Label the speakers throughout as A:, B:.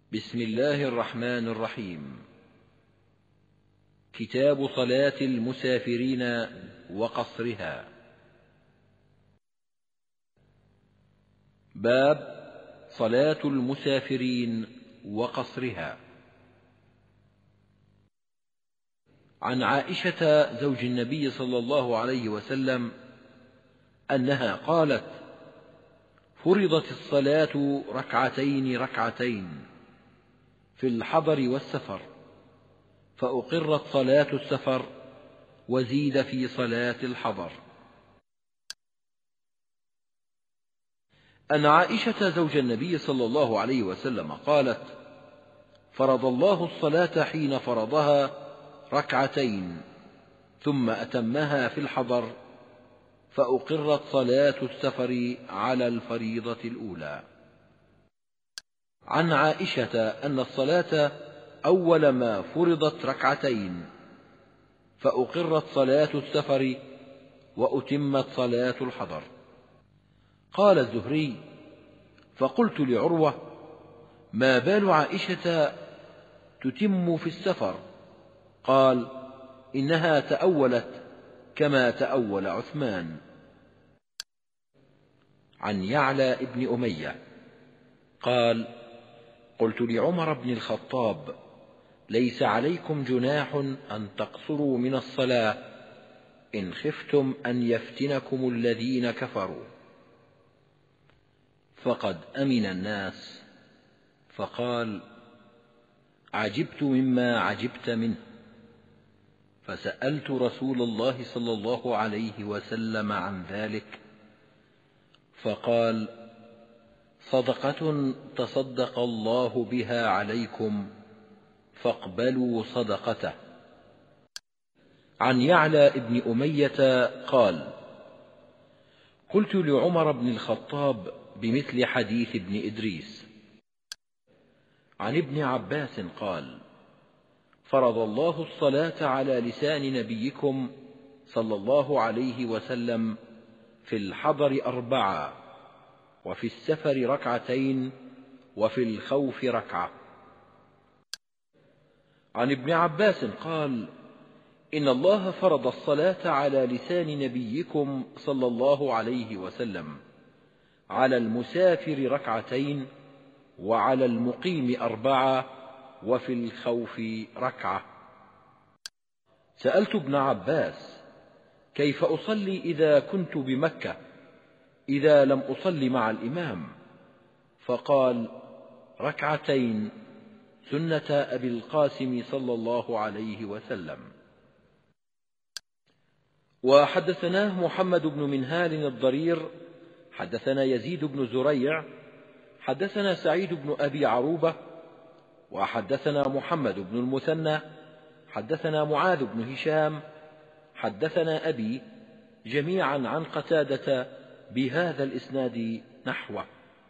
A: بسم الله الرحمن الرحيم. كتاب صلاة المسافرين وقصرها. باب صلاة المسافرين وقصرها. عن عائشة زوج النبي صلى الله عليه وسلم أنها قالت: فرضت الصلاة ركعتين ركعتين في الحضر والسفر، فأقرت صلاة السفر وزيد في صلاة الحضر. أن عائشة زوج النبي صلى الله عليه وسلم قالت: فرض الله الصلاة حين فرضها ركعتين ثم أتمها في الحضر، فأقرت صلاة السفر على الفريضة الأولى. عن عائشة أن الصلاة أول ما فرضت ركعتين، فأقرت صلاة السفر وأتمت صلاة الحضر. قال الزهري: فقلت لعروة: ما بال عائشة تتم في السفر؟ قال: إنها تأولت كما تأول عثمان. عن يعلى بن أمية قال: قلت لعمر بن الخطاب: ليس عليكم جناح أن تقصروا من الصلاة إن خفتم أن يفتنكم الذين كفروا. فقد أمن الناس، فقال: عجبت مما عجبت منه. فسألت رسول الله صلى الله عليه وسلم عن ذلك، فقال: صدقة تصدق الله بها عليكم فاقبلوا صدقته. عن يعلى بن أمية قال: قلت لعمر بن الخطاب بمثل حديث ابن إدريس. عن ابن عباس قال: فرض الله الصلاة على لسان نبيكم صلى الله عليه وسلم في الحضر 4، وفي السفر ركعتين، وفي الخوف ركعة. عن ابن عباس قال: إن الله فرض الصلاة على لسان نبيكم صلى الله عليه وسلم على المسافر ركعتين، وعلى المقيم 4، وفي الخوف ركعة. سألت ابن عباس: كيف أصلي إذا كنت بمكة إذا لم أصل مع الإمام؟ فقال: ركعتين سنة أبي القاسم صلى الله عليه وسلم. وحدثناه محمد بن منهال الضرير حدثنا يزيد بن زريع حدثنا سعيد بن أبي عروبة وحدثنا محمد بن المثنى حدثنا معاذ بن هشام حدثنا أبي، جميعا عن قتادة بهذا الإسناد نحوه.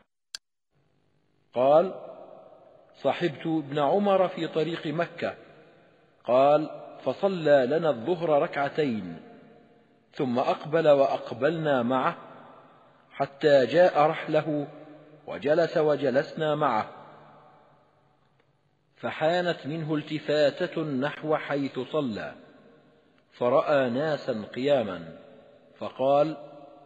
A: قال: صحبت ابن عمر في طريق مكة، قال: فصلى لنا الظهر ركعتين، ثم أقبل وأقبلنا معه حتى جاء رحله وجلس وجلسنا معه، فحانت منه التفاتة نحو حيث صلى، فرأى ناسا قياما، فقال: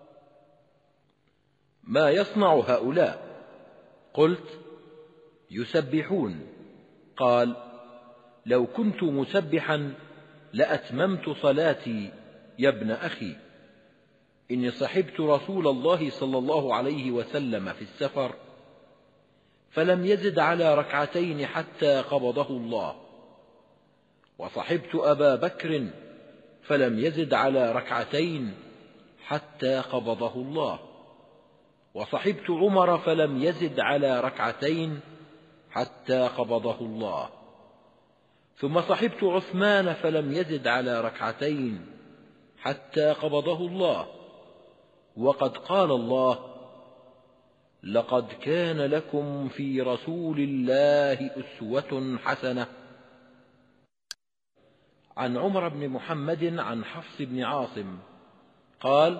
A: ما يصنع هؤلاء؟ قلت: يسبحون. قال: لو كنت مسبحا لأتممت صلاتي يا ابن أخي، إني صحبت رسول الله صلى الله عليه وسلم في السفر فلم يزد على ركعتين حتى قبضه الله، وصحبت أبا بكر فلم يزد على ركعتين حتى قبضه الله، وصحبت عمر فلم يزد على ركعتين حتى قبضه الله، ثم صحبت عثمان فلم يزد على ركعتين حتى قبضه الله. وقد قال الله: لقد كان لكم في رسول الله أسوة حسنة. عن عمر بن محمد عن حفص بن عاصم قال: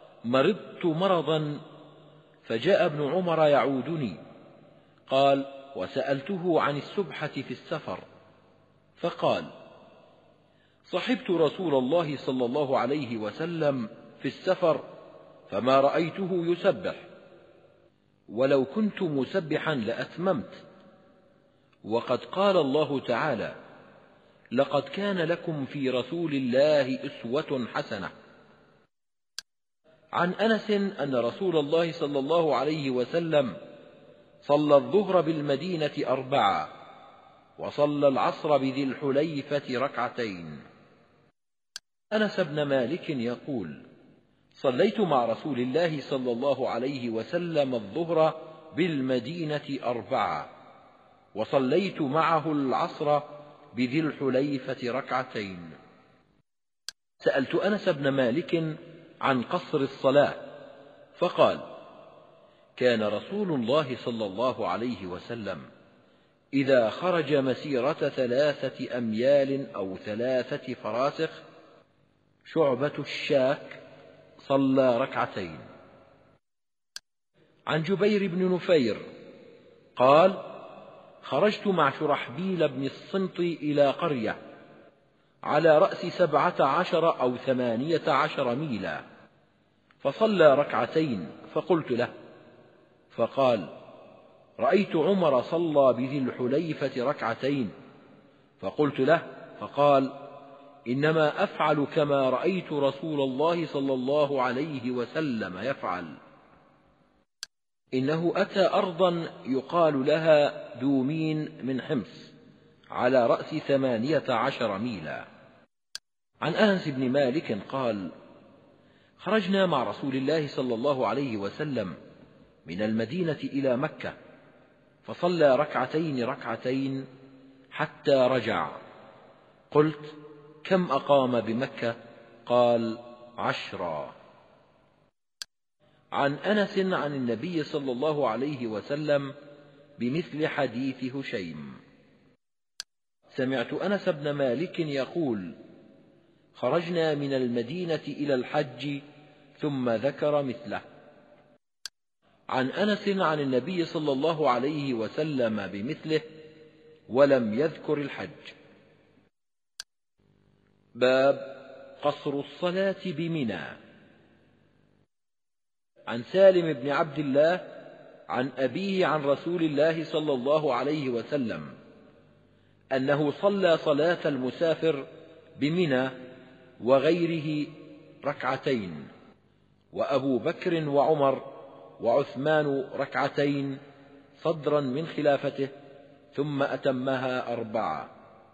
A: مرضت مرضا فجاء ابن عمر يعودني، قال: وسألته عن السبحة في السفر، فقال: صحبت رسول الله صلى الله عليه وسلم في السفر فما رأيته يسبح، ولو كنت مسبحا لأتممت. وقد قال الله تعالى: لقد كان لكم في رسول الله أسوة حسنة. عن أنس أن رسول الله صلى الله عليه وسلم صلى الظهر بالمدينة 4، وصلى العصر بذي الحليفة 2. أنس بن مالك يقول: صليت مع رسول الله صلى الله عليه وسلم الظهر بالمدينة 4، وصليت معه العصر بذي الحليفة 2. سألت أنس بن مالك عن قصر الصلاة، فقال: كان رسول الله صلى الله عليه وسلم إذا خرج مسيرة 3 أميال أو 3 فراسخ شعبة الشاك صلى 2. عن جبير بن نفير قال: خرجت مع شرحبيل بن الصمت إلى قرية على رأس 17 أو 18 ميلا، فصلى 2، فقلت له، فقال: رأيت عمر صلى بذي الحليفة 2، فقلت له، فقال: إنما أفعل كما رأيت رسول الله صلى الله عليه وسلم يفعل. إنه أتى أرضا يقال لها دومين من حمص على رأس 18 ميلا. عن أنس بن مالك قال: خرجنا مع رسول الله صلى الله عليه وسلم من المدينة إلى مكة، فصلى 2 حتى رجع. قلت: كم أقام بمكة؟ قال: 10. عن أنس عن النبي صلى الله عليه وسلم بمثل حديث هشيم. سمعت أنس بن مالك يقول: خرجنا من المدينة إلى الحج، ثم ذكر مثله. عن أنس عن النبي صلى الله عليه وسلم بمثله ولم يذكر الحج. باب قصر الصلاة بمنى. عن سالم بن عبد الله عن أبيه عن رسول الله صلى الله عليه وسلم أنه صلى صلاة المسافر بمنى وغيره 2، وأبو بكر وعمر وعثمان 2 صدرا من خلافته، ثم أتمها 4.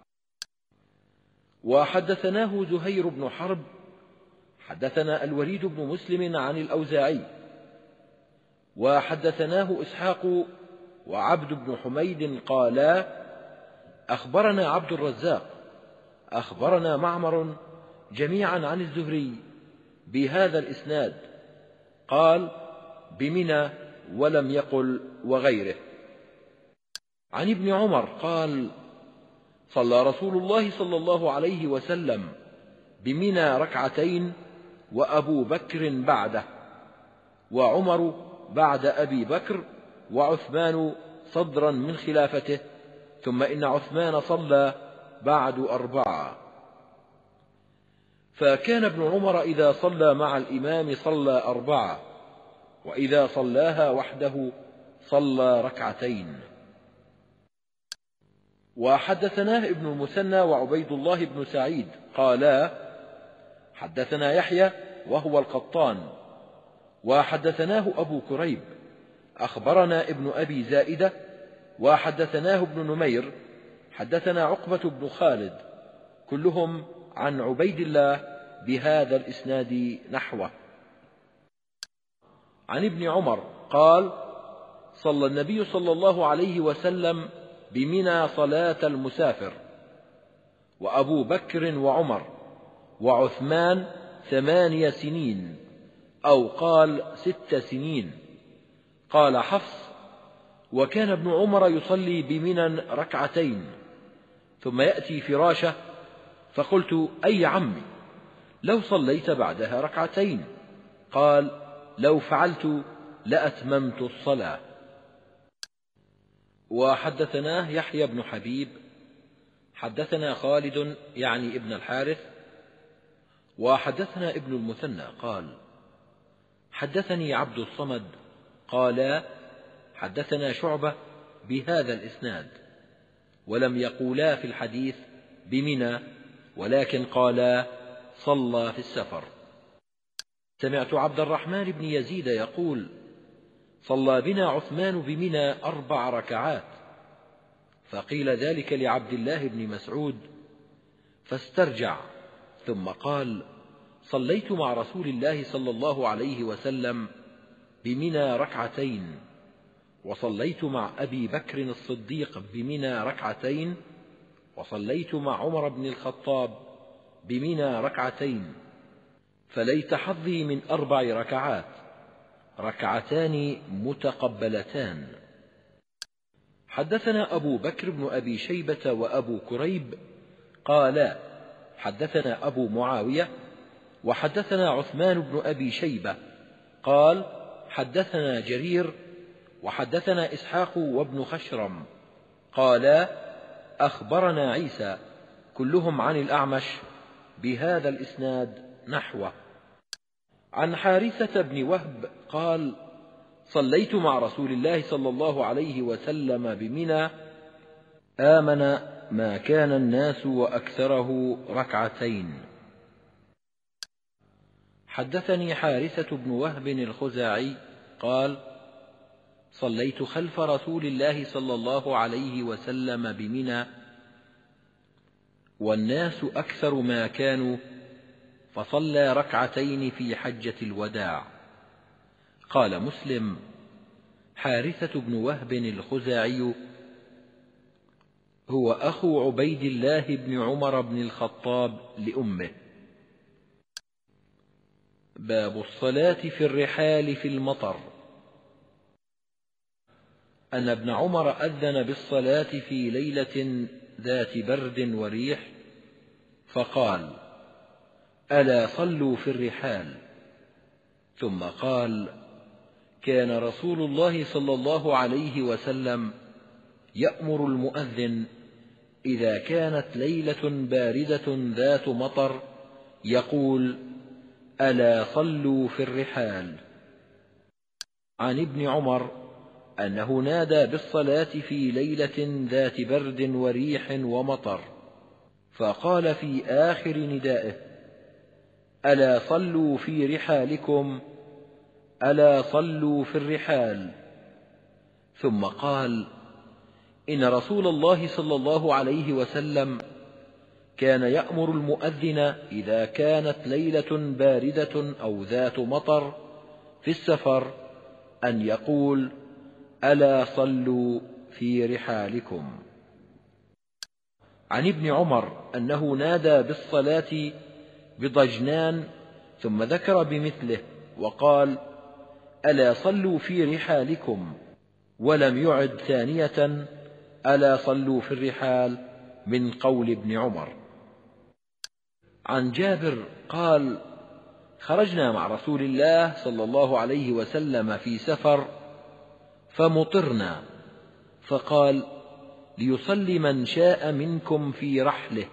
A: وحدثناه زهير بن حرب حدثنا الوليد بن مسلم عن الأوزاعي، وحدثناه إسحاق وعبد بن حميد قالا: أخبرنا عبد الرزاق أخبرنا معمر جميعا عن الزهري بهذا الإسناد، قال: بمنى، ولم يقل وغيره. عن ابن عمر قال: صلى رسول الله صلى الله عليه وسلم بمنى 2، وأبو بكر بعده، وعمر بعد أبي بكر، وعثمان صدرا من خلافته، ثم إن عثمان صلى بعد 4. فكان ابن عمر إذا صلى مع الإمام صلى 4، وإذا صلاها وحده صلى 2. وحدثناه ابن المثنى وعبيد الله بن سعيد قالا: حدثنا يحيى وهو القطان، وحدثناه أبو كريب أخبرنا ابن أبي زائدة، وحدثناه ابن نمير حدثنا عقبة بن خالد، كلهم عن عبيد الله بهذا الإسناد نحوه. عن ابن عمر قال: صلى النبي صلى الله عليه وسلم بمنى صلاة المسافر، وأبو بكر وعمر وعثمان 8 سنين، أو قال 6 سنين. قال حفص: وكان ابن عمر يصلي بمنى 2، ثم يأتي فراشه، فقلت: أي عمي، لو صليت بعدها 2. قال: لو فعلت لأتممت الصلاة. وحدثناه يحيى بن حبيب حدثنا خالد يعني ابن الحارث وحدثنا ابن المثنى قال حدثني عبد الصمد قال حدثنا شعبة بهذا الإسناد، ولم يقولا في الحديث بمنى، ولكن قالا صلى في السفر. سمعت عبد الرحمن بن يزيد يقول صلى بنا عثمان بمنى 4 ركعات، فقيل ذلك لعبد الله بن مسعود فاسترجع، ثم قال صليت مع رسول الله صلى الله عليه وسلم بمنى 2 ركعات، وصليت مع أبي بكر الصديق بمنى 2 ركعات، وصليت مع عمر بن الخطاب بمنى 2 ركعات، فليت حظي من 4 ركعات، 2 ركعتان متقبلتان. حدثنا أبو بكر بن أبي شيبة وأبو كريب قالا حدثنا أبو معاوية وحدثنا عثمان بن أبي شيبة قال حدثنا جرير وحدثنا إسحاق وابن خشرم قالا أخبرنا عيسى، كلهم عن الأعمش بهذا الإسناد نحوه. عن حارثة بن وهب قال صليت مع رسول الله صلى الله عليه وسلم بمنى، آمن ما كان الناس وأكثره 2 ركعتين. حدثني حارثة بن وهب الخزاعي قال صليت خلف رسول الله صلى الله عليه وسلم بمنى والناس أكثر ما كانوا، فصلى 2 ركعتين في حجة الوداع. قال مسلم حارثة بن وهب الخزاعي هو أخو عبيد الله بن عمر بن الخطاب لأمه. باب الصلاة في الرحال في المطر. أن ابن عمر أذن بالصلاة في ليلة ذات برد وريح فقال ألا صلوا في الرحال، ثم قال كان رسول الله صلى الله عليه وسلم يأمر المؤذن إذا كانت ليلة باردة ذات مطر يقول ألا صلوا في الرحال. عن ابن عمر أنه نادى بالصلاة في ليلة ذات برد وريح ومطر، فقال في آخر ندائه ألا صلوا في رحالكم، ألا صلوا في الرحال. ثم قال إن رسول الله صلى الله عليه وسلم كان يأمر المؤذن إذا كانت ليلة باردة أو ذات مطر في السفر أن يقول ألا صلوا في رحالكم. عن ابن عمر أنه نادى بالصلاة بضجنان ثم ذكر بمثله وقال ألا صلوا في رحالكم، ولم يعد ثانية ألا صلوا في الرحال من قول ابن عمر. عن جابر قال خرجنا مع رسول الله صلى الله عليه وسلم في سفر فمطرنا، فقال ليصلي من شاء منكم في رحله.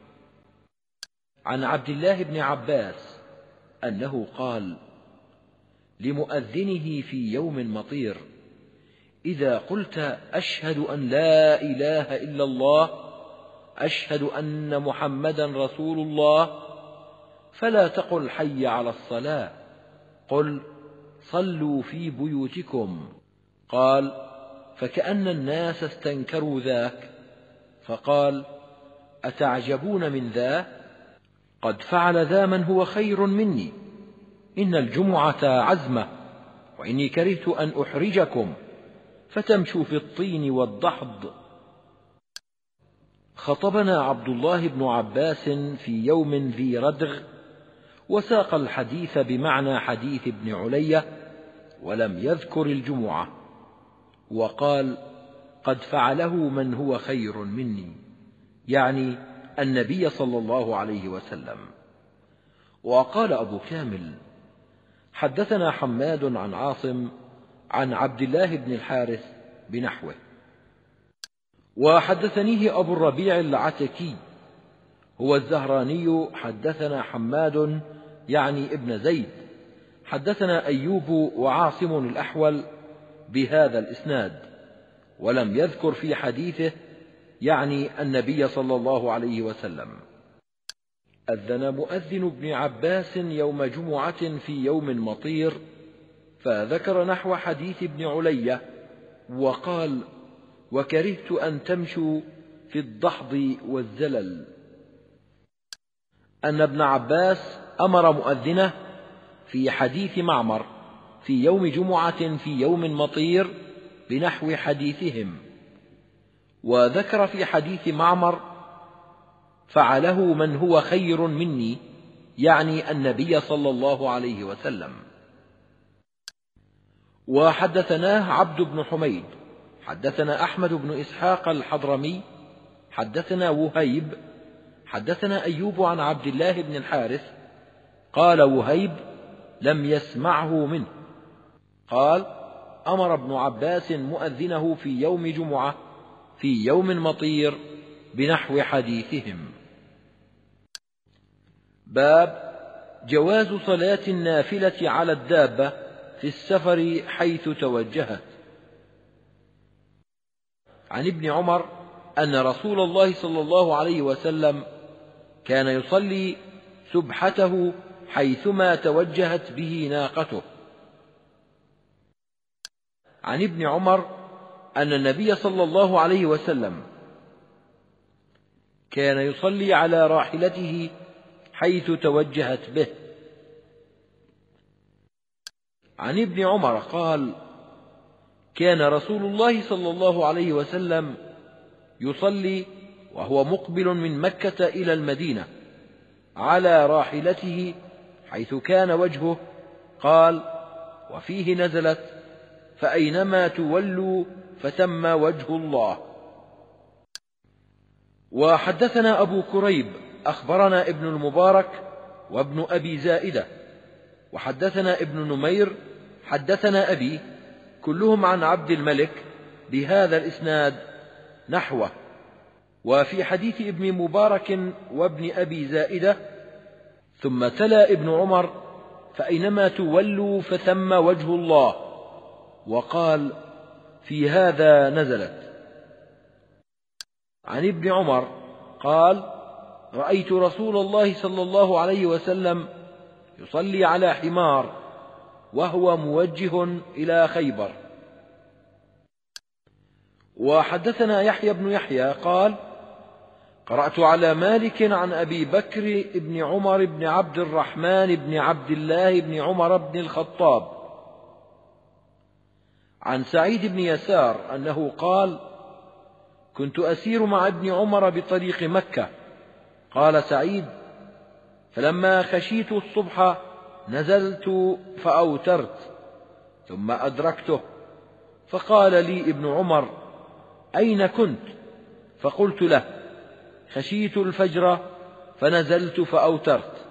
A: عن عبد الله بن عباس أنه قال لمؤذنه في يوم مطير إذا قلت أشهد أن لا إله إلا الله أشهد أن محمدا رسول الله فلا تقل حي على الصلاة، قل صلوا في بيوتكم. قال فكأن الناس استنكروا ذاك، فقال أتعجبون من ذا؟ قد فعل ذا من هو خير مني، إن الجمعة عزمة، وإني كرهت أن أحرجكم فتمشوا في الطين والضحض. خطبنا عبد الله بن عباس في يوم ذي ردغ، وساق الحديث بمعنى حديث ابن علية ولم يذكر الجمعة، وقال قد فعله من هو خير مني، يعني النبي صلى الله عليه وسلم. وقال أبو كامل حدثنا حماد عن عاصم عن عبد الله بن الحارث بنحوه. وحدثنيه أبو الربيع العتكي هو الزهراني حدثنا حماد يعني ابن زيد حدثنا أيوب وعاصم الأحول بهذا الإسناد، ولم يذكر في حديثه يعني النبي صلى الله عليه وسلم. أذن مؤذن ابن عباس يوم جمعة في يوم مطير، فذكر نحو حديث ابن علية وقال: وكرهت أن تمشوا في الدحض والزلل. أن ابن عباس أمر مؤذنه في حديث معمر في يوم جمعة في يوم مطير بنحو حديثهم، وذكر في حديث معمر: فعله من هو خير مني، يعني النبي صلى الله عليه وسلم. وحدثناه عبد بن حميد حدثنا أحمد بن إسحاق الحضرمي حدثنا وهيب حدثنا أيوب عن عبد الله بن الحارث قال وهيب: لم يسمعه منه قال: أمر ابن عباس مؤذنه في يوم جمعة في يوم مطير بنحو حديثهم. باب جواز صلاة النافلة على الدابة في السفر حيث توجهت. عن ابن عمر أن رسول الله صلى الله عليه وسلم كان يصلي سبحته حيثما توجهت به ناقته. عن ابن عمر أن النبي صلى الله عليه وسلم كان يصلي على راحلته حيث توجهت به. عن ابن عمر قال: كان رسول الله صلى الله عليه وسلم يصلي وهو مقبل من مكة إلى المدينة على راحلته حيث كان وجهه، قال: وفيه نزلت: فأينما تولوا فثم وجه الله. وحدثنا أبو كريب أخبرنا ابن المبارك وابن أبي زائدة وحدثنا ابن نمير حدثنا أبي، كلهم عن عبد الملك بهذا الإسناد نحوه. وفي حديث ابن مبارك وابن أبي زائدة: ثم تلا ابن عمر: فأينما تولوا فثم وجه الله، وقال: في هذا نزلت. عن ابن عمر قال: رأيت رسول الله صلى الله عليه وسلم يصلي على حمار وهو موجه إلى خيبر. وحدثنا يحيى بن يحيى قال: قرأت على مالك عن أبي بكر بن عمر بن عبد الرحمن بن عبد الله بن عمر بن الخطاب عن سعيد بن يسار أنه قال: كنت أسير مع ابن عمر بطريق مكة. قال سعيد: فلما خشيت الصبح نزلت فأوترت، ثم أدركته، فقال لي ابن عمر: أين كنت؟ فقلت له: خشيت الفجر فنزلت فأوترت.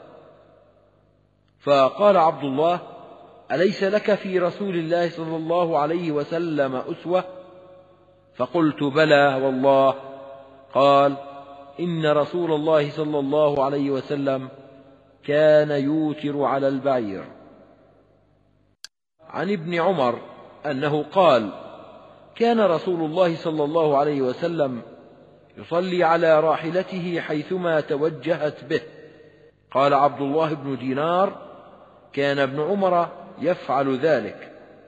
A: فقال عبد الله: أليس لك في رسول الله صلى الله عليه وسلم أسوة؟ فقلت: بلى والله. قال: إن رسول الله صلى الله عليه وسلم كان يوتر على البعير. عن ابن عمر أنه قال: كان رسول الله صلى الله عليه وسلم يصلي على راحلته حيثما توجهت به. قال عبد الله بن دينار: كان ابن عمر يفعل ذلك.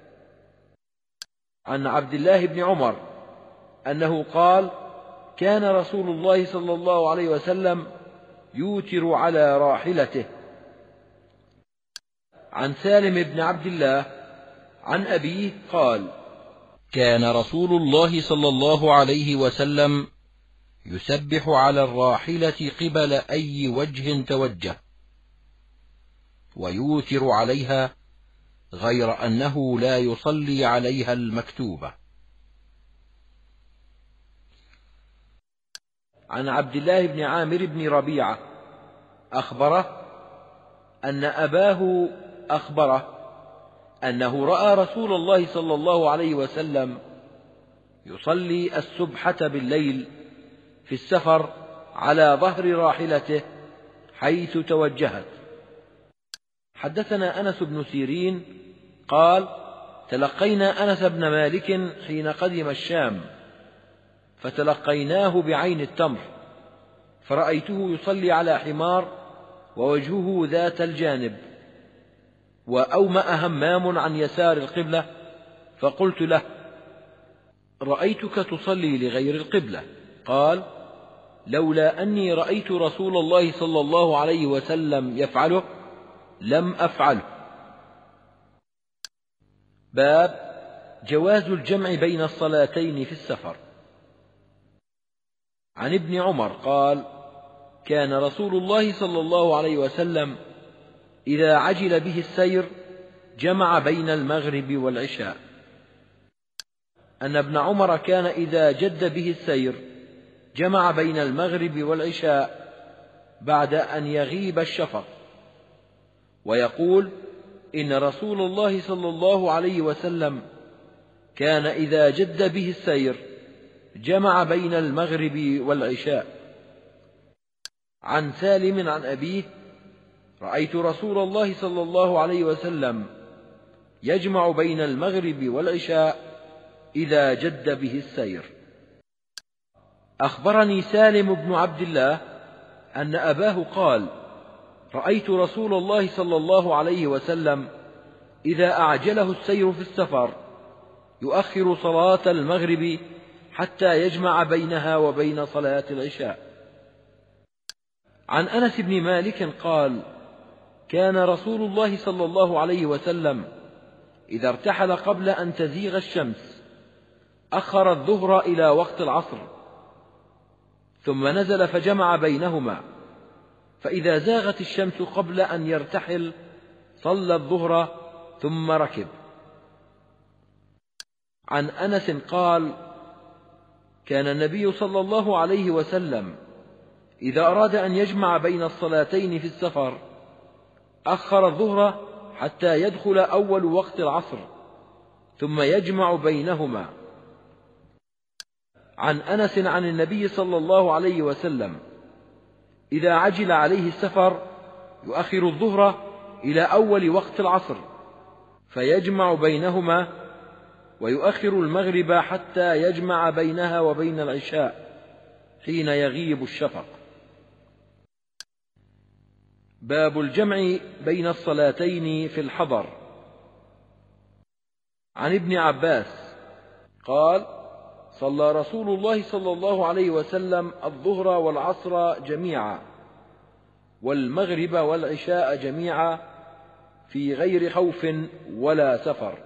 A: عن عبد الله بن عمر أنه قال: كان رسول الله صلى الله عليه وسلم يوتر على راحلته. عن سالم بن عبد الله عن أبيه قال: كان رسول الله صلى الله عليه وسلم يسبح على الراحلة قبل أي وجه توجه، ويوتر عليها، غير أنه لا يصلي عليها المكتوبة. عن عبد الله بن عامر بن ربيعة أخبره أن أباه أخبره أنه رأى رسول الله صلى الله عليه وسلم يصلي السبحة بالليل في السفر على ظهر راحلته حيث توجهت. حدثنا أنس بن سيرين قال: تلقينا أنس بن مالك حين قدم الشام، فتلقيناه بعين التمر، فرأيته يصلي على حمار ووجهه ذات الجانب، وأومأ همام عن يسار القبلة، فقلت له: رأيتك تصلي لغير القبلة. قال: لولا أني رأيت رسول الله صلى الله عليه وسلم يفعله لم أفعله. باب جواز الجمع بين الصلاتين في السفر. عن ابن عمر قال: كان رسول الله صلى الله عليه وسلم إذا عجل به السير جمع بين المغرب والعشاء. أن ابن عمر كان إذا جد به السير جمع بين المغرب والعشاء بعد أن يغيب الشفق، ويقول: إن رسول الله صلى الله عليه وسلم كان إذا جد به السير جمع بين المغرب والعشاء. عن سالم عن أبيه: رأيت رسول الله صلى الله عليه وسلم يجمع بين المغرب والعشاء إذا جد به السير. أخبرني سالم بن عبد الله أن أباه قال: رأيت رسول الله صلى الله عليه وسلم إذا أعجله السير في السفر يؤخر صلاة المغرب حتى يجمع بينها وبين صلاة العشاء. عن أنس بن مالك قال: كان رسول الله صلى الله عليه وسلم إذا ارتحل قبل أن تزيغ الشمس أخر الظهر إلى وقت العصر، ثم نزل فجمع بينهما، فإذا زاغت الشمس قبل أن يرتحل صلى الظهر ثم ركب. عن أنس قال: كان النبي صلى الله عليه وسلم إذا أراد أن يجمع بين الصلاتين في السفر أخر الظهر حتى يدخل أول وقت العصر ثم يجمع بينهما. عن أنس عن النبي صلى الله عليه وسلم إذا عجل عليه السفر يؤخر الظهر إلى أول وقت العصر فيجمع بينهما، ويؤخر المغرب حتى يجمع بينها وبين العشاء حين يغيب الشفق. باب الجمع بين الصلاتين في الحضر. عن ابن عباس قال: صلى رسول الله صلى الله عليه وسلم الظهر والعصر جميعا والمغرب والعشاء جميعا في غير خوف ولا سفر.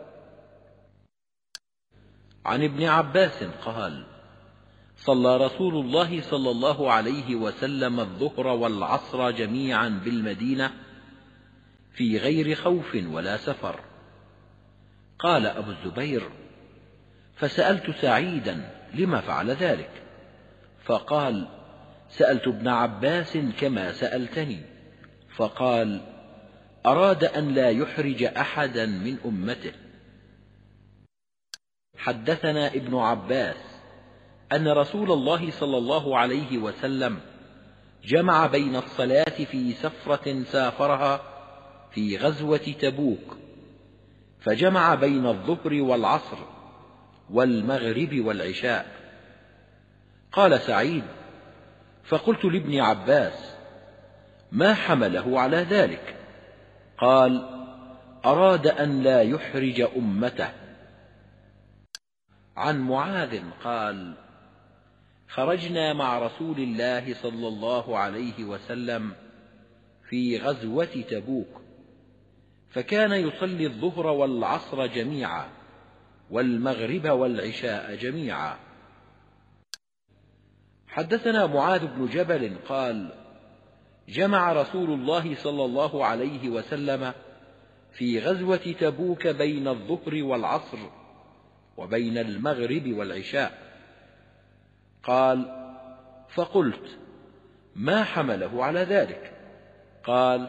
A: عن ابن عباس قال: صلى رسول الله صلى الله عليه وسلم الظهر والعصر جميعا بالمدينة في غير خوف ولا سفر. قال أبو الزبير: فسألت سعيدا لما فعل ذلك، فقال: سألت ابن عباس كما سألتني، فقال: أراد أن لا يحرج أحدا من أمته. حدثنا ابن عباس أن رسول الله صلى الله عليه وسلم جمع بين الصلاة في سفرة سافرها في غزوة تبوك، فجمع بين الظهر والعصر والمغرب والعشاء. قال سعيد: فقلت لابن عباس: ما حمله على ذلك؟ قال: أراد أن لا يحرج أمته. عن معاذ قال: خرجنا مع رسول الله صلى الله عليه وسلم في غزوة تبوك، فكان يصلي الظهر والعصر جميعا والمغرب والعشاء جميعا. حدثنا معاذ بن جبل قال: جمع رسول الله صلى الله عليه وسلم في غزوة تبوك بين الظهر والعصر وبين المغرب والعشاء. قال: فقلت: ما حمله على ذلك؟ قال: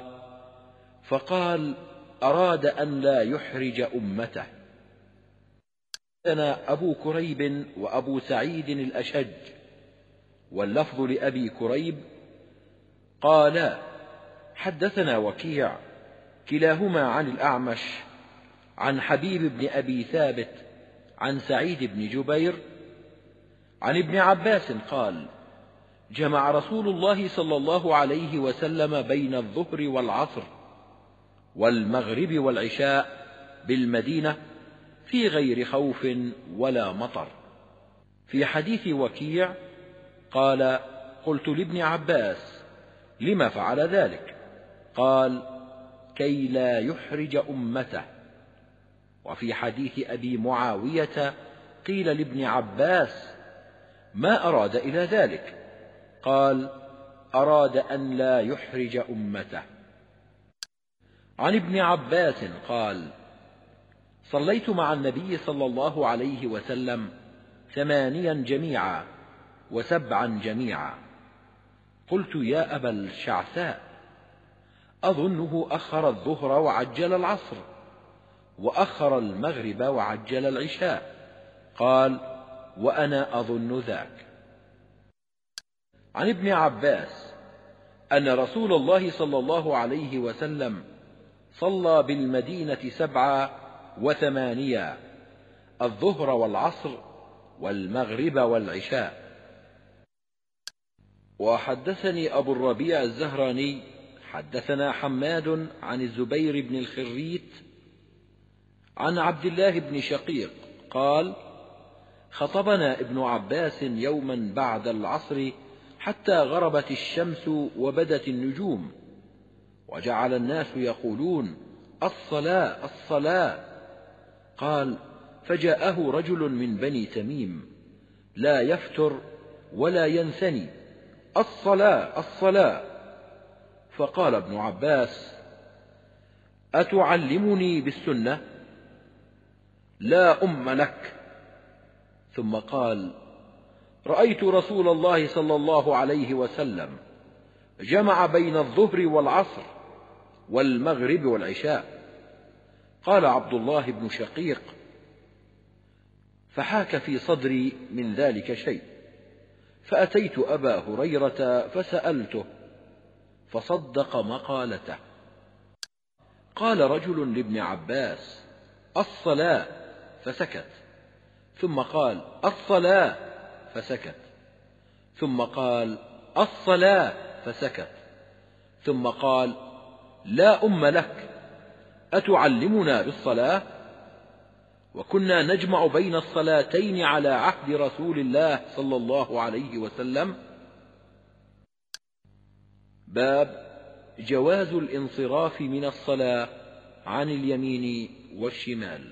A: فقال: أراد أن لا يحرج أمته. حدثنا أبو كريب وأبو سعيد الأشج، واللفظ لأبي كريب قالا حدثنا وكيع كلاهما عن الأعمش عن حبيب بن أبي ثابت عن سعيد بن جبير عن ابن عباس قال: جمع رسول الله صلى الله عليه وسلم بين الظهر والعصر والمغرب والعشاء بالمدينة في غير خوف ولا مطر. في حديث وكيع قال: قلت لابن عباس: لم فعل ذلك؟ قال: كي لا يحرج أمته. وفي حديث أبي معاوية قيل لابن عباس: ما أراد إلى ذلك؟ قال: أراد أن لا يحرج أمته. عن ابن عباس قال: صليت مع النبي صلى الله عليه وسلم 8 جميعا و7 جميعا. قلت: يا أبا الشعثاء، أظنه أخر الظهر وعجل العصر، وأخر المغرب وعجل العشاء. قال: وأنا أظن ذاك. عن ابن عباس أن رسول الله صلى الله عليه وسلم صلى بالمدينة 7 و8، الظهر والعصر والمغرب والعشاء. وحدثني أبو الربيع الزهراني حدثنا حماد عن الزبير بن الخريت عن عبد الله بن شقيق قال: خطبنا ابن عباس يوما بعد العصر حتى غربت الشمس وبدت النجوم، وجعل الناس يقولون: الصلاة الصلاة. قال: فجاءه رجل من بني تميم لا يفتر ولا ينثني: الصلاة الصلاة. فقال ابن عباس: أتعلمني بالسنة؟ لا أم لك. ثم قال: رأيت رسول الله صلى الله عليه وسلم جمع بين الظهر والعصر والمغرب والعشاء. قال عبد الله بن شقيق: فحاك في صدري من ذلك شيء، فأتيت أبا هريرة فسألته فصدق مقالته. قال رجل لابن عباس: الصلاة، فسكت، ثم قال: الصلاة، فسكت، ثم قال: الصلاة، فسكت، ثم قال: لا أم لك، أتعلمنا بالصلاة؟ وكنا نجمع بين الصلاتين على عهد رسول الله صلى الله عليه وسلم. باب جواز الانصراف من الصلاة عن اليمين والشمال.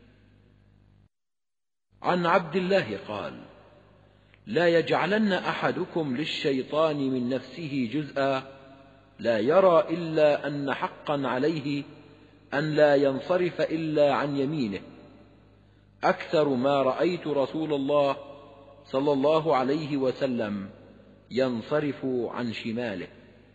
A: عن عبد الله قال: لا يجعلن أحدكم للشيطان من نفسه جزءا لا يرى إلا أن حقا عليه أن لا ينصرف إلا عن يمينه، أكثر ما رأيت رسول الله صلى الله عليه وسلم ينصرف عن شماله.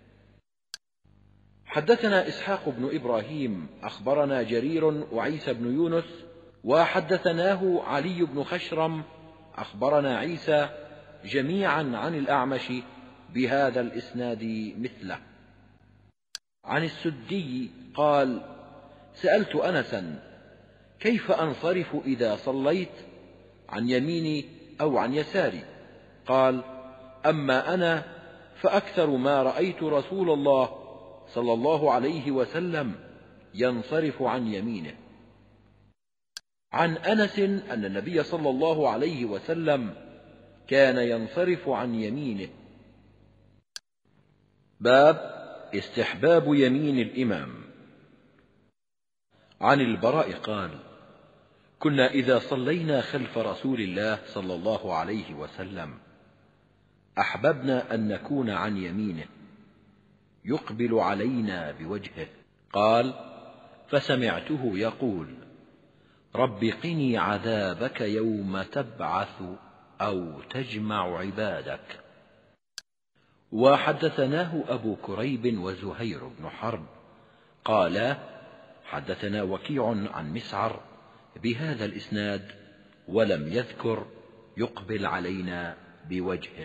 A: حدثنا إسحاق بن إبراهيم أخبرنا جرير وعيسى بن يونس، وحدثناه علي بن خشرم أخبرنا عيسى، جميعا عن الأعمش بهذا الإسناد مثله. عن السدي قال: سألت أنسا: كيف أنصرف إذا صليت، عن يميني أو عن يساري؟ قال: أما أنا فأكثر ما رأيت رسول الله صلى الله عليه وسلم ينصرف عن يمينه. عن أنس أن النبي صلى الله عليه وسلم كان ينصرف عن يمينه. باب استحباب يمين الإمام. عن البراء قال: كنا إذا صلينا خلف رسول الله صلى الله عليه وسلم أحببنا أن نكون عن يمينه يقبل علينا بوجهه. قال: فسمعته يقول: رب قني عذابك يوم تبعث أو تجمع عبادك. وحدثناه أبو كريب وزهير بن حرب قالا: حدثنا وكيع عن مسعر بهذا الإسناد ولم يذكر يقبل علينا بوجهه.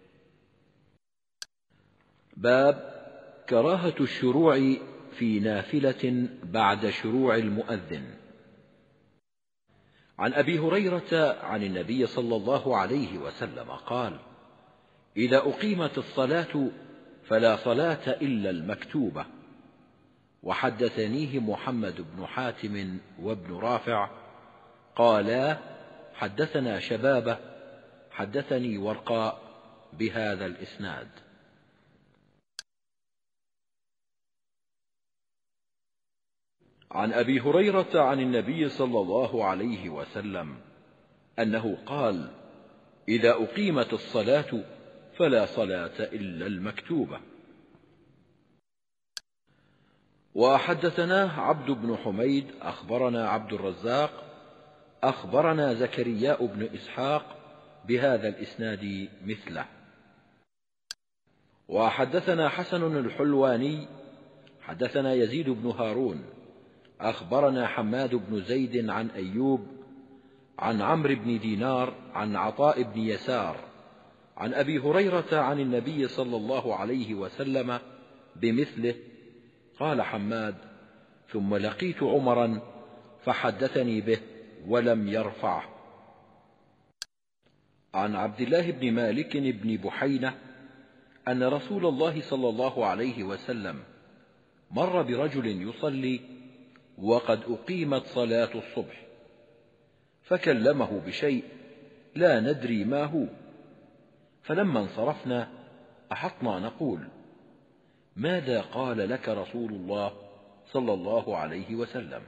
A: باب كراهة الشروع في نافلة بعد شروع المؤذن. عن أبي هريرة عن النبي صلى الله عليه وسلم قال: إذا أقيمت الصلاة فلا صلاة إلا المكتوبة. وحدثنيه محمد بن حاتم وابن رافع قالا: حدثنا شبابة حدثني ورقاء بهذا الإسناد. عن أبي هريرة عن النبي صلى الله عليه وسلم أنه قال: إذا أقيمت الصلاة فلا صلاة إلا المكتوبة. وحدثناه عبد بن حميد أخبرنا عبد الرزاق أخبرنا زكرياء بن إسحاق بهذا الإسناد مثله. وحدثنا حسن الحلواني حدثنا يزيد بن هارون أخبرنا حماد بن زيد عن أيوب عن عمرو بن دينار عن عطاء بن يسار عن أبي هريرة عن النبي صلى الله عليه وسلم بمثله. قال حماد: ثم لقيت عمرا فحدثني به ولم يرفعه. عن عبد الله بن مالك بن بحينة أن رسول الله صلى الله عليه وسلم مر برجل يصلي وقد أقيمت صلاة الصبح، فكلمه بشيء لا ندري ما هو، فلما انصرفنا أحطنا نقول: ماذا قال لك رسول الله صلى الله عليه وسلم؟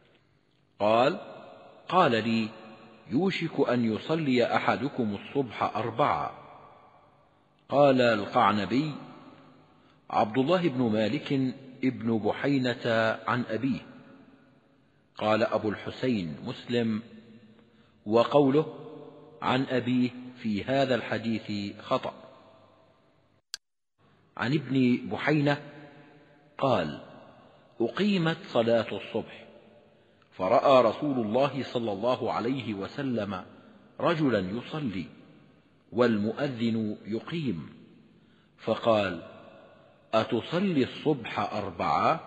A: قال لي: يوشك أن يصلي أحدكم الصبح 4. قال القعنبي: عبد الله بن مالك ابن بحينة عن أبيه. قال أبو الحسين مسلم: وقوله عن أبيه في هذا الحديث خطأ. عن ابن بحينة قال: أقيمت صلاة الصبح، فرأى رسول الله صلى الله عليه وسلم رجلا يصلي والمؤذن يقيم، فقال: أتصلي الصبح 4؟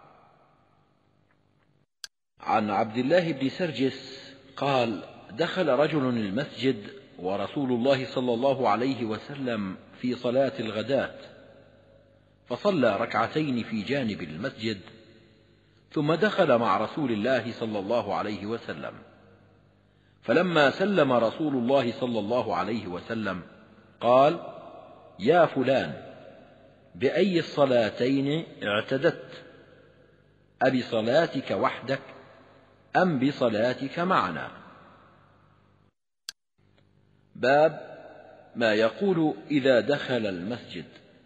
A: عن عبد الله بن سرجس قال: دخل رجل المسجد ورسول الله صلى الله عليه وسلم في صلاة الغداة، فصلى ركعتين في جانب المسجد، ثم دخل مع رسول الله صلى الله عليه وسلم، فلما سلم رسول الله صلى الله عليه وسلم قال: يا فلان، بأي الصلاتين اعتدت؟ أبصلاتك وحدك أم بصلاتك معنا؟ باب ما يقول إذا دخل المسجد.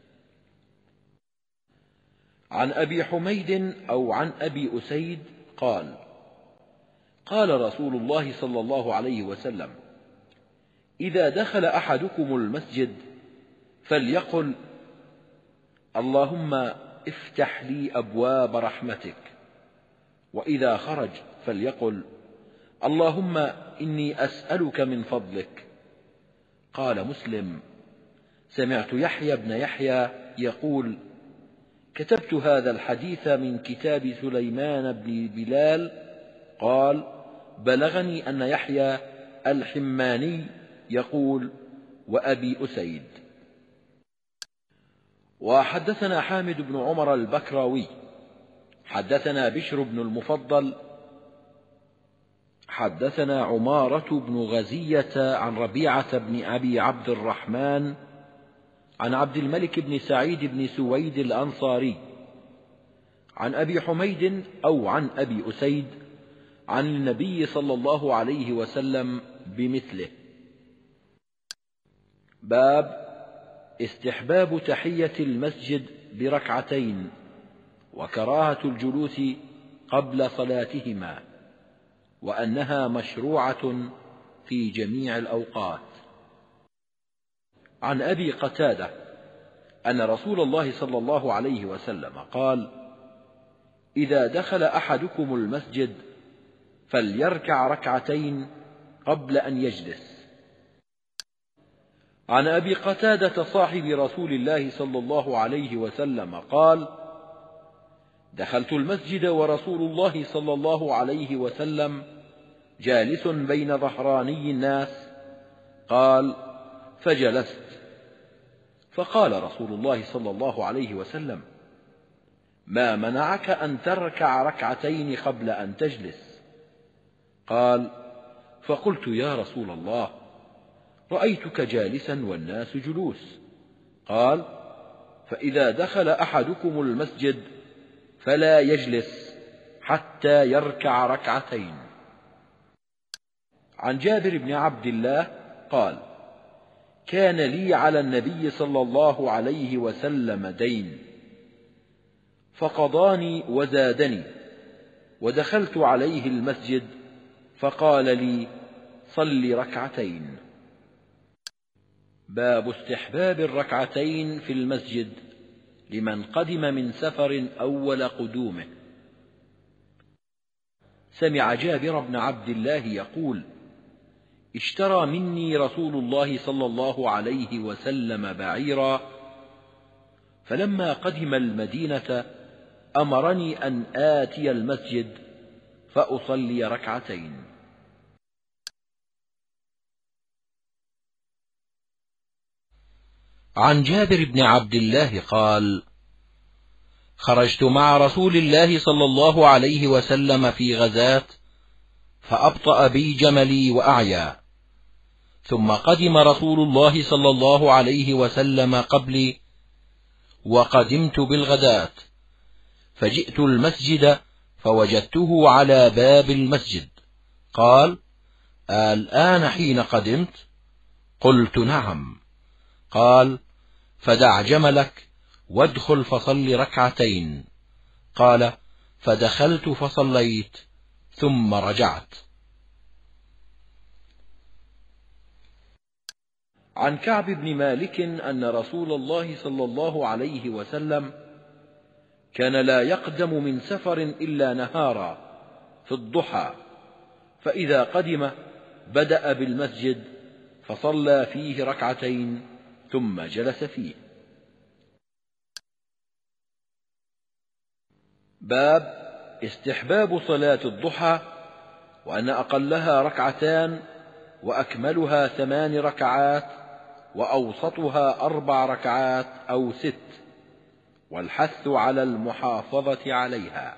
A: عن أبي حميد أو عن أبي أسيد قال: قال رسول الله صلى الله عليه وسلم: إذا دخل أحدكم المسجد فليقل: اللهم افتح لي أبواب رحمتك. وإذا خرج فليقل: اللهم إني أسألك من فضلك. قال مسلم: سمعت يحيى بن يحيى يقول: كتبت هذا الحديث من كتاب سليمان بن بلال. قال: بلغني أن يحيى الحماني يقول: وأبي أسيد. وحدثنا حامد بن عمر البكراوي حدثنا بشر بن المفضل حدثنا عمارة بن غزية عن ربيعة بن أبي عبد الرحمن عن عبد الملك بن سعيد بن سويد الأنصاري عن أبي حميد أو عن أبي أسيد عن النبي صلى الله عليه وسلم بمثله. باب استحباب تحية المسجد بركعتين وكراهة الجلوس قبل صلاتهما، وأنها مشروعة في جميع الأوقات. عن أبي قتادة أن رسول الله صلى الله عليه وسلم قال: إذا دخل أحدكم المسجد فليركع ركعتين قبل أن يجلس. عن أبي قتادة صاحب رسول الله صلى الله عليه وسلم قال: دخلت المسجد ورسول الله صلى الله عليه وسلم جالس بين ظهراني الناس. قال: فجلست، فقال رسول الله صلى الله عليه وسلم: ما منعك أن تركع ركعتين قبل أن تجلس؟ قال: فقلت: يا رسول الله، رأيتك جالسا والناس جلوس. قال: فإذا دخل أحدكم المسجد فلا يجلس حتى يركع ركعتين. عن جابر بن عبد الله قال: كان لي على النبي صلى الله عليه وسلم دين، فقضاني وزادني، ودخلت عليه المسجد فقال لي: صل ركعتين. باب استحباب الركعتين في المسجد لمن قدم من سفر أول قدومه. سمع جابر بن عبد الله يقول: اشترى مني رسول الله صلى الله عليه وسلم بعيرا، فلما قدم المدينة أمرني أن آتي المسجد فأصلي ركعتين. عن جابر بن عبد الله قال: خرجت مع رسول الله صلى الله عليه وسلم في غزاة، فأبطأ بي جملي وأعيا، ثم قدم رسول الله صلى الله عليه وسلم قبلي، وقدمت بالغداة، فجئت المسجد فوجدته على باب المسجد. قال: الآن حين قدمت؟ قلت: نعم. قال: فدع جملك وادخل فصل ركعتين. قال: فدخلت فصليت ثم رجعت. عن كعب بن مالك أن رسول الله صلى الله عليه وسلم كان لا يقدم من سفر إلا نهارا في الضحى، فإذا قدم بدأ بالمسجد فصلى فيه ركعتين ثم جلس فيه. باب استحباب صلاة الضحى، وأن أقلها ركعتان، وأكملها 8 ركعات، وأوسطها 4 ركعات أو 6، والحث على المحافظة عليها.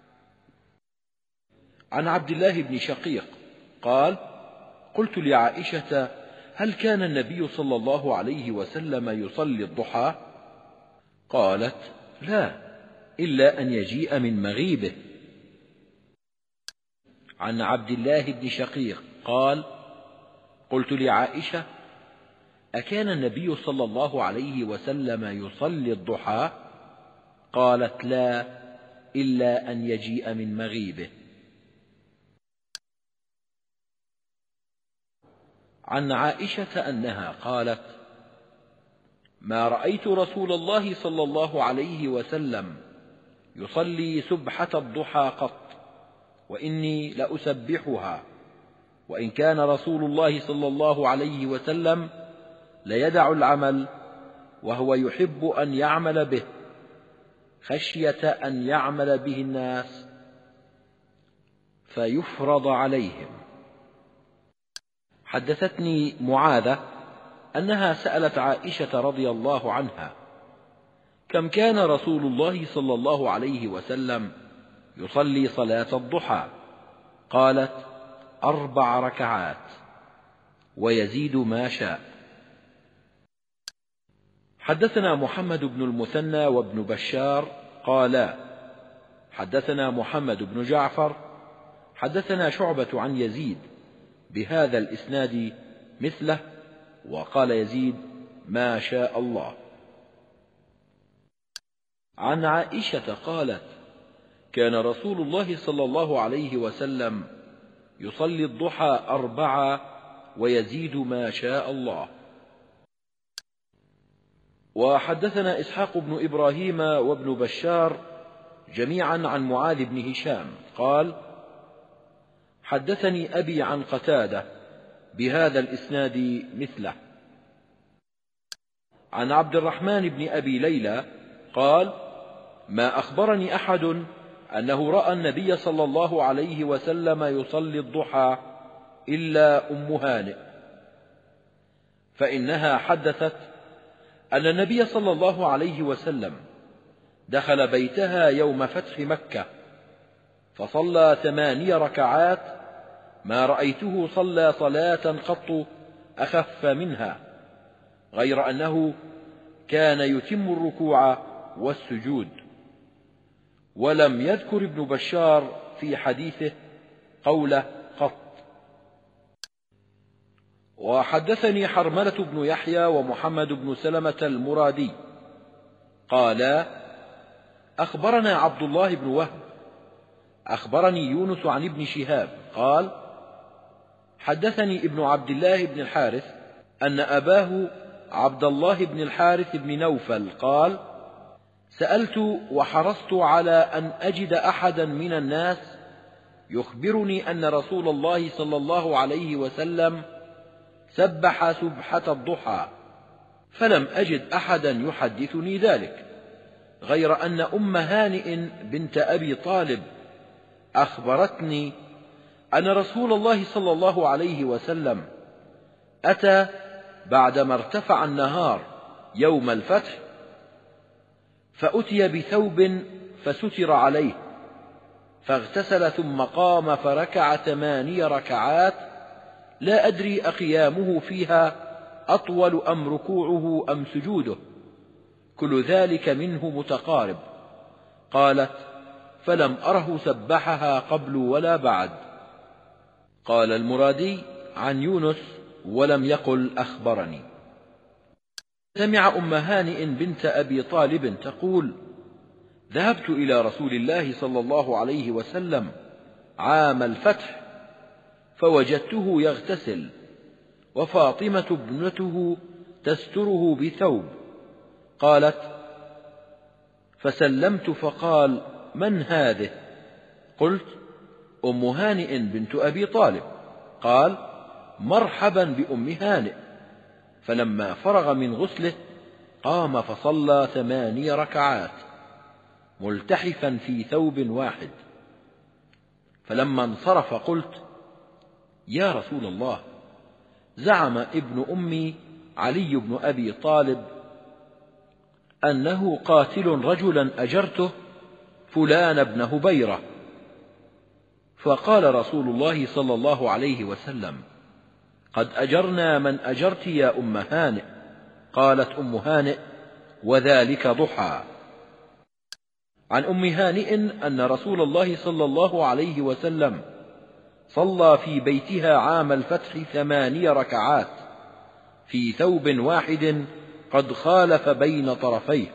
A: عن عبد الله بن شقيق قال: قلت لعائشة: هل كان النبي صلى الله عليه وسلم يصلي الضحى؟ قالت: لا، إلا أن يجيء من مغيبه. عن عبد الله بن شقيق قال: قلت لعائشة: أكان النبي صلى الله عليه وسلم يصلي الضحى؟ قالت: لا، إلا أن يجيء من مغيبه. عن عائشة أنها قالت: ما رأيت رسول الله صلى الله عليه وسلم يصلي سبحة الضحى قط، وإني لأسبحها، وإن كان رسول الله صلى الله عليه وسلم ليدع العمل وهو يحب أن يعمل به، خشية أن يعمل به الناس فيفرض عليهم. حدثتني معاذة أنها سألت عائشة رضي الله عنها: كم كان رسول الله صلى الله عليه وسلم يصلي صلاة الضحى؟ قالت: 4 ركعات، ويزيد ما شاء. حدثنا محمد بن المثنى وابن بشار قالا: حدثنا محمد بن جعفر حدثنا شعبة عن يزيد بهذا الإسناد مثله، وقال يزيد: ما شاء الله. عن عائشة قالت: كان رسول الله صلى الله عليه وسلم يصلي الضحى 4 ويزيد ما شاء الله. وحدثنا إسحاق بن إبراهيم وابن بشار جميعا عن معاذ بن هشام قال: حدثني أبي عن قتادة بهذا الإسناد مثله. عن عبد الرحمن بن أبي ليلى قال: ما أخبرني أحد أنه رأى النبي صلى الله عليه وسلم يصلي الضحى إلا أم هانئ، فإنها حدثت أن النبي صلى الله عليه وسلم دخل بيتها يوم فتح مكة فصلى 8 ركعات، ما رأيته صلى صلاة قط أخف منها، غير أنه كان يتم الركوع والسجود. ولم يذكر ابن بشار في حديثه قوله قط. وحدثني حرملة بن يحيى ومحمد بن سلمة المرادي قالا: أخبرنا عبد الله بن وهب أخبرني يونس عن ابن شهاب قال: حدثني ابن عبد الله بن الحارث أن أباه عبد الله بن الحارث بن نوفل قال: سألت وحرصت على أن أجد أحدا من الناس يخبرني أن رسول الله صلى الله عليه وسلم سبح سبحة الضحى، فلم أجد أحدا يحدثني ذلك، غير أن أم هانئ بنت أبي طالب أخبرتني أن رسول الله صلى الله عليه وسلم أتى بعدما ارتفع النهار يوم الفتح، فأتي بثوب فستر عليه، فاغتسل ثم قام فركع 8 ركعات، لا أدري أقيامه فيها أطول أم ركوعه أم سجوده، كل ذلك منه متقارب. قالت: فلم أره سبحها قبل ولا بعد. قال المرادي عن يونس ولم يقل أخبرني. سمع أم هانئ بنت أبي طالب تقول: ذهبت إلى رسول الله صلى الله عليه وسلم عام الفتح فوجدته يغتسل وفاطمة ابنته تستره بثوب. قالت: فسلمت فقال: من هذه؟ قلت: أم هانئ بنت أبي طالب. قال: مرحبا بأم هانئ. فلما فرغ من غسله قام فصلى 8 ركعات ملتحفا في ثوب واحد. فلما انصرف قلت: يا رسول الله، زعم ابن أمي علي بن أبي طالب أنه قاتل رجلا أجرته فلان بن هبيرة. فقال رسول الله صلى الله عليه وسلم: قد أجرنا من أجرت يا أم هانئ. قالت أم هانئ: وذلك ضحى. عن أم هانئ أن رسول الله صلى الله عليه وسلم صلى في بيتها عام الفتح 8 ركعات في ثوب واحد قد خالف بين طرفيه.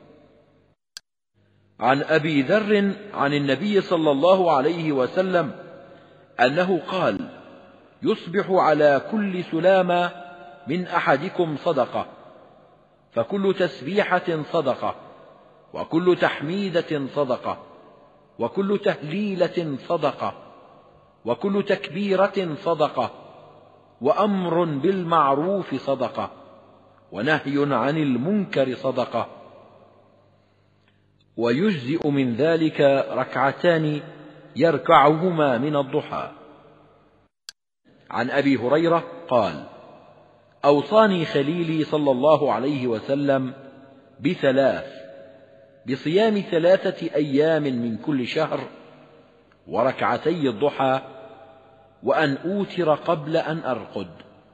A: عن أبي ذر عن النبي صلى الله عليه وسلم أنه قال: يصبح على كل سلامة من أحدكم صدقة، فكل تسبيحة صدقة، وكل تحميدة صدقة، وكل تهليلة صدقة، وكل تكبيرة صدقة، وأمر بالمعروف صدقة، ونهي عن المنكر صدقة، ويجزئ من ذلك 2 يركعهما من الضحى. عن أبي هريرة قال: أوصاني خليلي صلى الله عليه وسلم ب3: بصيام 3 أيام من كل شهر، وركعتي الضحى، وأن أوتر قبل أن أرقد.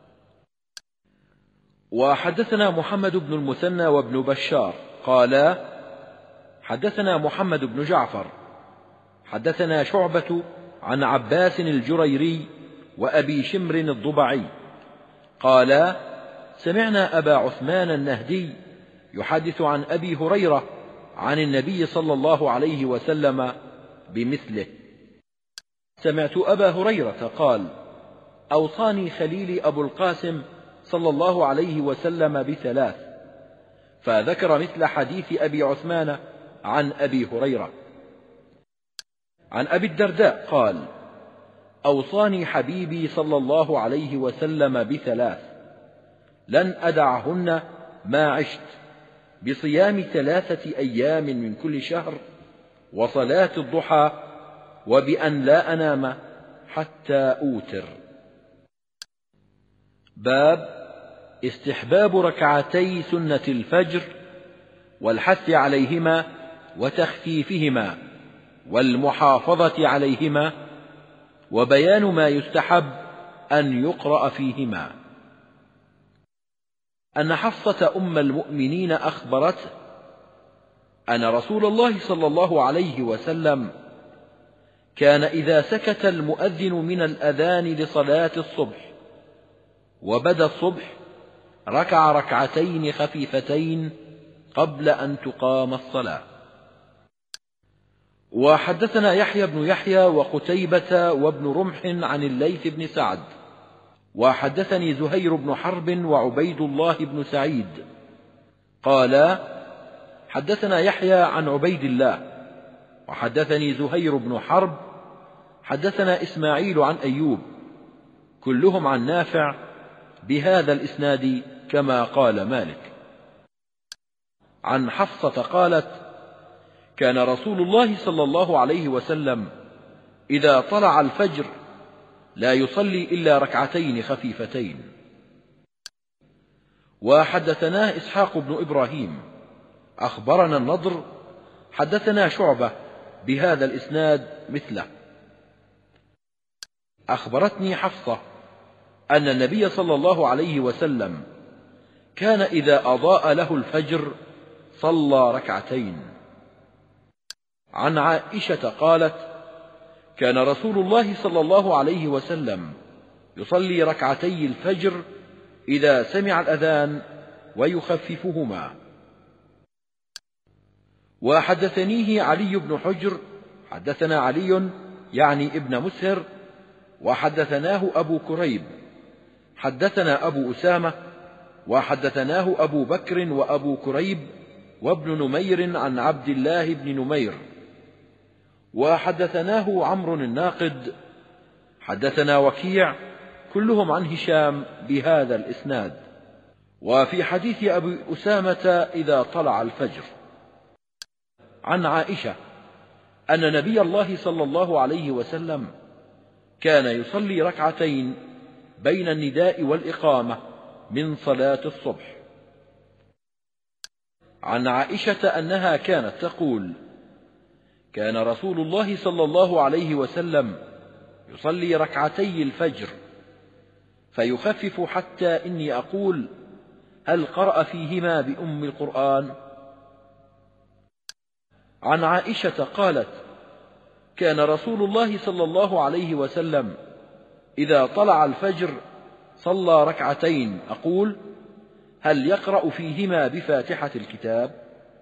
A: وحدثنا محمد بن المثنى وابن بشار قالا: حدثنا محمد بن جعفر حدثنا شعبة عن عباس الجريري وأبي شمر الضبعي قالا: سمعنا أبا عثمان النهدي يحدث عن أبي هريرة عن النبي صلى الله عليه وسلم بمثله. سمعت أبا هريرة قال: أوصاني خليلي أبو القاسم صلى الله عليه وسلم ب3، فذكر مثل حديث أبي عثمان عن أبي هريرة. عن أبي الدرداء قال: أوصاني حبيبي صلى الله عليه وسلم ب3 لن أدعهن ما عشت: بصيام 3 أيام من كل شهر، وصلاة الضحى، وبأن لا أنام حتى أوتر. باب استحباب ركعتي سنة الفجر والحث عليهما وتخفيفهما والمحافظة عليهما، وبيان ما يستحب أن يقرأ فيهما. أن حفصة أم المؤمنين أخبرته أن رسول الله صلى الله عليه وسلم كان إذا سكت المؤذن من الأذان لصلاة الصبح وبدا الصبح ركع 2 خفيفتين قبل أن تقام الصلاة. وحدثنا يحيى بن يحيى وقتيبة وابن رمح عن الليث بن سعد، وحدثني زهير بن حرب وعبيد الله بن سعيد قالا: حدثنا يحيى عن عبيد الله، وحدثني زهير بن حرب، حدثنا إسماعيل عن أيوب، كلهم عن نافع بهذا الإسناد كما قال مالك. عن حفصة قالت: كان رسول الله صلى الله عليه وسلم إذا طلع الفجر لا يصلي إلا 2 خفيفتين. وحدثنا إسحاق بن إبراهيم أخبرنا النضر حدثنا شعبة بهذا الإسناد مثله. أخبرتني حفصة أن النبي صلى الله عليه وسلم كان إذا أضاء له الفجر صلى 2. عن عائشة قالت: كان رسول الله صلى الله عليه وسلم يصلي 2 الفجر إذا سمع الأذان ويخففهما. وحدثنيه علي بن حجر حدثنا علي يعني ابن مسهر، وحدثناه أبو كريب حدثنا أبو أسامة، وحدثناه أبو بكر وأبو كريب وابن نمير عن عبد الله بن نمير، وحدثناه عمرو الناقد حدثنا وكيع، كلهم عن هشام بهذا الإسناد. وفي حديث أبي أسامة إذا طلع الفجر. عن عائشة أن نبي الله صلى الله عليه وسلم كان يصلي 2 بين النداء والإقامة من صلاة الصبح. عن عائشة أنها كانت تقول: كان رسول الله صلى الله عليه وسلم يصلي 2 الفجر فيخفف حتى إني أقول: هل قرأ فيهما بأم القرآن؟ عن عائشة قالت: كان رسول الله صلى الله عليه وسلم إذا طلع الفجر صلى 2 أقول: هل يقرأ فيهما بفاتحة الكتاب؟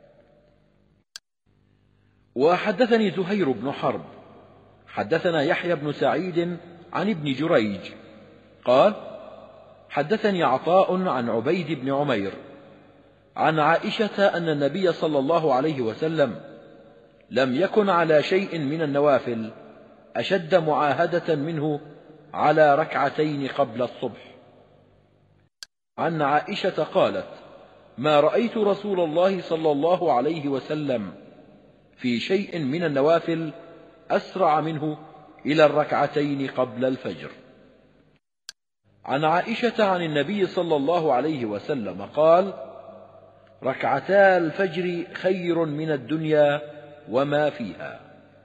A: وحدثني زهير بن حرب حدثنا يحيى بن سعيد عن ابن جريج قال: حدثني عطاء عن عبيد بن عمير عن عائشة أن النبي صلى الله عليه وسلم لم يكن على شيء من النوافل أشد معاهدة منه على 2 قبل الصبح. عن عائشة قالت: ما رأيت رسول الله صلى الله عليه وسلم في شيء من النوافل أسرع منه إلى 2 قبل الفجر. عن عائشة عن النبي صلى الله عليه وسلم قال: 2 الفجر خير من الدنيا وما فيها.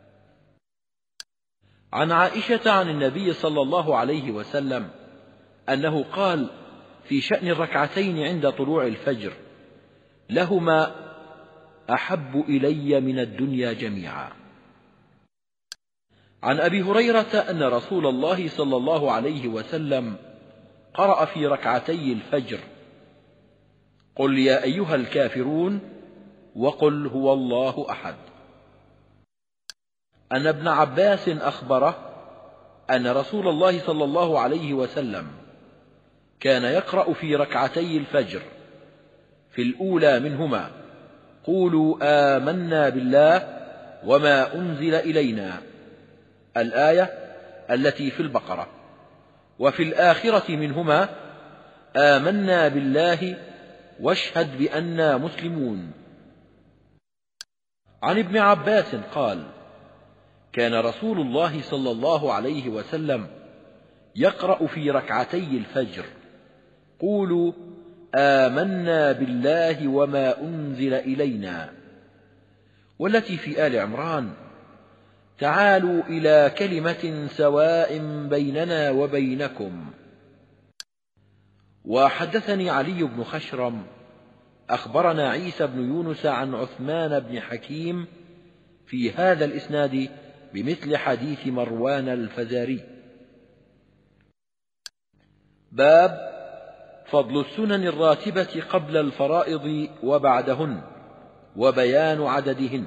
A: عن عائشة عن النبي صلى الله عليه وسلم أنه قال في شأن 2 عند طلوع الفجر: لهما أحب إلي من الدنيا جميعا. عن أبي هريرة أن رسول الله صلى الله عليه وسلم قرأ في 2 الفجر: قل يا أيها الكافرون وقل هو الله أحد. أن ابن عباس أخبره أن رسول الله صلى الله عليه وسلم كان يقرأ في 2 الفجر في الأولى منهما: قولوا آمنا بالله وما أنزل إلينا، الآية: التي في البقرة، وفي الآخرة منهما آمنا بالله واشهد بأننا مسلمون. عن ابن عباس قال: كان رسول الله صلى الله عليه وسلم يقرأ في ركعتي الفجر: قولوا آمنا بالله وما أنزل إلينا، والتي في آل عمران: تعالوا إلى كلمة سواء بيننا وبينكم. وحدثني علي بن خشرم أخبرنا عيسى بن يونس عن عثمان بن حكيم في هذا الإسناد بمثل حديث مروان الفزاري. باب فضل السنن الراتبة قبل الفرائض وبعدهن وبيان عددهن.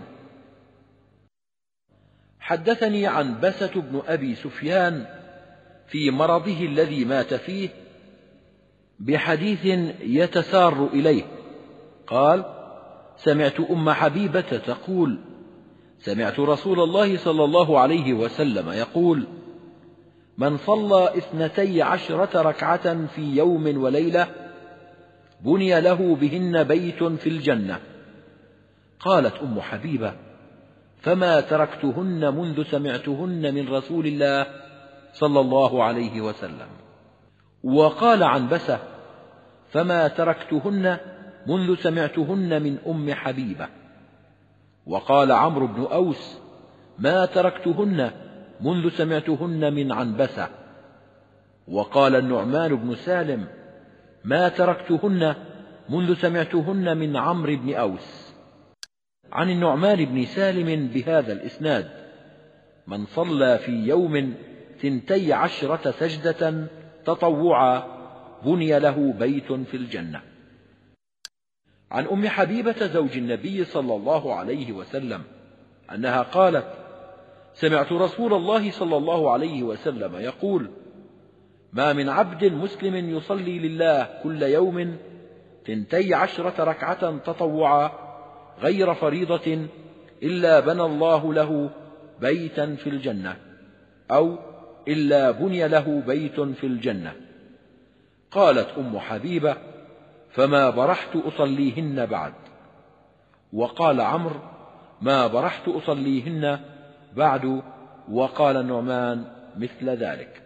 A: حدثني عن بسة بن أبي سفيان في مرضه الذي مات فيه بحديث يتسار إليه، قال: سمعت أم حبيبة تقول: سمعت رسول الله صلى الله عليه وسلم يقول: من صلى 12 ركعة في يوم وليلة بني له بهن بيت في الجنة. قالت أم حبيبة: فما تركتهن منذ سمعتهن من رسول الله صلى الله عليه وسلم. وقال عن بسة: فما تركتهن منذ سمعتهن من أم حبيبة. وقال عمرو بن أوس: ما تركتهن منذ سمعتهن من عنبسة. وقال النعمان بن سالم: ما تركتهن منذ سمعتهن من عمرو بن أوس. عن النعمان بن سالم بهذا الإسناد: من صلى في يوم 12 سجدة تطوعا بني له بيت في الجنة. عن أم حبيبة زوج النبي صلى الله عليه وسلم أنها قالت: سمعت رسول الله صلى الله عليه وسلم يقول: ما من عبد مسلم يصلي لله كل يوم 12 ركعة تطوعا غير فريضة إلا بنى الله له بيتا في الجنة، أو إلا بني له بيت في الجنة. قالت أم حبيبة: فما برحت أصليهن بعد. وقال عمرو: ما برحت أصليهن بعد. وقال النعمان مثل ذلك.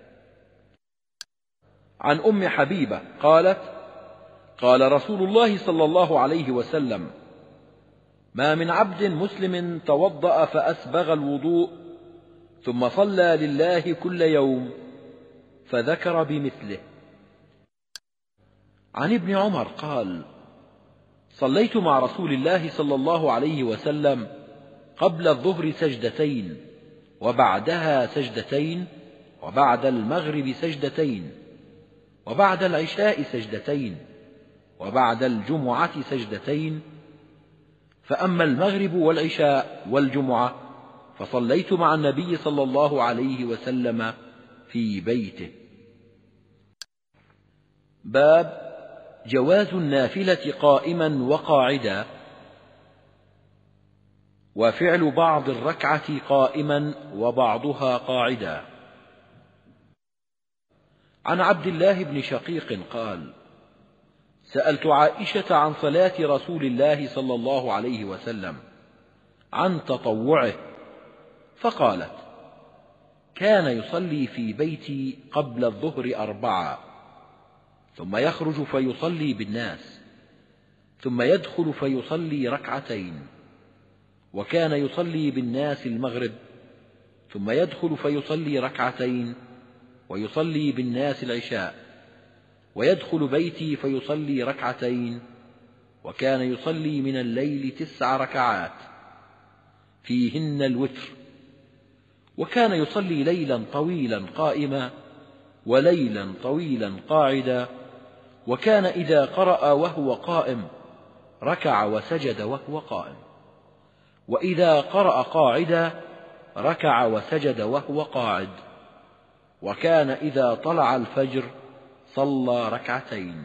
A: عن أم حبيبة قالت: قال رسول الله صلى الله عليه وسلم: ما من عبد مسلم توضأ فأسبغ الوضوء ثم صلى لله كل يوم، فذكر بمثله. عن ابن عمر قال: صليت مع رسول الله صلى الله عليه وسلم قبل الظهر سجدتين، وبعدها سجدتين، وبعد المغرب سجدتين، وبعد العشاء سجدتين، وبعد الجمعة سجدتين. فأما المغرب والعشاء والجمعة فصليت مع النبي صلى الله عليه وسلم في بيته. باب جواز النافلة قائما وقاعدا، وفعل بعض الركعة قائما وبعضها قاعدا. عن عبد الله بن شقيق قال: سألت عائشة عن صلاة رسول الله صلى الله عليه وسلم عن تطوعه، فقالت: كان يصلي في بيتي قبل الظهر 4، ثم يخرج فيصلي بالناس، ثم يدخل فيصلي 2 ركعتين، وكان يصلي بالناس المغرب، ثم يدخل فيصلي 2 ركعتين، ويصلي بالناس العشاء، ويدخل بيتي فيصلي 2 ركعتين، وكان يصلي من الليل 9 ركعات فيهن الوتر، وكان يصلي ليلا طويلا قائما وليلا طويلا قاعدا، وكان إذا قرأ وهو قائم ركع وسجد وهو قائم، وإذا قرأ قاعدا ركع وسجد وهو قاعد، وكان إذا طلع الفجر صلى 2 ركعتين.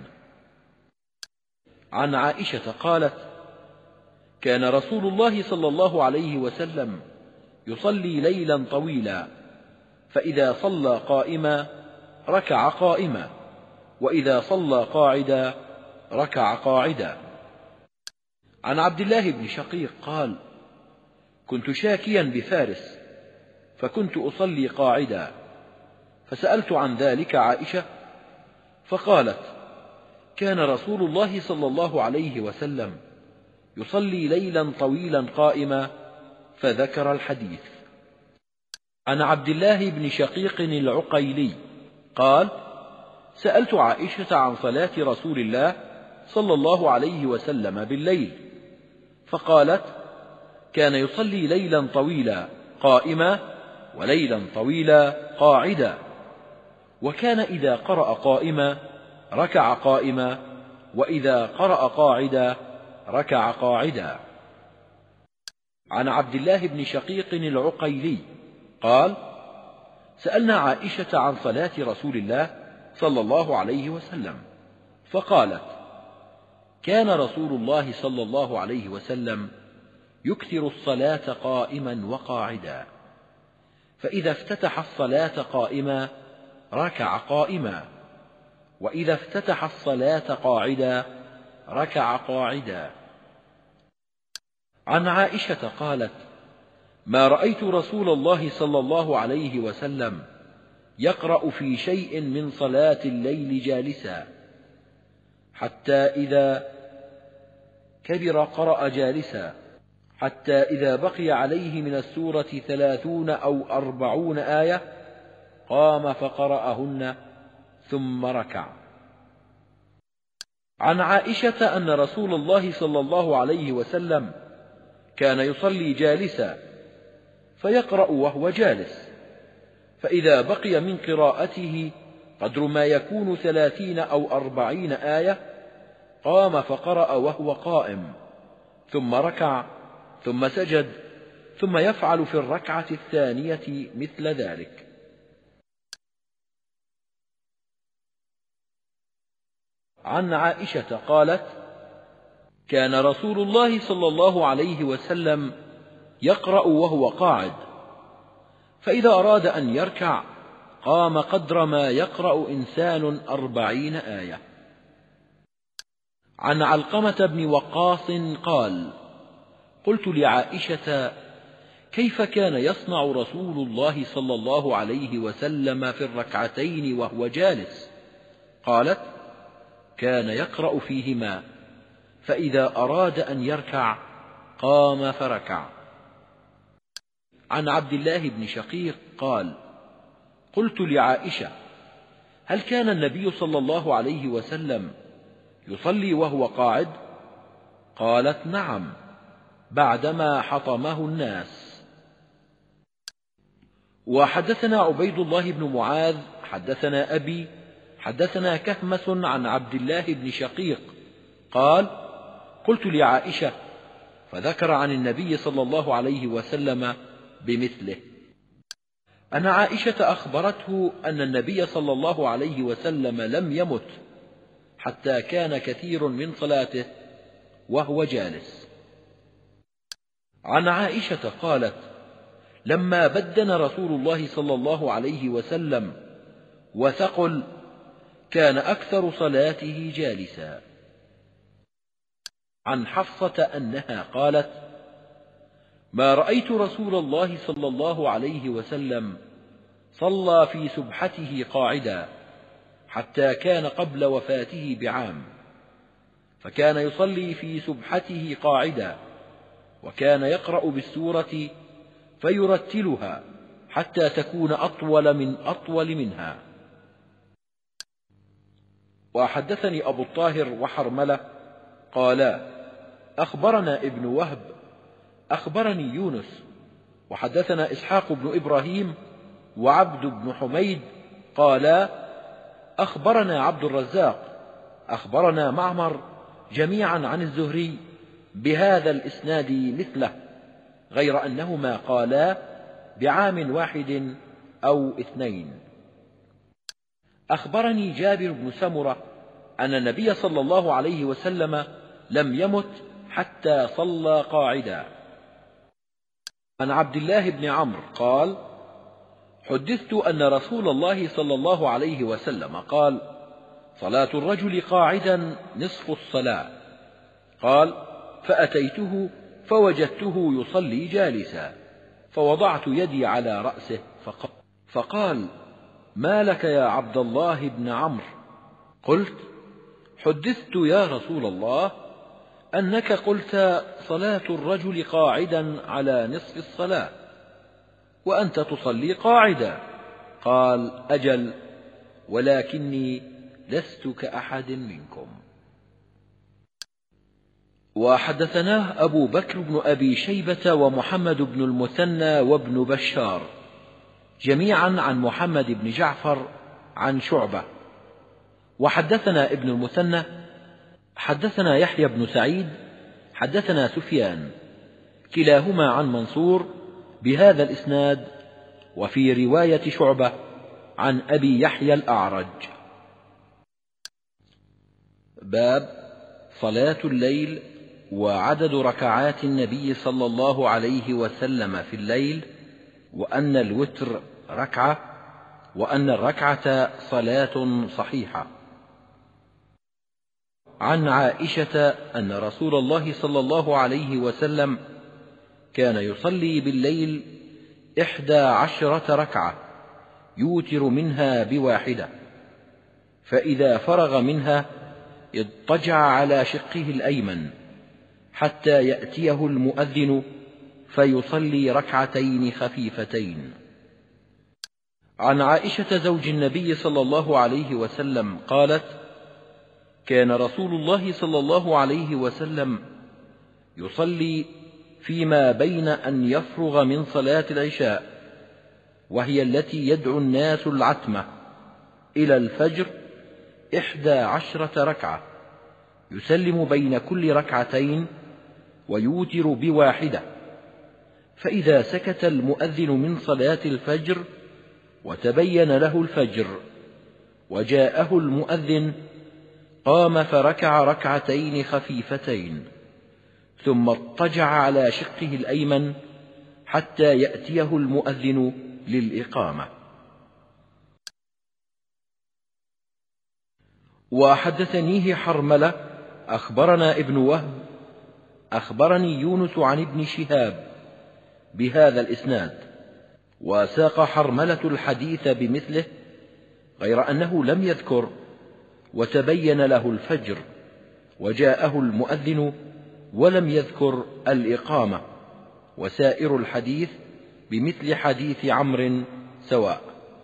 A: عن عائشة قالت: كان رسول الله صلى الله عليه وسلم يصلي ليلا طويلا، فإذا صلى قائما ركع قائما، وإذا صلى قاعدا ركع قاعدا. عن عبد الله بن شقيق قال: كنت شاكيا بفارس، فكنت أصلي قاعدا، فسألت عن ذلك عائشة، فقالت: كان رسول الله صلى الله عليه وسلم يصلي ليلا طويلا قائما، فذكر الحديث. عن عبد الله بن شقيق العقيلي قال: سألت عائشة عن صلاة رسول الله صلى الله عليه وسلم بالليل، فقالت: كان يصلي ليلا طويلا قائما، وليلا طويلا قاعدا، وكان إذا قرأ قائما ركع قائما، وإذا قرأ قاعدا ركع قاعدا. عن عبد الله بن شقيق العقيلي قال: سألنا عائشة عن صلاة رسول الله صلى الله عليه وسلم، فقالت: كان رسول الله صلى الله عليه وسلم يكثر الصلاة قائما وقاعدا، فإذا افتتح الصلاة قائما ركع قائما، وإذا افتتح الصلاة قاعدا ركع قاعدا. عن عائشة قالت: ما رأيت رسول الله صلى الله عليه وسلم يقرأ في شيء من صلاة الليل جالسا، حتى إذا كبر قرأ جالسا، حتى إذا بقي عليه من السورة 30 أو 40 آية قام فقرأهن ثم ركع. عن عائشة أن رسول الله صلى الله عليه وسلم كان يصلي جالسا، فيقرأ وهو جالس، فإذا بقي من قراءته قدر ما يكون 30 أو 40 آية قام فقرأ وهو قائم، ثم ركع، ثم سجد، ثم يفعل في الركعة الثانية مثل ذلك. عن عائشة قالت: كان رسول الله صلى الله عليه وسلم يقرأ وهو قاعد، فإذا أراد أن يركع قام قدر ما يقرأ إنسان 40 آية. عن علقمة بن وقاص قال: قلت لعائشة: كيف كان يصنع رسول الله صلى الله عليه وسلم في الركعتين وهو جالس؟ قالت: كان يقرأ فيهما، فإذا أراد أن يركع قام فركع. عن عبد الله بن شقيق قال: قلت لعائشة: هل كان النبي صلى الله عليه وسلم يصلي وهو قاعد؟ قالت: نعم، بعدما حطمه الناس. وحدثنا عبيد الله بن معاذ حدثنا أبي حدثنا كهمس عن عبد الله بن شقيق قال: قلت لعائشة، فذكر عن النبي صلى الله عليه وسلم بمثله. أن عائشة أخبرته أن النبي صلى الله عليه وسلم لم يمت حتى كان كثير من صلاته وهو جالس. عن عائشة قالت: لما بدن رسول الله صلى الله عليه وسلم وثقل كان أكثر صلاته جالسا. عن حفصة أنها قالت: ما رأيت رسول الله صلى الله عليه وسلم صلى في سبحته قاعدا حتى كان قبل وفاته بعام، فكان يصلي في سبحته قاعدا، وكان يقرأ بالسورة فيرتلها حتى تكون أطول منها. وحدثني أبو الطاهر وحرملة قالا: أخبرنا ابن وهب أخبرني يونس، وحدثنا إسحاق بن إبراهيم وعبد بن حميد قالا: أخبرنا عبد الرزاق أخبرنا معمر جميعا عن الزهري بهذا الإسناد مثله، غير أنهما قالا بعام واحد أو 2. أخبرني جابر بن سمرة أن النبي صلى الله عليه وسلم لم يمت حتى صلى قاعدا. عن عبد الله بن عمرو قال: حدثت أن رسول الله صلى الله عليه وسلم قال: صلاة الرجل قاعدا نصف الصلاة. قال: فأتيته فوجدته يصلي جالسا، فوضعت يدي على رأسه فقال: ما لك يا عبد الله بن عمرو؟ قلت: حدثت يا رسول الله أنك قلت: صلاة الرجل قاعدا على نصف الصلاة، وأنت تصلي قاعدا. قال: أجل، ولكني لست كأحد منكم. وحدثناه أبو بكر بن أبي شيبة ومحمد بن المثنى وابن بشار جميعا عن محمد بن جعفر عن شعبة. وحدثنا ابن المثنى حدثنا يحيى بن سعيد حدثنا سفيان كلاهما عن منصور بهذا الإسناد، وفي رواية شعبة عن أبي يحيى الأعرج. باب صلاة الليل وعدد ركعات النبي صلى الله عليه وسلم في الليل، وأن الوتر ركعة، وأن الركعة صلاة صحيحة. عن عائشة أن رسول الله صلى الله عليه وسلم كان يصلي بالليل 11 ركعة يوتر منها بواحدة، فإذا فرغ منها اضطجع على شقه الأيمن حتى يأتيه المؤذن فيصلي ركعتين خفيفتين. عن عائشة زوج النبي صلى الله عليه وسلم قالت: كان رسول الله صلى الله عليه وسلم يصلي فيما بين أن يفرغ من صلاة العشاء، وهي التي يدعو الناس العتمة، إلى الفجر 11 ركعة، يسلم بين كل ركعتين ويوتر بواحدة، فإذا سكت المؤذن من صلاة الفجر وتبين له الفجر وجاءه المؤذن قام فركع ركعتين خفيفتين، ثم اضطجع على شقه الأيمن حتى يأتيه المؤذن للإقامة. وحدثنيه حرملة أخبرنا ابن وهب أخبرني يونس عن ابن شهاب بهذا الإسناد، وساق حرملة الحديث بمثله، غير أنه لم يذكر وتبين له الفجر وجاءه المؤذن، ولم يذكر الإقامة، وسائر الحديث بمثل حديث عمرو سواء.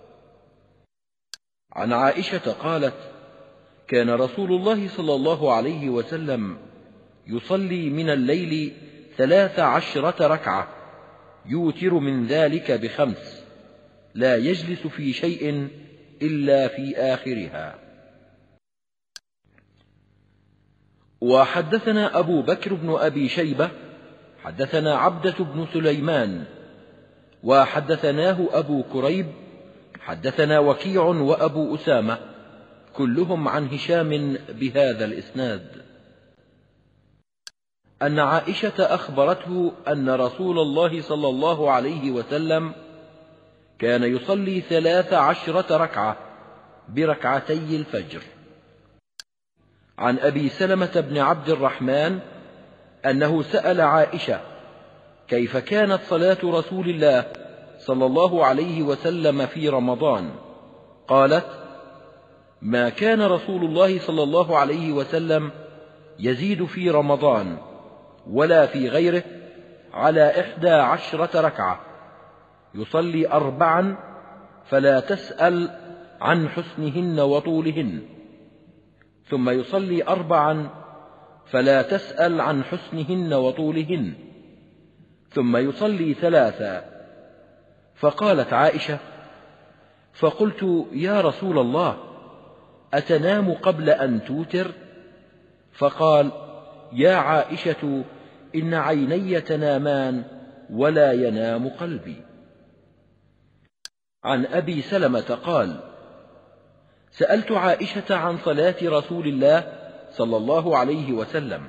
A: عن عائشة قالت: كان رسول الله صلى الله عليه وسلم يصلي من الليل 13 ركعة يوتر من ذلك ب5، لا يجلس في شيء إلا في آخرها. وحدثنا أبو بكر بن أبي شيبة حدثنا عبدة بن سليمان وحدثناه أبو كريب حدثنا وكيع وأبو أسامة كلهم عن هشام بهذا الإسناد، أن عائشة أخبرته أن رسول الله صلى الله عليه وسلم كان يصلي 13 ركعة بركعتي الفجر. عن أبي سلمة بن عبد الرحمن أنه سأل عائشة كيف كانت صلاة رسول الله صلى الله عليه وسلم في رمضان؟ قالت: ما كان رسول الله صلى الله عليه وسلم يزيد في رمضان ولا في غيره على 11 ركعة، يصلي 4 فلا تسأل عن حسنهن وطولهن، ثم يصلي 4 فلا تسأل عن حسنهن وطولهن، ثم يصلي 3. فقالت عائشة: فقلت: يا رسول الله، أتنام قبل أن توتر؟ فقال: يا عائشة، إن عيني تنامان ولا ينام قلبي. عن أبي سلمة قال: سألت عائشة عن صلاة رسول الله صلى الله عليه وسلم،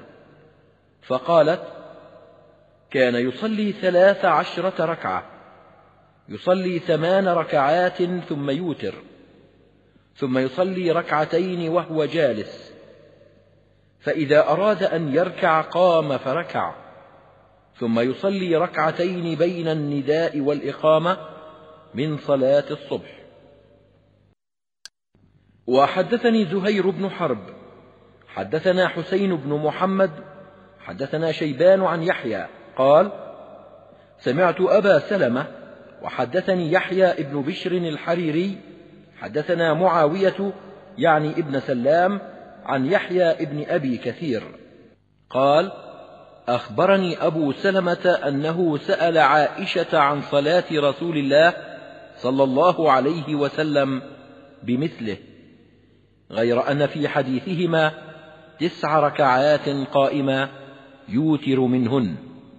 A: فقالت: كان يصلي 13 ركعة يصلي 8 ركعات ثم يوتر، ثم يصلي ركعتين وهو جالس، فإذا أراد أن يركع قام فركع، ثم يصلي ركعتين بين النداء والإقامة من صلاة الصبح. وحدثني زهير بن حرب حدثنا حسين بن محمد حدثنا شيبان عن يحيى قال: سمعت أبا سلمة وحدثني يحيى ابن بشر الحريري حدثنا معاوية يعني ابن سلام عن يحيى ابن أبي كثير قال: أخبرني أبو سلمة أنه سأل عائشة عن صلاة رسول الله صلى الله عليه وسلم بمثله، غير أن في حديثهما 9 ركعات قائمة يوتر منهن.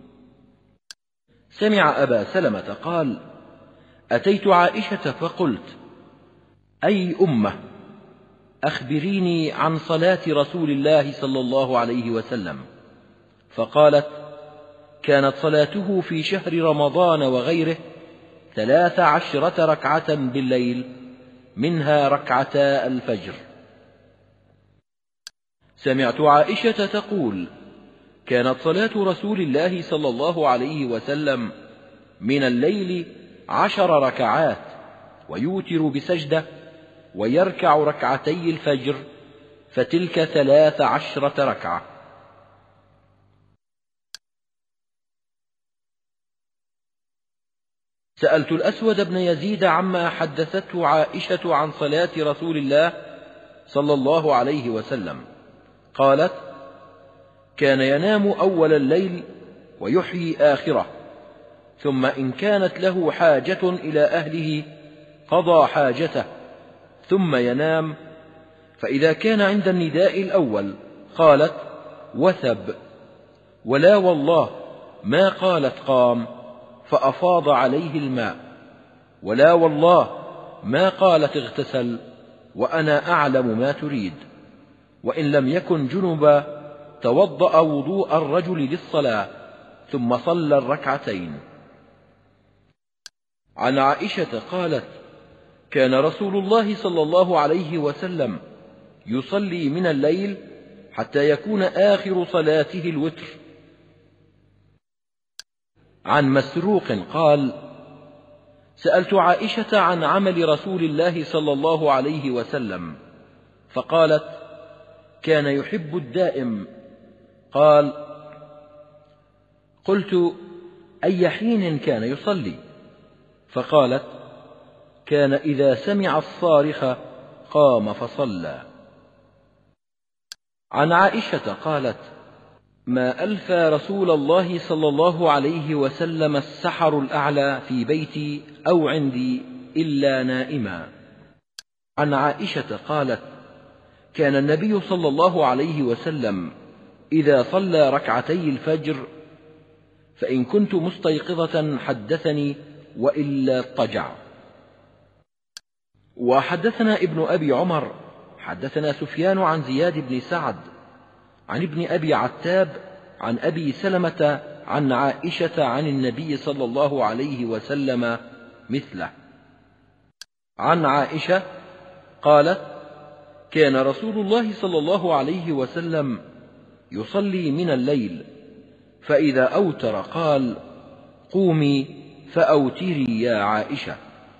A: سمع أبا سلمة قال: أتيت عائشة فقلت: أي أمة، أخبريني عن صلاة رسول الله صلى الله عليه وسلم. فقالت: كانت صلاته في شهر رمضان وغيره 13 ركعة بالليل، منها ركعتا الفجر. سمعت عائشة تقول: كانت صلاة رسول الله صلى الله عليه وسلم من الليل 10 ركعات، ويوتر بسجدة، ويركع ركعتي الفجر، فتلك 13 ركعة. سألت الأسود بن يزيد عما حدثته عائشة عن صلاة رسول الله صلى الله عليه وسلم، قالت: كان ينام أول الليل ويحيي آخره، ثم إن كانت له حاجة إلى أهله قضى حاجته ثم ينام، فإذا كان عند النداء الأول قالت: وثب، ولا والله ما قالت قام فأفاض عليه الماء، ولا والله ما قالت اغتسل، وأنا أعلم ما تريد، وإن لم يكن جنبا توضأ وضوء الرجل للصلاة ثم صلى الركعتين. عن عائشة قالت: كان رسول الله صلى الله عليه وسلم يصلي من الليل حتى يكون آخر صلاته الوتر. عن مسروق قال: سألت عائشة عن عمل رسول الله صلى الله عليه وسلم، فقالت: كان يحب الدائم. قال: قلت: أي حين كان يصلي؟ فقالت: كان إذا سمع الصارخ قام فصلى. عن عائشة قالت: ما ألفى رسول الله صلى الله عليه وسلم السحر الأعلى في بيتي أو عندي إلا نائما. عن عائشة قالت: كان النبي صلى الله عليه وسلم إذا صلى ركعتي الفجر فإن كنت مستيقظة حدثني، وإلا اضطجع. وحدثنا ابن أبي عمر حدثنا سفيان عن زياد بن سعد عن ابن أبي عتاب عن أبي سلمة عن عائشة عن النبي صلى الله عليه وسلم مثله. عن عائشة قالت: كان رسول الله صلى الله عليه وسلم يصلي من الليل، فإذا أوتر قال: قومي فأوتري يا عائشة.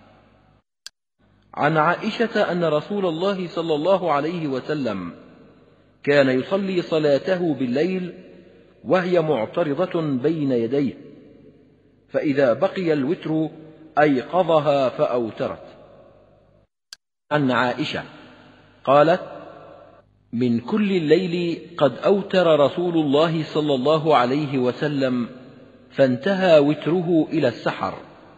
A: عن عائشة أن رسول الله صلى الله عليه وسلم كان يصلي صلاته بالليل وهي معترضة بين يديه، فإذا بقي الوتر أيقظها فأوترت. عن عائشة قالت: من كل الليل قد أوتر رسول الله صلى الله عليه وسلم فانتهى وتره إلى السحر.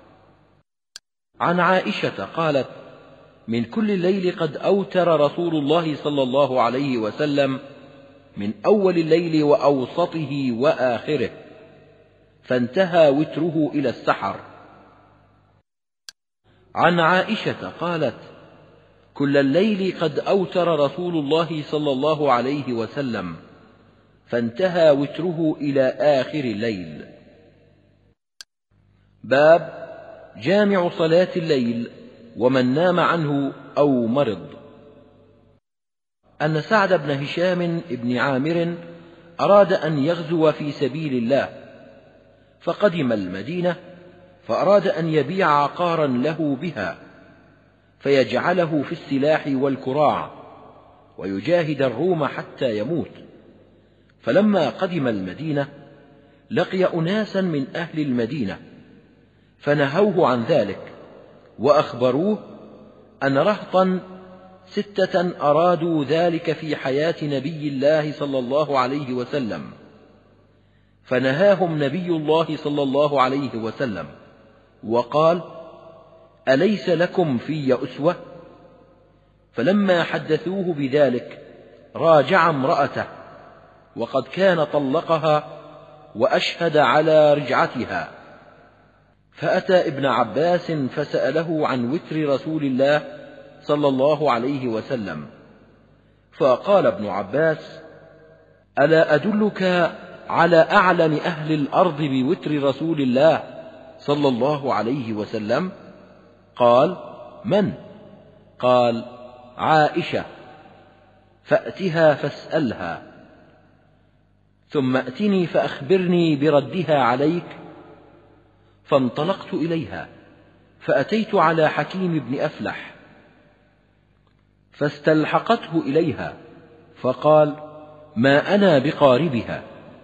A: عن عائشة قالت: من كل الليل قد أوتر رسول الله صلى الله عليه وسلم من أول الليل وأوسطه وآخره، فانتهى وتره إلى السحر. عن عائشة قالت: كل الليل قد أوتر رسول الله صلى الله عليه وسلم فانتهى وتره إلى آخر الليل. باب جامع صلاة الليل ومن نام عنه أو مرض. أن سعد بن هشام بن عامر أراد أن يغزو في سبيل الله، فقدم المدينة فأراد أن يبيع عقارا له بها فيجعله في السلاح والكراع ويجاهد الروم حتى يموت. فلما قدم المدينة لقي أناسا من أهل المدينة فنهوه عن ذلك، وأخبروه أن رهطا 6 أرادوا ذلك في حياة نبي الله صلى الله عليه وسلم، فنهاهم نبي الله صلى الله عليه وسلم وقال: أليس لكم في أسوة؟ فلما حدثوه بذلك راجع امرأته وقد كان طلقها وأشهد على رجعتها، فأتى ابن عباس فسأله عن وتر رسول الله صلى الله عليه وسلم، فقال ابن عباس: ألا أدلك على أعلم أهل الأرض بوتر رسول الله صلى الله عليه وسلم؟ قال: من؟ قال: عائشة، فأتها فاسألها، ثم أتني فأخبرني بردها عليك. فانطلقت إليها فأتيت على حكيم بن أفلح فاستلحقته إليها فقال: ما أنا بقاربها،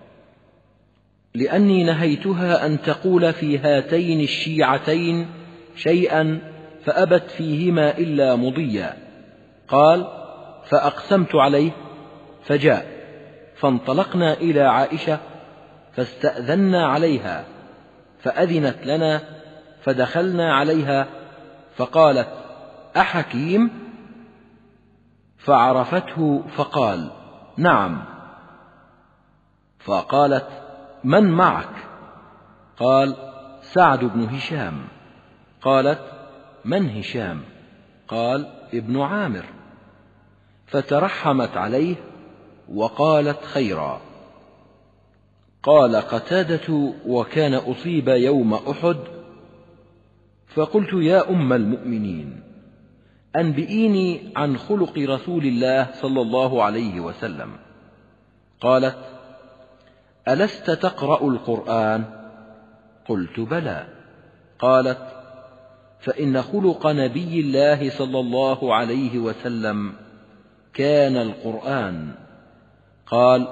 A: لأني نهيتها أن تقول في هاتين الشيعتين شيئا فأبت فيهما إلا مضيا. قال: فأقسمت عليه فجاء، فانطلقنا إلى عائشة فاستأذنا عليها فأذنت لنا، فدخلنا عليها فقالت: أحكيم؟ فعرفته فقال: نعم. فقالت: من معك؟ قال: سعد بن هشام. قالت: من هشام؟ قال: ابن عامر. فترحمت عليه وقالت خيرا. قال قتادة: وكان أصيب يوم أحد، فقلت: يا أم المؤمنين، أنبئيني عن خلق رسول الله صلى الله عليه وسلم. قالت: ألست تقرأ القرآن؟ قلت: بلى. قالت: فإن خلق نبي الله صلى الله عليه وسلم كان القرآن. قال: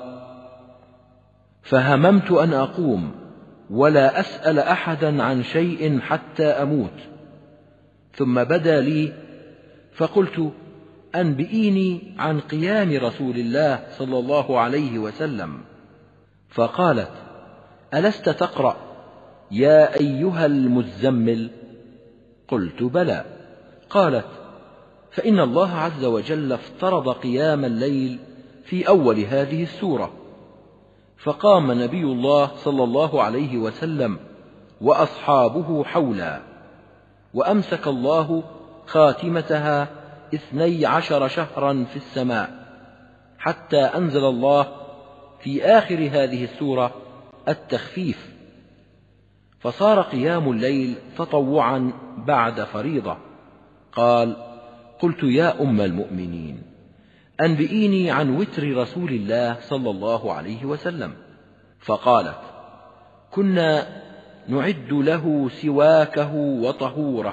A: فهممت أن أقوم ولا أسأل أحدا عن شيء حتى أموت، ثم بدا لي فقلت: أنبئيني عن قيام رسول الله صلى الله عليه وسلم. فقالت: ألست تقرأ يا أيها المزمل؟ قلت: بلى. قالت: فإن الله عز وجل افترض قيام الليل في أول هذه السورة، فقام نبي الله صلى الله عليه وسلم وأصحابه حولا، وأمسك الله خاتمتها 12 شهرا في السماء، حتى أنزل الله في آخر هذه السورة التخفيف، فصار قيام الليل تطوعا بعد فريضة. قال: قلت: يا أم المؤمنين، أنبئيني عن وتر رسول الله صلى الله عليه وسلم. فقالت: كنا نعد له سواكه وطهوره،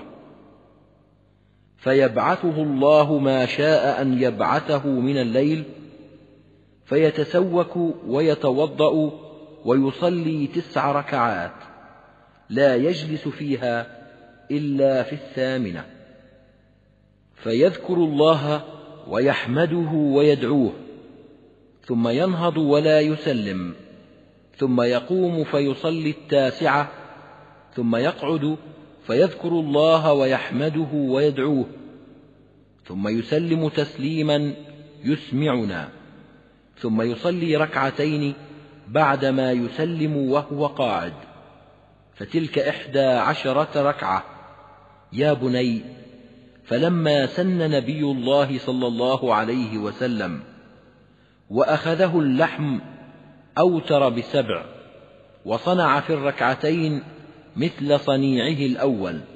A: فيبعثه الله ما شاء أن يبعثه من الليل، فيتسوك ويتوضأ ويصلي 9 ركعات لا يجلس فيها إلا في 8، فيذكر الله ويحمده ويدعوه، ثم ينهض ولا يسلم، ثم يقوم فيصلي 9، ثم يقعد فيذكر الله ويحمده ويدعوه، ثم يسلم تسليما يسمعنا، ثم يصلي 2 بعدما يسلم وهو قاعد، فتلك 11 ركعة. يا بني، فلما سن نبي الله صلى الله عليه وسلم وأخذه اللحم أوتر ب7، وصنع في 2 مثل صنيعه الأول،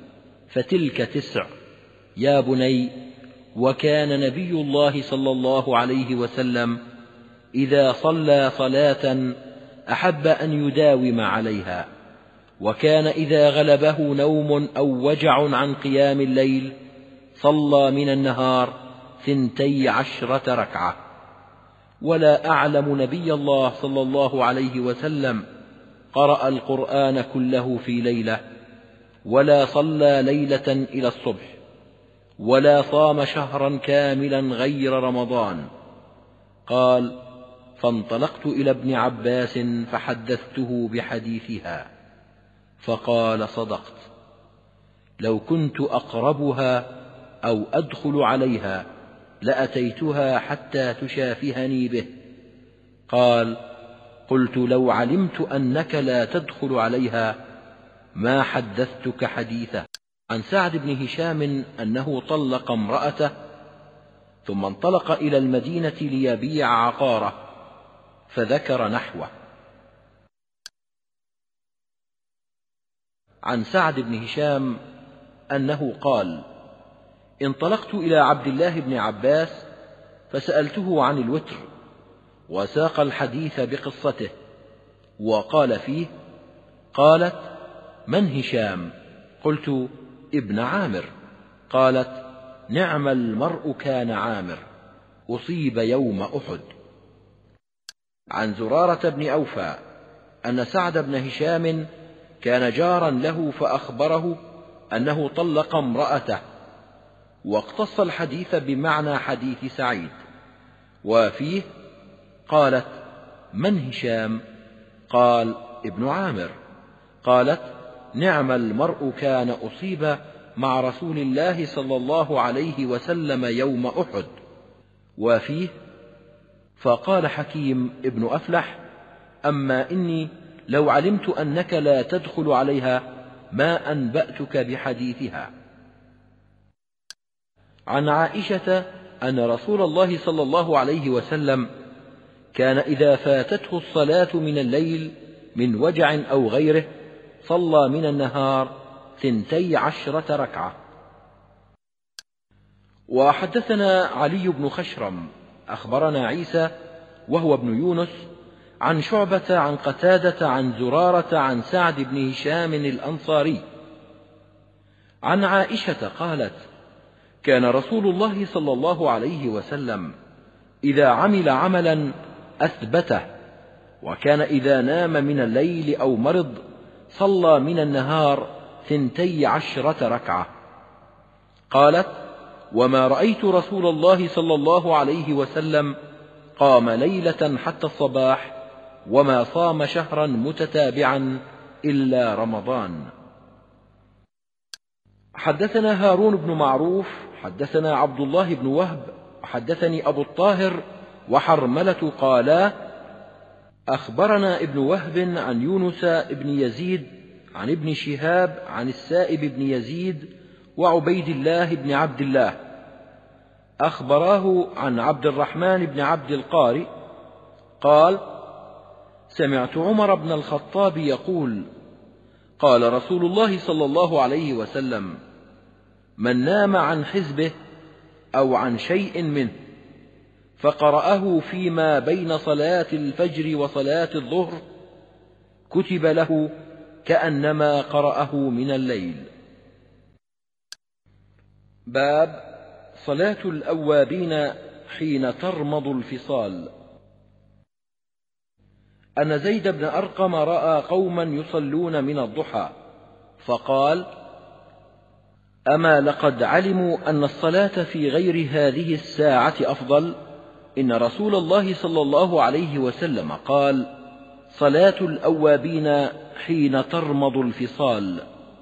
A: فتلك 9 يا بني. وكان نبي الله صلى الله عليه وسلم إذا صلى صلاة أحب أن يداوم عليها، وكان إذا غلبه نوم أو وجع عن قيام الليل صلى من النهار 12 ركعة. ولا أعلم نبي الله صلى الله عليه وسلم قرأ القرآن كله في ليلة، ولا صلى ليلة إلى الصبح، ولا صام شهرا كاملا غير رمضان. قال: فانطلقت إلى ابن عباس فحدثته بحديثها، فقال: صدقت، لو كنت أقربها أو أدخل عليها لأتيتها حتى تشافهني به. قال: قلت: لو علمت أنك لا تدخل عليها ما حدثتك حديثه. عن سعد بن هشام أنه طلق امرأته ثم انطلق إلى المدينة ليبيع عقاره، فذكر نحوه. عن سعد بن هشام أنه قال: انطلقت إلى عبد الله بن عباس فسألته عن الوتر، وساق الحديث بقصته، وقال فيه: قالت: من هشام؟ قلت: ابن عامر. قالت: نعم المرء كان عامر، أصيب يوم أحد. عن زرارة بن أوفى أن سعد بن هشام كان جارا له فأخبره أنه طلق امرأته، واقتص الحديث بمعنى حديث سعيد، وفيه: قالت: من هشام؟ قال: ابن عامر. قالت: نعم المرء كان أصيب مع رسول الله صلى الله عليه وسلم يوم أحد. وفيه: فقال حكيم ابن أفلح: أما إني لو علمت أنك لا تدخل عليها ما أنبأتك بحديثها. عن عائشة أن رسول الله صلى الله عليه وسلم كان إذا فاتته الصلاة من الليل من وجع أو غيره صلى من النهار 12 ركعة. وحدثنا علي بن خشرم أخبرنا عيسى وهو ابن يونس عن شعبة عن قتادة عن زرارة عن سعد بن هشام الأنصاري عن عائشة قالت: كان رسول الله صلى الله عليه وسلم إذا عمل عملا أثبته، وكان إذا نام من الليل أو مرض صلى من النهار 12 ركعة. قالت: وما رأيت رسول الله صلى الله عليه وسلم قام ليلة حتى الصباح، وما صام شهرا متتابعا إلا رمضان. حدثنا هارون بن معروف حدثنا عبد الله بن وهب حدثني أبو الطاهر وحرملة قالا: أخبرنا ابن وهب عن يونس بن يزيد عن ابن شهاب عن السائب بن يزيد وعبيد الله بن عبد الله أخبراه عن عبد الرحمن بن عبد القارئ قال: سمعت عمر بن الخطاب يقول: قال رسول الله صلى الله عليه وسلم: من نام عن حزبه أو عن شيء منه فقرأه فيما بين صلاة الفجر وصلاة الظهر كتب له كأنما قرأه من الليل. باب صلاة الأوابين حين ترمض الفصال. أن زيد بن أرقم رأى قوما يصلون من الضحى فقال: أما لقد علموا أن الصلاة في غير هذه الساعة أفضل؟ إن رسول الله صلى الله عليه وسلم قال: صلاة الأوابين حين ترمض الفصال.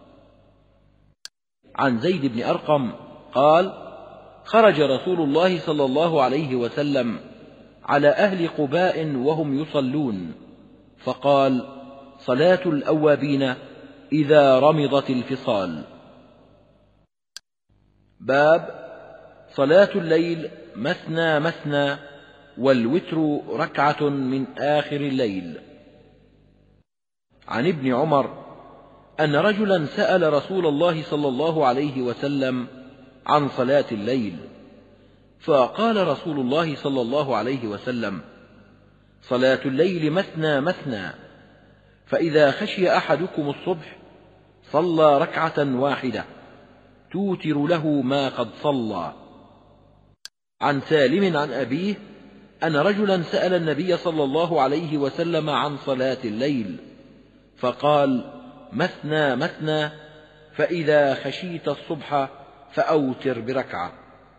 A: عن زيد بن أرقم قال: خرج رسول الله صلى الله عليه وسلم على أهل قباء وهم يصلون فقال: صلاة الأوابين إذا رمضت الفصال. باب صلاة الليل مثنى مثنى والوتر ركعة من آخر الليل. عن ابن عمر أن رجلا سأل رسول الله صلى الله عليه وسلم عن صلاة الليل، فقال رسول الله صلى الله عليه وسلم: صلاة الليل مثنى مثنى، فإذا خشي أحدكم الصبح صلى ركعة واحدة توتر له ما قد صلى. عن سالم عن أبيه أن رجلا سأل النبي صلى الله عليه وسلم عن صلاة الليل، فقال: مثنى مثنى، فإذا خشيت الصبح فأوتر بركعة.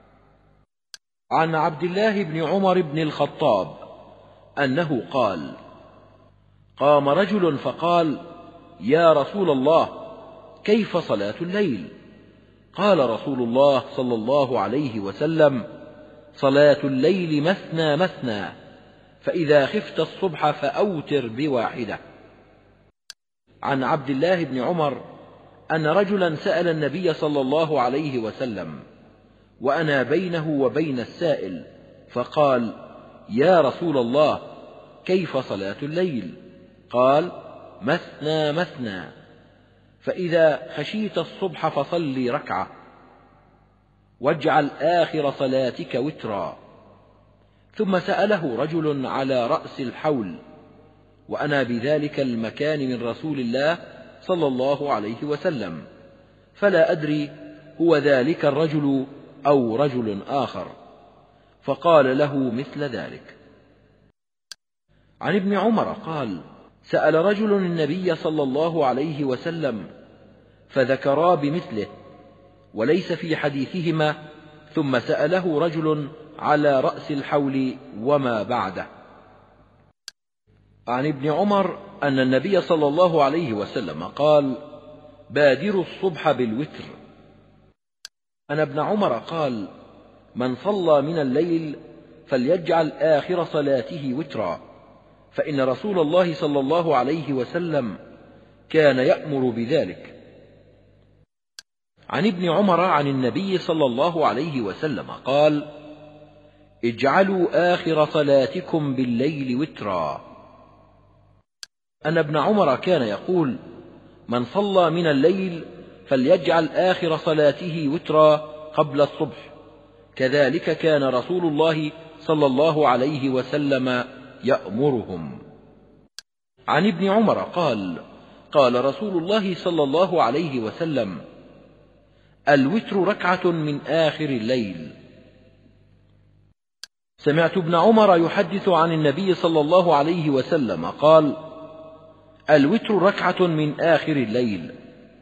A: عن عبد الله بن عمر بن الخطاب أنه قال: قام رجل فقال: يا رسول الله، كيف صلاة الليل؟ قال رسول الله صلى الله عليه وسلم: صلاة الليل مثنى مثنى، فإذا خفت الصبح فأوتر بواحدة. عن عبد الله بن عمر أن رجلا سأل النبي صلى الله عليه وسلم وأنا بينه وبين السائل، فقال: يا رسول الله، كيف صلاة الليل؟ قال: مثنى مثنى، فإذا خشيت الصبح فصل ركعة، واجعل آخر صلاتك وترا. ثم سأله رجل على رأس الحول، وأنا بذلك المكان من رسول الله صلى الله عليه وسلم، فلا أدري هو ذلك الرجل أو رجل آخر، فقال له مثل ذلك. عن ابن عمر قال: سأل رجل النبي صلى الله عليه وسلم فذكرا بمثله وليس في حديثهما، ثم سأله رجل على رأس الحول وما بعده. عن ابن عمر أن النبي صلى الله عليه وسلم قال: بادروا الصبح بالوتر. أن ابن عمر قال: من صلى من الليل فليجعل آخر صلاته وترا، فإن رسول الله صلى الله عليه وسلم كان يأمر بذلك. عن ابن عمر عن النبي صلى الله عليه وسلم قال: اجعلوا آخر صلاتكم بالليل وترا. أن ابن عمر كان يقول: من صلى من الليل فليجعل آخر صلاته وترا قبل الصبح، كذلك كان رسول الله صلى الله عليه وسلم يأمرهم. عن ابن عمر قال: قال رسول الله صلى الله عليه وسلم: الوتر ركعة من آخر الليل. سمعت ابن عمر يحدث عن النبي صلى الله عليه وسلم قال: الوتر ركعة من آخر الليل.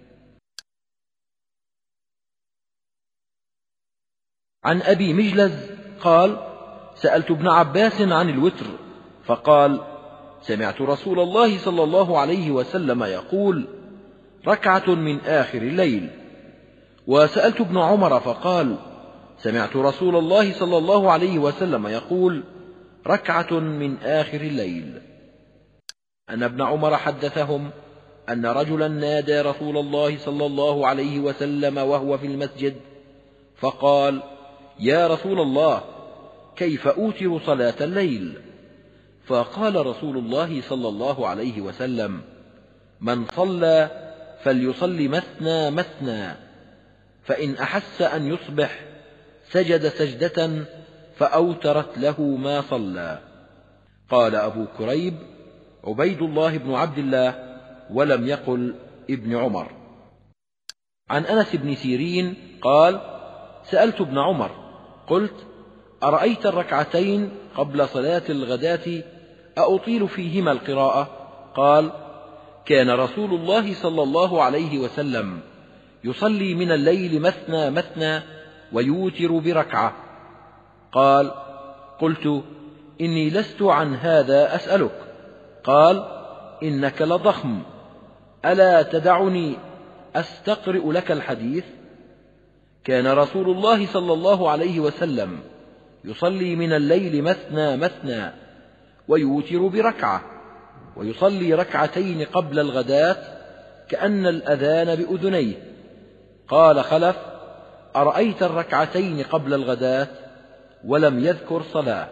A: عن أبي مجلز قال: سألت ابن عباس عن الوتر، فقال: سمعت رسول الله صلى الله عليه وسلم يقول: ركعة من آخر الليل. وسألت ابن عمر فقال: سمعت رسول الله صلى الله عليه وسلم يقول: ركعة من آخر الليل. أن ابن عمر حدثهم أن رجلا نادى رسول الله صلى الله عليه وسلم وهو في المسجد، فقال: يا رسول الله، كيف أوتر صلاة الليل؟ فقال رسول الله صلى الله عليه وسلم: من صلى فليصل مثنى مثنى، فإن أحس أن يصبح سجد سجدة فأوترت له ما صلى. قال أبو كريب: عبيد الله بن عبد الله، ولم يقل ابن عمر. عن أنس بن سيرين قال: سألت ابن عمر قلت: أرأيت الركعتين قبل صلاة الغداة أطيل فيهما القراءة؟ قال: كان رسول الله صلى الله عليه وسلم يصلي من الليل مثنى مثنى ويوتر بركعة. قال: قلت: إني لست عن هذا أسألك. قال: إنك لضخم، ألا تدعني أستقرئ لك الحديث؟ كان رسول الله صلى الله عليه وسلم يصلي من الليل مثنى مثنى ويوتر بركعة، ويصلي ركعتين قبل الغداة كأن الأذان بأذنيه. قال خلف: أرأيت الركعتين قبل الغداة؟ ولم يذكر صلاة.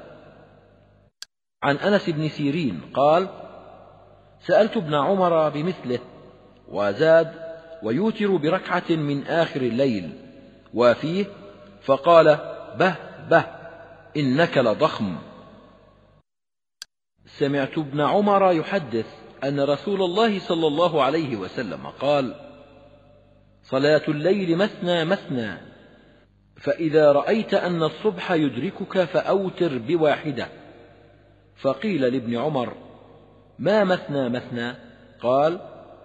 A: عن أنس بن سيرين قال: سألت ابن عمر بمثله، وزاد: ويوتر بركعة من آخر الليل. وفيه: فقال: به به إنك لضخم. سمعت ابن عمر يحدث أن رسول الله صلى الله عليه وسلم قال: صلاة الليل مثنى مثنى، فإذا رأيت أن الصبح يدركك فأوتر بواحدة. فقيل لابن عمر: ما مثنى مثنى؟ قال: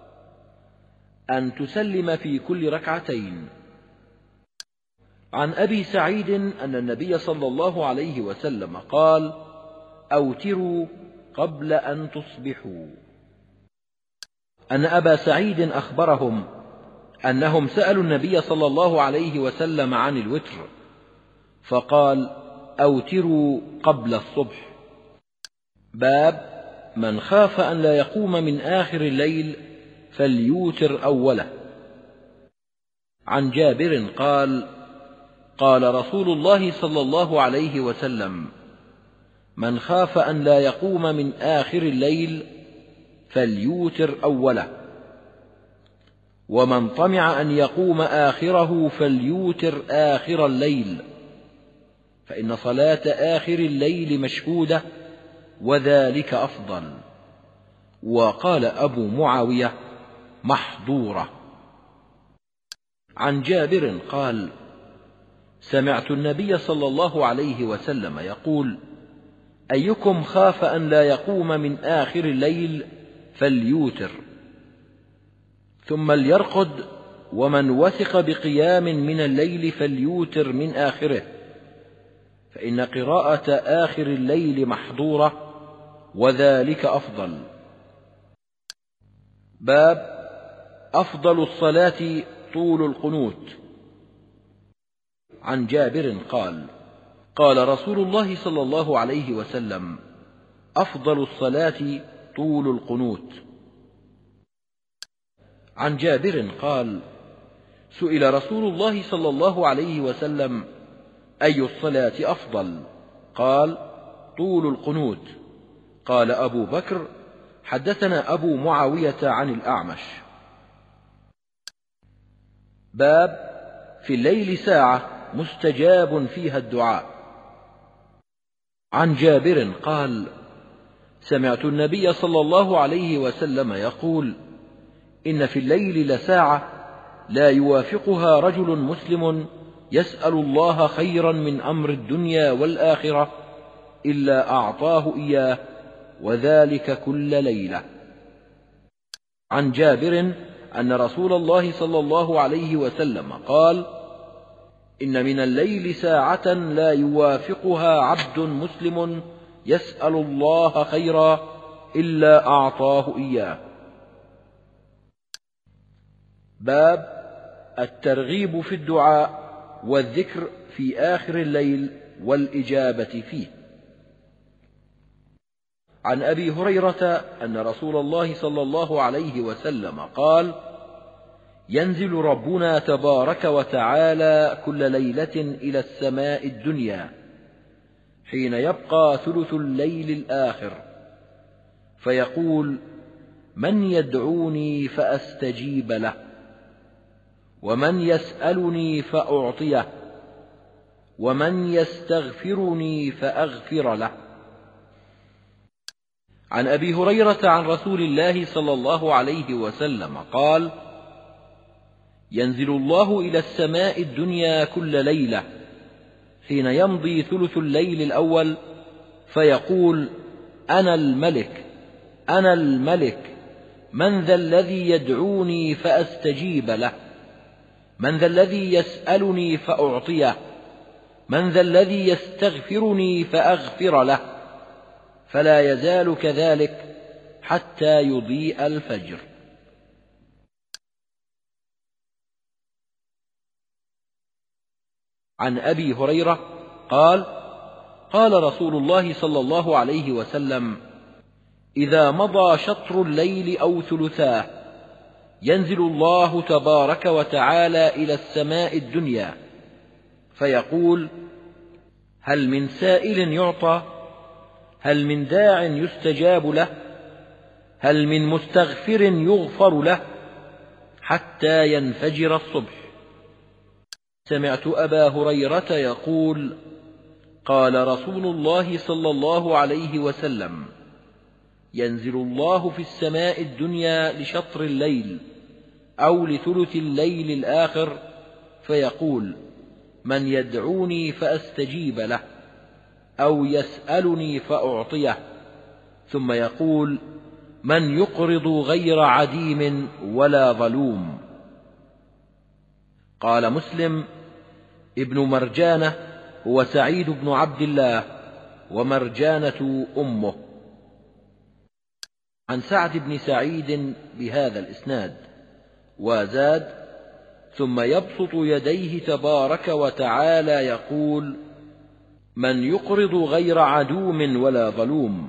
A: أن تسلم في كل ركعتين. عن أبي سعيد أن النبي صلى الله عليه وسلم قال: أوتروا قبل أن تصبحوا. أن أبا سعيد أخبرهم أنهم سألوا النبي صلى الله عليه وسلم عن الوتر، فقال: أوتروا قبل الصبح. باب من خاف أن لا يقوم من آخر الليل فليوتر أوله. عن جابر قال: قال رسول الله صلى الله عليه وسلم: من خاف أن لا يقوم من آخر الليل فليوتر أوله، ومن طمع أن يقوم آخره فليوتر آخر الليل، فإن صلاة آخر الليل مشهودة وذلك أفضل. وقال أبو معاوية: محظورة. عن جابر قال: سمعت النبي صلى الله عليه وسلم يقول: أيكم خاف أن لا يقوم من آخر الليل فليوتر، ثم ليرقد، ومن وثق بقيام من الليل فليوتر من آخره، فإن قراءة آخر الليل محظورة وذلك أفضل. باب أفضل الصلاة طول القنوت. عن جابر قال: قال رسول الله صلى الله عليه وسلم: أفضل الصلاة طول القنوت. عن جابر قال: سئل رسول الله صلى الله عليه وسلم: أي الصلاة أفضل؟ قال: طول القنوت. قال أبو بكر: حدثنا أبو معاوية عن الأعمش. باب في الليل ساعة مستجاب فيها الدعاء. عن جابر قال: سمعت النبي صلى الله عليه وسلم يقول: إن في الليل لساعة لا يوافقها رجل مسلم يسأل الله خيرا من أمر الدنيا والآخرة إلا أعطاه إياه، وذلك كل ليلة. عن جابر أن رسول الله صلى الله عليه وسلم قال: إن من الليل ساعة لا يوافقها عبد مسلم يسأل الله خيرا إلا أعطاه إياه. باب الترغيب في الدعاء والذكر في آخر الليل والإجابة فيه. عن أبي هريرة أن رسول الله صلى الله عليه وسلم قال: ينزل ربنا تبارك وتعالى كل ليلة إلى السماء الدنيا حين يبقى ثلث الليل الآخر، فيقول: من يدعوني فأستجيب له، ومن يسألني فأعطيه، ومن يستغفرني فأغفر له. عن أبي هريرة عن رسول الله صلى الله عليه وسلم قال: ينزل الله إلى السماء الدنيا كل ليلة حين يمضي ثلث الليل الأول، فيقول: أنا الملك أنا الملك، من ذا الذي يدعوني فأستجيب له، من ذا الذي يسألني فأعطيه، من ذا الذي يستغفرني فأغفر له، فلا يزال كذلك حتى يضيء الفجر. عن أبي هريرة قال: قال رسول الله صلى الله عليه وسلم: إذا مضى شطر الليل أو ثلثاه ينزل الله تبارك وتعالى إلى السماء الدنيا فيقول: هل من سائل يعطى؟ هل من داع يستجاب له؟ هل من مستغفر يغفر له؟ حتى ينفجر الصبح. سمعت أبا هريرة يقول: قال رسول الله صلى الله عليه وسلم: ينزل الله في السماء الدنيا لشطر الليل أو لثلث الليل الآخر فيقول: من يدعوني فأستجيب له، أو يسألني فأعطيه، ثم يقول: من يقرض غير عديم ولا ظلوم. قال مسلم: ابن مرجانة هو سعيد بن عبد الله، ومرجانة أمه. عن سعد بن سعيد بهذا الإسناد، وزاد: ثم يبسط يديه تبارك وتعالى يقول: من يقرض غير عدوم ولا ظلوم.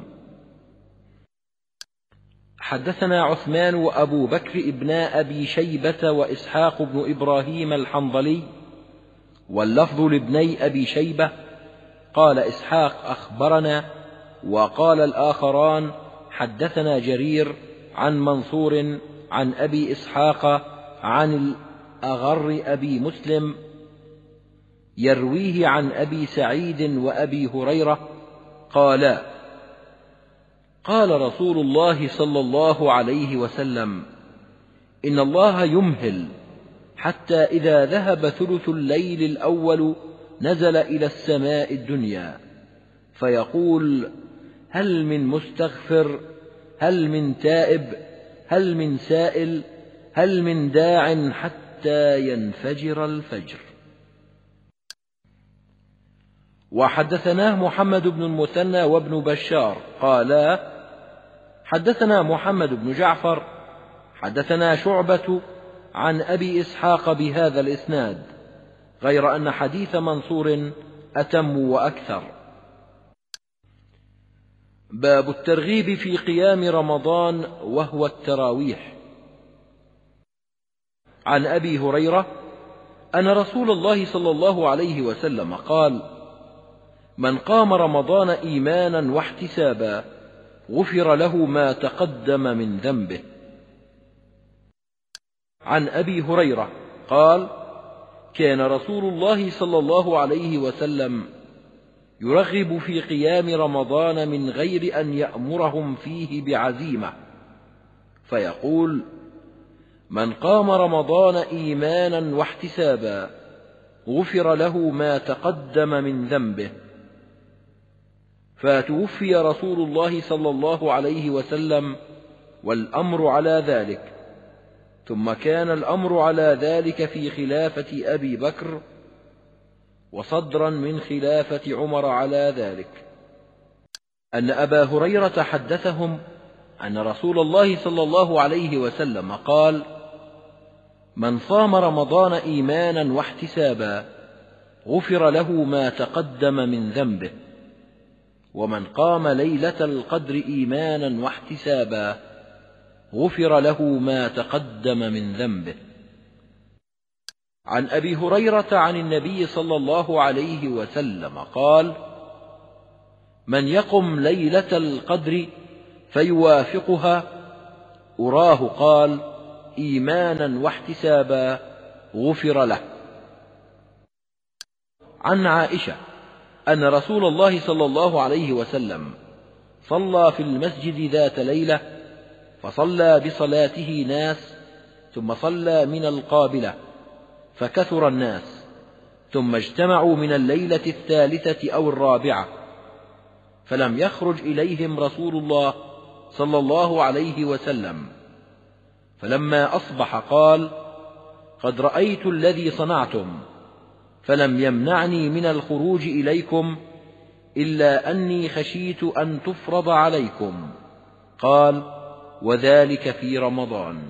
A: حدثنا عثمان وأبو بكر ابنا أبي شيبة وإسحاق بن إبراهيم الحنظلي، واللفظ لابني أبي شيبة. قال إسحاق: أخبرنا. وقال الآخران: حدثنا جرير عن منصور عن أبي إسحاق عن الأغر أبي مسلم يرويه عن أبي سعيد وأبي هريرة قالا: قال رسول الله صلى الله عليه وسلم: إن الله يمهل حتى إذا ذهب ثلث الليل الأول نزل إلى السماء الدنيا فيقول: هل من مستغفر؟ هل من تائب؟ هل من سائل؟ هل من داع حتى ينفجر الفجر. وحدثناه محمد بن المثنى وابن بشار قالا: حدثنا محمد بن جعفر حدثنا شعبة عن أبي إسحاق بهذا الإسناد، غير أن حديث منصور أتم وأكثر. باب الترغيب في قيام رمضان وهو التراويح. عن أبي هريرة أن رسول الله صلى الله عليه وسلم قال: من قام رمضان إيمانا واحتسابا غفر له ما تقدم من ذنبه. عن أبي هريرة قال: كان رسول الله صلى الله عليه وسلم يرغب في قيام رمضان من غير أن يأمرهم فيه بعزيمة، فيقول: من قام رمضان إيمانا واحتسابا غفر له ما تقدم من ذنبه. فتوفي رسول الله صلى الله عليه وسلم والأمر على ذلك، ثم كان الأمر على ذلك في خلافة أبي بكر، وصدرا من خلافة عمر على ذلك، أن أبا هريرة حدثهم أن رسول الله صلى الله عليه وسلم قال: من صام رمضان إيمانا واحتسابا غفر له ما تقدم من ذنبه، ومن قام ليلة القدر إيمانا واحتسابا غفر له ما تقدم من ذنبه. عن أبي هريرة عن النبي صلى الله عليه وسلم قال: من يقم ليلة القدر فيوافقها أراه قال: إيمانا واحتسابا غفر له. عن عائشة أن رسول الله صلى الله عليه وسلم صلى في المسجد ذات ليلة، فصلى بصلاته ناس، ثم صلى من القابلة فكثر الناس، ثم اجتمعوا من الليلة الثالثة أو الرابعة، فلم يخرج إليهم رسول الله صلى الله عليه وسلم، فلما أصبح قال: قد رأيت الذي صنعتم، فلم يمنعني من الخروج إليكم إلا أني خشيت أن تفرض عليكم. قال: وذلك في رمضان.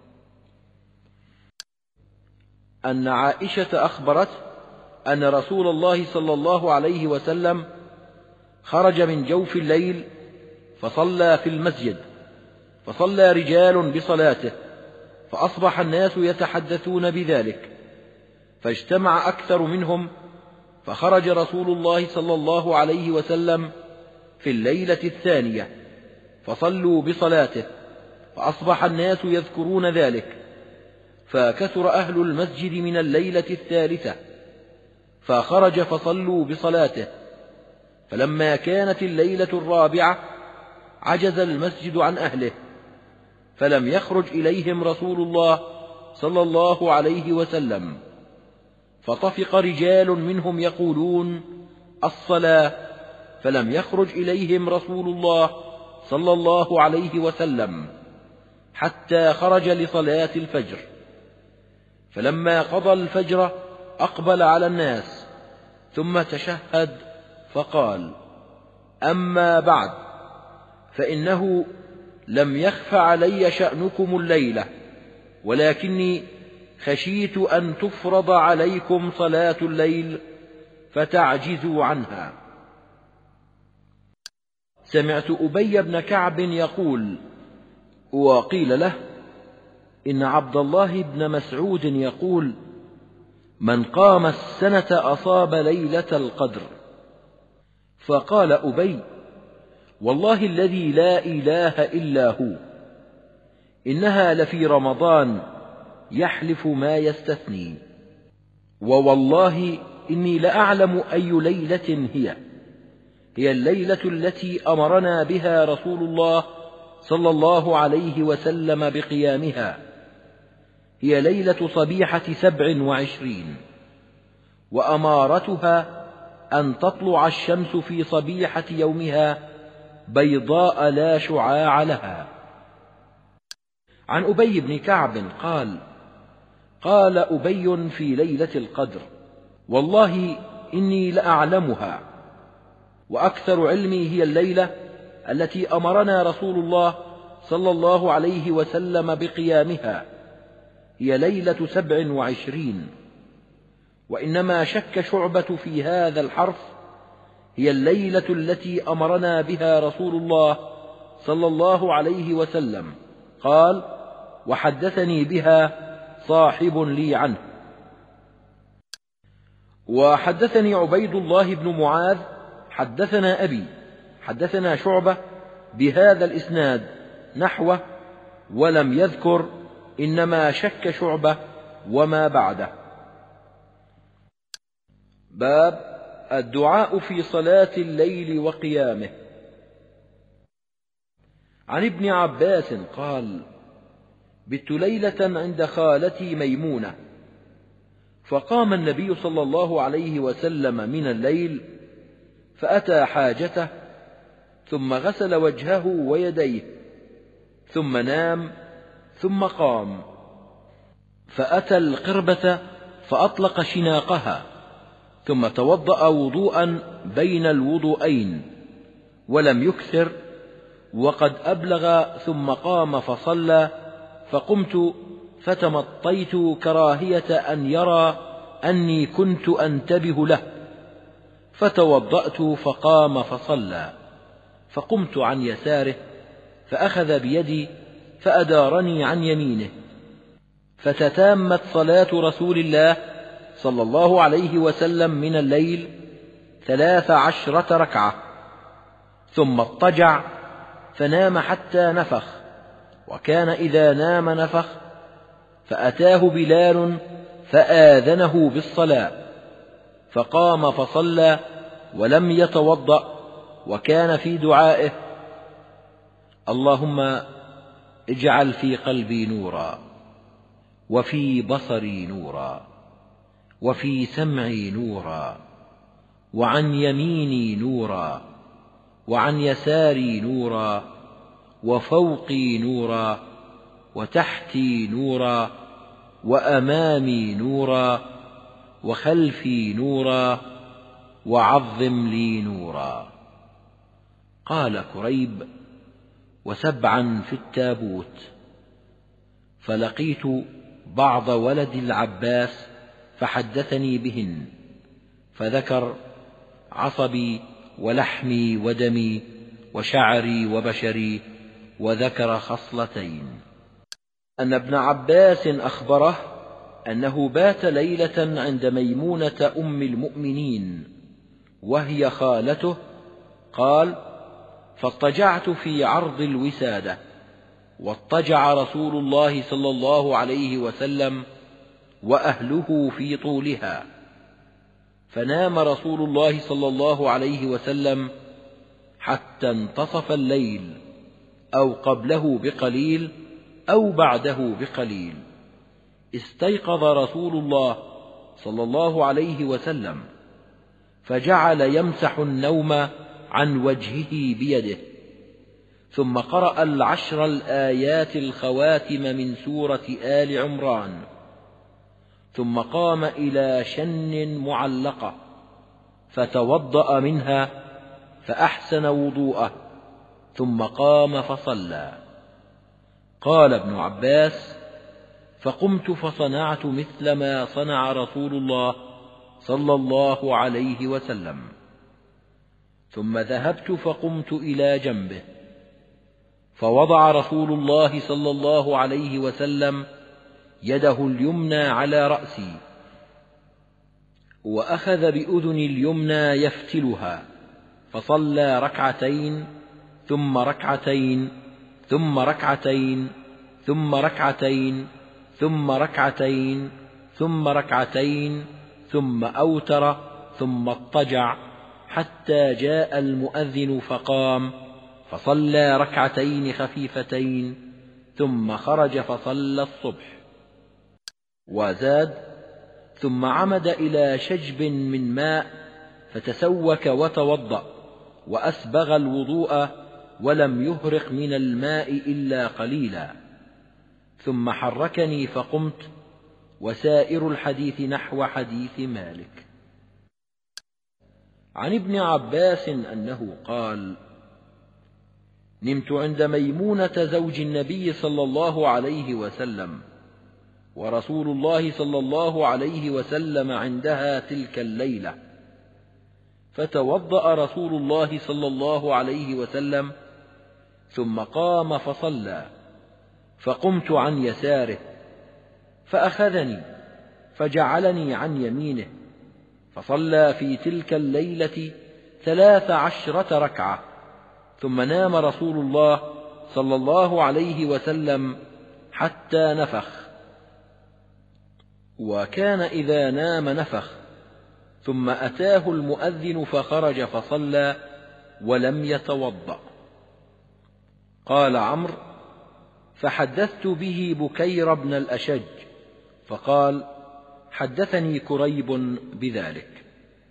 A: أن عائشة أخبرت أن رسول الله صلى الله عليه وسلم خرج من جوف الليل فصلى في المسجد، فصلى رجال بصلاته، فأصبح الناس يتحدثون بذلك، فاجتمع أكثر منهم، فخرج رسول الله صلى الله عليه وسلم في الليلة الثانية فصلوا بصلاته، فأصبح الناس يذكرون ذلك، فكثر أهل المسجد من الليلة الثالثة، فخرج فصلوا بصلاته. فلما كانت الليلة الرابعة عجز المسجد عن أهله، فلم يخرج إليهم رسول الله صلى الله عليه وسلم، فطفق رجال منهم يقولون: الصلاة، فلم يخرج إليهم رسول الله صلى الله عليه وسلم حتى خرج لصلاة الفجر. فلما قضى الفجر أقبل على الناس، ثم تشهد فقال: أما بعد، فإنه لم يخف علي شأنكم الليلة، ولكني خشيت أن تفرض عليكم صلاة الليل فتعجزوا عنها. سمعت أبي بن كعب يقول: وقيل له: إن عبد الله بن مسعود يقول: من قام السنة أصاب ليلة القدر. فقال أبي: والله الذي لا إله إلا هو، إنها لفي رمضان، يحلف ما يستثني، ووالله إني لأعلم أي ليلة هي الليلة التي أمرنا بها رسول الله صلى الله عليه وسلم بقيامها، هي ليلة صبيحة 27، وأمارتها أن تطلع الشمس في صبيحة يومها بيضاء لا شعاع لها. عن أبي بن كعب قال: قال أبي في ليلة القدر: والله إني لأعلمها، وأكثر علمي هي الليلة التي أمرنا رسول الله صلى الله عليه وسلم بقيامها، هي ليلة 27. وإنما شك شعبة في هذا الحرف: هي الليلة التي أمرنا بها رسول الله صلى الله عليه وسلم. قال: وحدثني بها صاحب لي عنه. وحدثني عبيد الله بن معاذ حدثنا أبي حدثنا شعبة بهذا الإسناد نحوه، ولم يذكر إنما شك شعبة وما بعده. باب الدعاء في صلاة الليل وقيامه. عن ابن عباس قال: بت ليلة عند خالتي ميمونة، فقام النبي صلى الله عليه وسلم من الليل، فأتى حاجته، ثم غسل وجهه ويديه، ثم نام، ثم قام، فأتى القربة فأطلق شناقها، ثم توضأ وضوءا بين الوضوءين ولم يكثر، وقد أبلغ، ثم قام فصلى، فقمت فتمطيت كراهية أن يرى أني كنت أنتبه له، فتوضأت فقام فصلى، فقمت عن يساره، فأخذ بيدي فأدارني عن يمينه، فتتامت صلاة رسول الله صلى الله عليه وسلم من الليل 13 ركعة، ثم اضطجع فنام حتى نفخ، وكان إذا نام نفخ، فأتاه بلال فآذنه بالصلاة، فقام فصلى ولم يتوضأ، وكان في دعائه: اللهم اجعل في قلبي نورا، وفي بصري نورا، وفي سمعي نورا، وعن يميني نورا، وعن يساري نورا، وفوقي نورا، وتحتي نورا، وأمامي نورا، وخلفي نورا، وعظم لي نورا. قال كريب: و7 في التابوت. فلقيت بعض ولد العباس فحدثني بهن، فذكر عصبي ولحمي ودمي وشعري وبشري، وذكر خصلتين. أن ابن عباس أخبره أنه بات ليلة عند ميمونة أم المؤمنين وهي خالته. قال: فاضطجعت في عرض الوسادة، واضطجع رسول الله صلى الله عليه وسلم وأهله في طولها، فنام رسول الله صلى الله عليه وسلم حتى انتصف الليل، أو قبله بقليل أو بعده بقليل. استيقظ رسول الله صلى الله عليه وسلم فجعل يمسح النوم عن وجهه بيده، ثم قرأ العشر الآيات الخواتم من سورة آل عمران، ثم قام إلى شن معلقة فتوضأ منها فأحسن وضوءه، ثم قام فصلى. قال ابن عباس: فقمت فصنعت مثل ما صنع رسول الله صلى الله عليه وسلم، ثم ذهبت فقمت إلى جنبه، فوضع رسول الله صلى الله عليه وسلم يده اليمنى على رأسي، وأخذ بأذن اليمنى يفتلها، فصلى ركعتين ثم ركعتين ثم ركعتين ثم ركعتين ثم ركعتين ثم ركعتين ثم أوتر، ثم اضطجع حتى جاء المؤذن فقام فصلى ركعتين خفيفتين، ثم خرج فصلى الصبح. وزاد: ثم عمد إلى شجب من ماء فتسوك وتوضأ، وأسبغ الوضوء ولم يهرق من الماء إلا قليلا، ثم حركني فقمت. وسائر الحديث نحو حديث مالك. عن ابن عباس أنه قال: نمت عند ميمونة زوج النبي صلى الله عليه وسلم، ورسول الله صلى الله عليه وسلم عندها تلك الليلة، فتوضأ رسول الله صلى الله عليه وسلم ثم قام فصلى، فقمت عن يساره فأخذني فجعلني عن يمينه، فصلى في تلك الليلة 13 ركعة، ثم نام رسول الله صلى الله عليه وسلم حتى نفخ، وكان إذا نام نفخ، ثم أتاه المؤذن فخرج فصلى ولم يتوضأ. قال عمرو: فحدثت به بكير بن الأشج، فقال: حدثني كريب بذلك.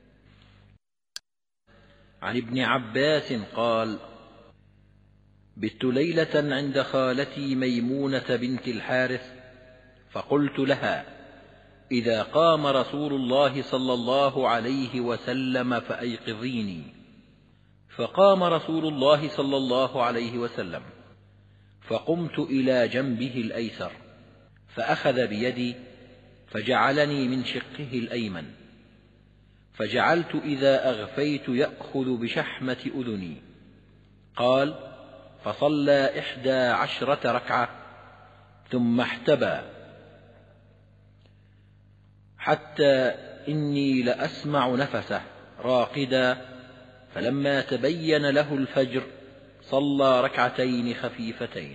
A: عن ابن عباس قال: بت ليلة عند خالتي ميمونة بنت الحارث، فقلت لها: إذا قام رسول الله صلى الله عليه وسلم فأيقظيني. فقام رسول الله صلى الله عليه وسلم، فقمت إلى جنبه الأيسر، فأخذ بيدي فجعلني من شقه الأيمن، فجعلت إذا أغفيت يأخذ بشحمة أذني. قال: فصلى 11 ركعة ثم احتبى، حتى إني لأسمع نفسه راقدا، فلما تبين له الفجر صلى ركعتين خفيفتين.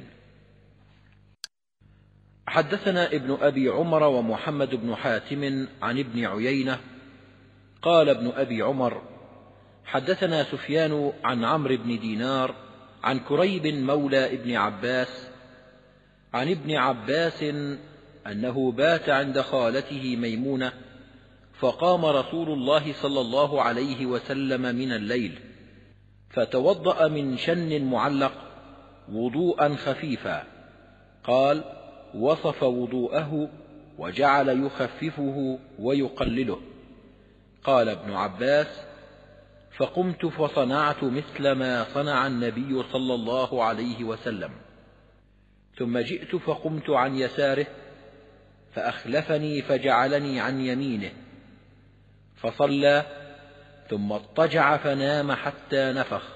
A: حدثنا ابن أبي عمر ومحمد بن حاتم عن ابن عيينة قال ابن أبي عمر: حدثنا سفيان عن عمرو بن دينار عن كريب مولى ابن عباس عن ابن عباس أنه بات عند خالته ميمونة، فقام رسول الله صلى الله عليه وسلم من الليل، فتوضأ من شن معلق وضوءا خفيفا. قال: وصف وضوءه وجعل يخففه ويقلله. قال ابن عباس: فقمت فصنعت مثل ما صنع النبي صلى الله عليه وسلم، ثم جئت فقمت عن يساره، فأخلفني فجعلني عن يمينه، فصلى ثم اضطجع فنام حتى نفخ،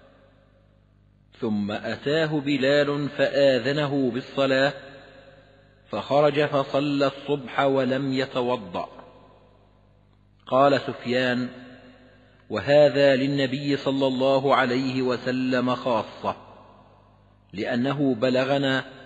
A: ثم أتاه بلال فآذنه بالصلاة، فخرج فصلى الصبح ولم يتوضأ. قال سفيان: وهذا للنبي صلى الله عليه وسلم خاصة، لأنه بلغنا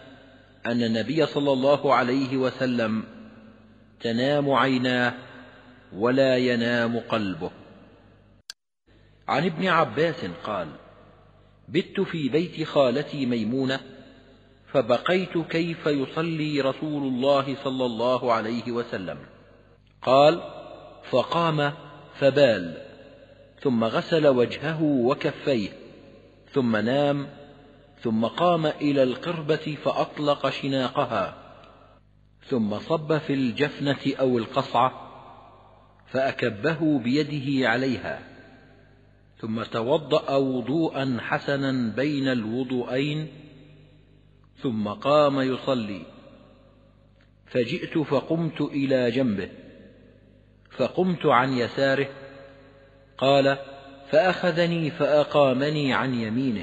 A: أن النبي صلى الله عليه وسلم تنام عيناه ولا ينام قلبه. عن ابن عباس قال: بت في بيت خالتي ميمونة فبقيت كيف يصلي رسول الله صلى الله عليه وسلم. قال: فقام فبال، ثم غسل وجهه وكفيه، ثم نام، ثم قام إلى القربة فأطلق شناقها، ثم صب في الجفنة أو القصعة فأكبه بيده عليها، ثم توضأ وضوءا حسنا بين الوضوءين، ثم قام يصلي، فجئت فقمت إلى جنبه، فقمت عن يساره. قال: فأخذني فأقامني عن يمينه،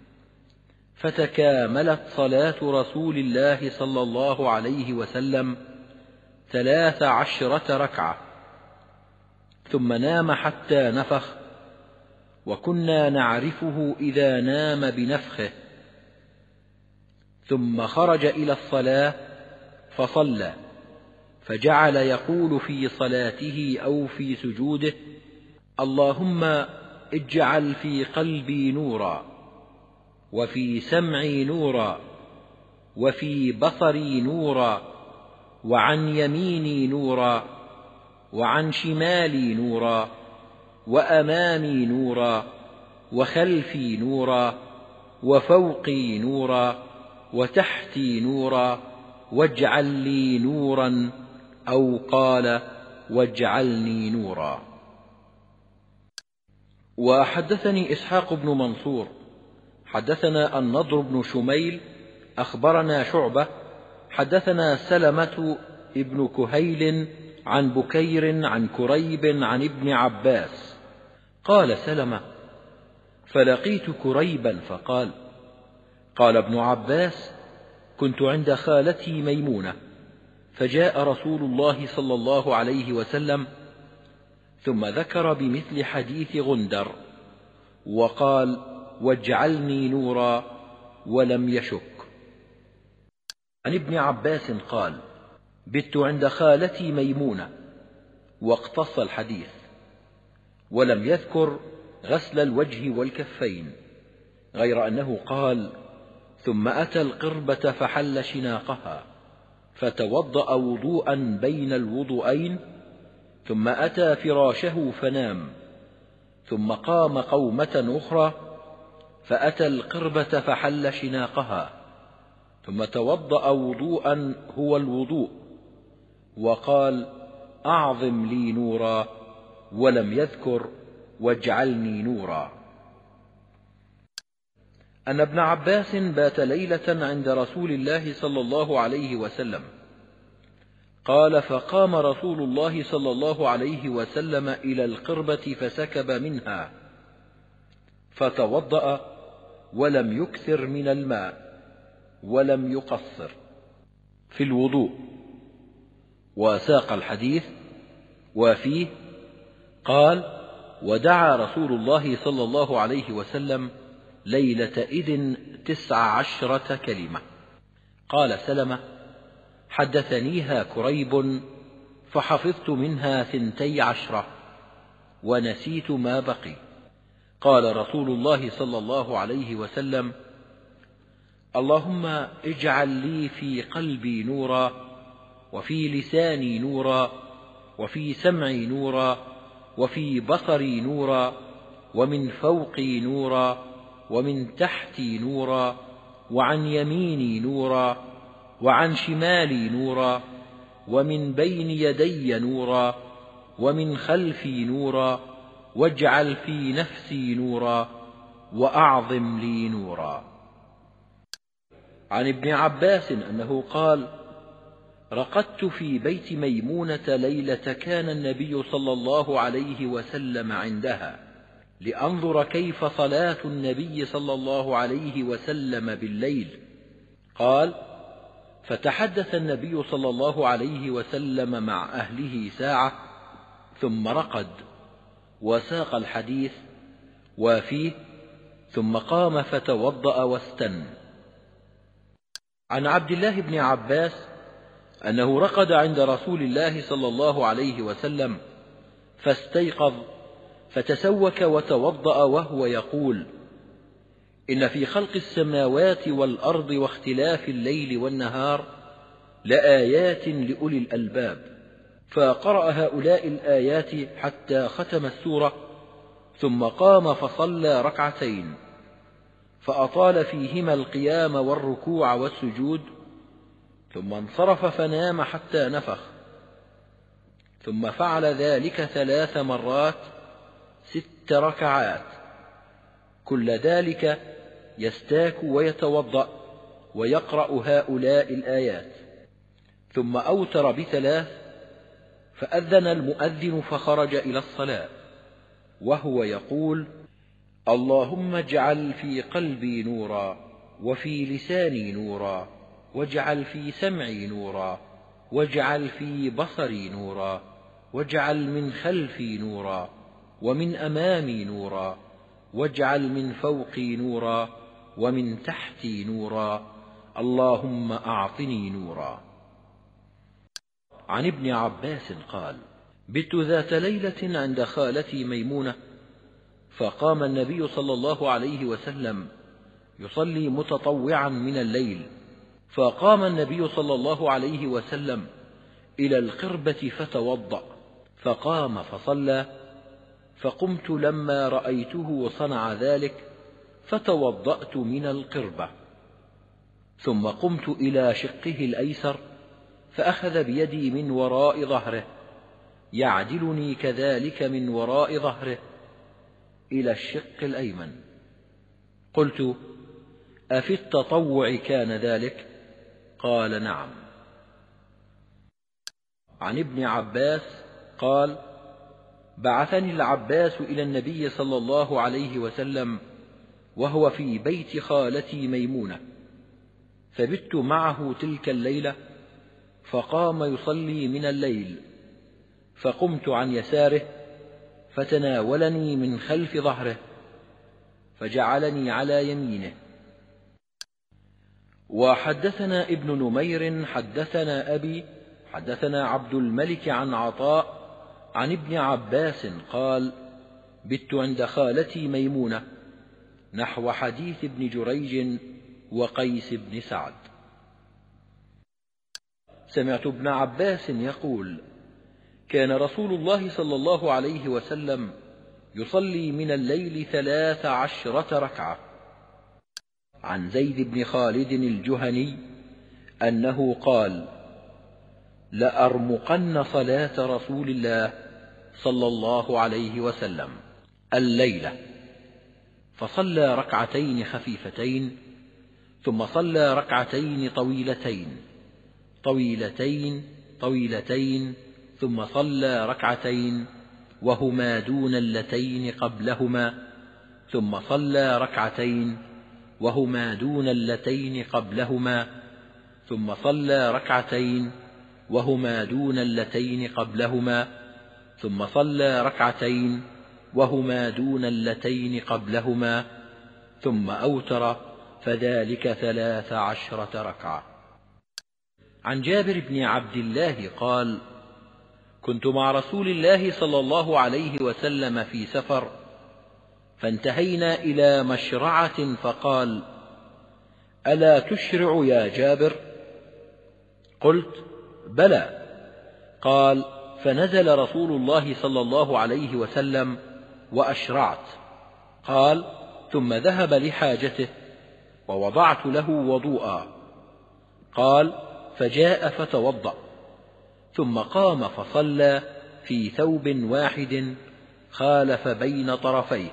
A: فتكاملت صلاة رسول الله صلى الله عليه وسلم 13 ركعة، ثم نام حتى نفخ، وكنا نعرفه إذا نام بنفخه، ثم خرج إلى الصلاة فصلى، فجعل يقول في صلاته أو في سجوده: اللهم اجعل في قلبي نورا، وفي سمعي نورا، وفي بصري نورا، وعن يميني نورا، وعن شمالي نورا، وأمامي نورا، وخلفي نورا، وفوقي نورا، وتحتي نورا، واجعل لي نورا، أو قال: واجعلني نورا. وحدثني إسحاق بن منصور حدثنا النضر بن شميل أخبرنا شعبة حدثنا سلمة ابن كهيل عن بكير عن كريب عن ابن عباس قال سلمة: فلقيت كريبا فقال: قال ابن عباس: كنت عند خالتي ميمونة، فجاء رسول الله صلى الله عليه وسلم، ثم ذكر بمثل حديث غندر، وقال: واجعلني نورا، ولم يشك. عن ابن عباس قال: بت عند خالتي ميمونة، واقتص الحديث، ولم يذكر غسل الوجه والكفين، غير أنه قال: ثم أتى القربة فحل شناقها، فتوضأ وضوءا بين الوضوءين، ثم أتى فراشه فنام، ثم قام قومة أخرى فأتى القربة فحل شناقها، ثم توضأ وضوءا هو الوضوء، وقال: أعظم لي نورا، ولم يذكر واجعلني نورا. أن ابن عباس بات ليلة عند رسول الله صلى الله عليه وسلم، قال: فقام رسول الله صلى الله عليه وسلم إلى القربة فسكب منها، فتوضأ، ولم يكثر من الماء، ولم يقصر في الوضوء. وساق الحديث، وفيه قال: ودعا رسول الله صلى الله عليه وسلم ليلة إذن 19 كلمة. قال سلمة: حدثنيها كريب، فحفظت منها 12، ونسيت ما بقي. قال رسول الله صلى الله عليه وسلم: اللهم اجعل لي في قلبي نورا، وفي لساني نورا، وفي سمعي نورا، وفي بصري نورا، ومن فوقي نورا، ومن تحتي نورا، وعن يميني نورا، وعن شمالي نورا، ومن بين يدي نورا، ومن خلفي نورا، واجعل في نفسي نورا، وأعظم لي نورا. عن ابن عباس أنه قال: رقدت في بيت ميمونة ليلة كان النبي صلى الله عليه وسلم عندها، لأنظر كيف صلاة النبي صلى الله عليه وسلم بالليل. قال: فتحدث النبي صلى الله عليه وسلم مع أهله ساعة، ثم رقد، وساق الحديث، وفيه: ثم قام فتوضأ واستن. عن عبد الله بن عباس أنه رقد عند رسول الله صلى الله عليه وسلم فاستيقظ فتسوك وتوضأ وهو يقول: إن في خلق السماوات والأرض واختلاف الليل والنهار لآيات لأولي الألباب. فقرأ هؤلاء الآيات حتى ختم السورة، ثم قام فصلى ركعتين، فأطال فيهما القيام والركوع والسجود، ثم انصرف فنام حتى نفخ، ثم فعل ذلك 3 مرات 6 ركعات، كل ذلك يستاك ويتوضأ ويقرأ هؤلاء الآيات، ثم أوتر ب3، فأذن المؤذن فخرج إلى الصلاة وهو يقول: اللهم اجعل في قلبي نورا، وفي لساني نورا، واجعل في سمعي نورا، واجعل في بصري نورا، واجعل من خلفي نورا، ومن أمامي نورا، واجعل من فوقي نورا، ومن تحتي نورا، اللهم أعطني نورا. عن ابن عباس قال: بت ذات ليلة عند خالتي ميمونة، فقام النبي صلى الله عليه وسلم يصلي متطوعا من الليل، فقام النبي صلى الله عليه وسلم إلى القربة فتوضأ، فقام فصلى، فقمت لما رأيته صنع ذلك فتوضأت من القربة، ثم قمت إلى شقه الأيسر فأخذ بيدي من وراء ظهره يعدلني كذلك من وراء ظهره إلى الشق الأيمن. قلت: أفي التطوع كان ذلك؟ قال: نعم. عن ابن عباس قال: بعثني العباس إلى النبي صلى الله عليه وسلم وهو في بيت خالتي ميمونة، فبت معه تلك الليلة، فقام يصلي من الليل، فقمت عن يساره فتناولني من خلف ظهره فجعلني على يمينه. وحدثنا ابن نمير حدثنا أبي حدثنا عبد الملك عن عطاء عن ابن عباس قال: بت عند خالتي ميمونة نحو حديث ابن جريج وقيس بن سعد. سمعت ابن عباس يقول: كان رسول الله صلى الله عليه وسلم يصلي من الليل 13 ركعة. عن زيد بن خالد الجهني أنه قال: لأرمقن صلاة رسول الله صلى الله عليه وسلم الليلة، فصلى ركعتين خفيفتين، ثم صلى ركعتين طويلتين طويلتين طويلتين، ثم صلى ركعتين وهما دون اللتين قبلهما، ثم صلى ركعتين وهما دون اللتين قبلهما، ثم صلى ركعتين وهما دون اللتين قبلهما، ثم صلى ركعتين وهما دون اللتين قبلهما، ثم أوتر، فذلك 13 ركعة. عن جابر بن عبد الله قال: كنت مع رسول الله صلى الله عليه وسلم في سفر، فانتهينا إلى مشرعة فقال: ألا تشرع يا جابر؟ قلت: بلى. قال: فنزل رسول الله صلى الله عليه وسلم وأشرعت. قال: ثم ذهب لحاجته ووضعت له وضوءا. قال: فجاء فتوضأ، ثم قام فصلى في ثوب واحد خالف بين طرفيه،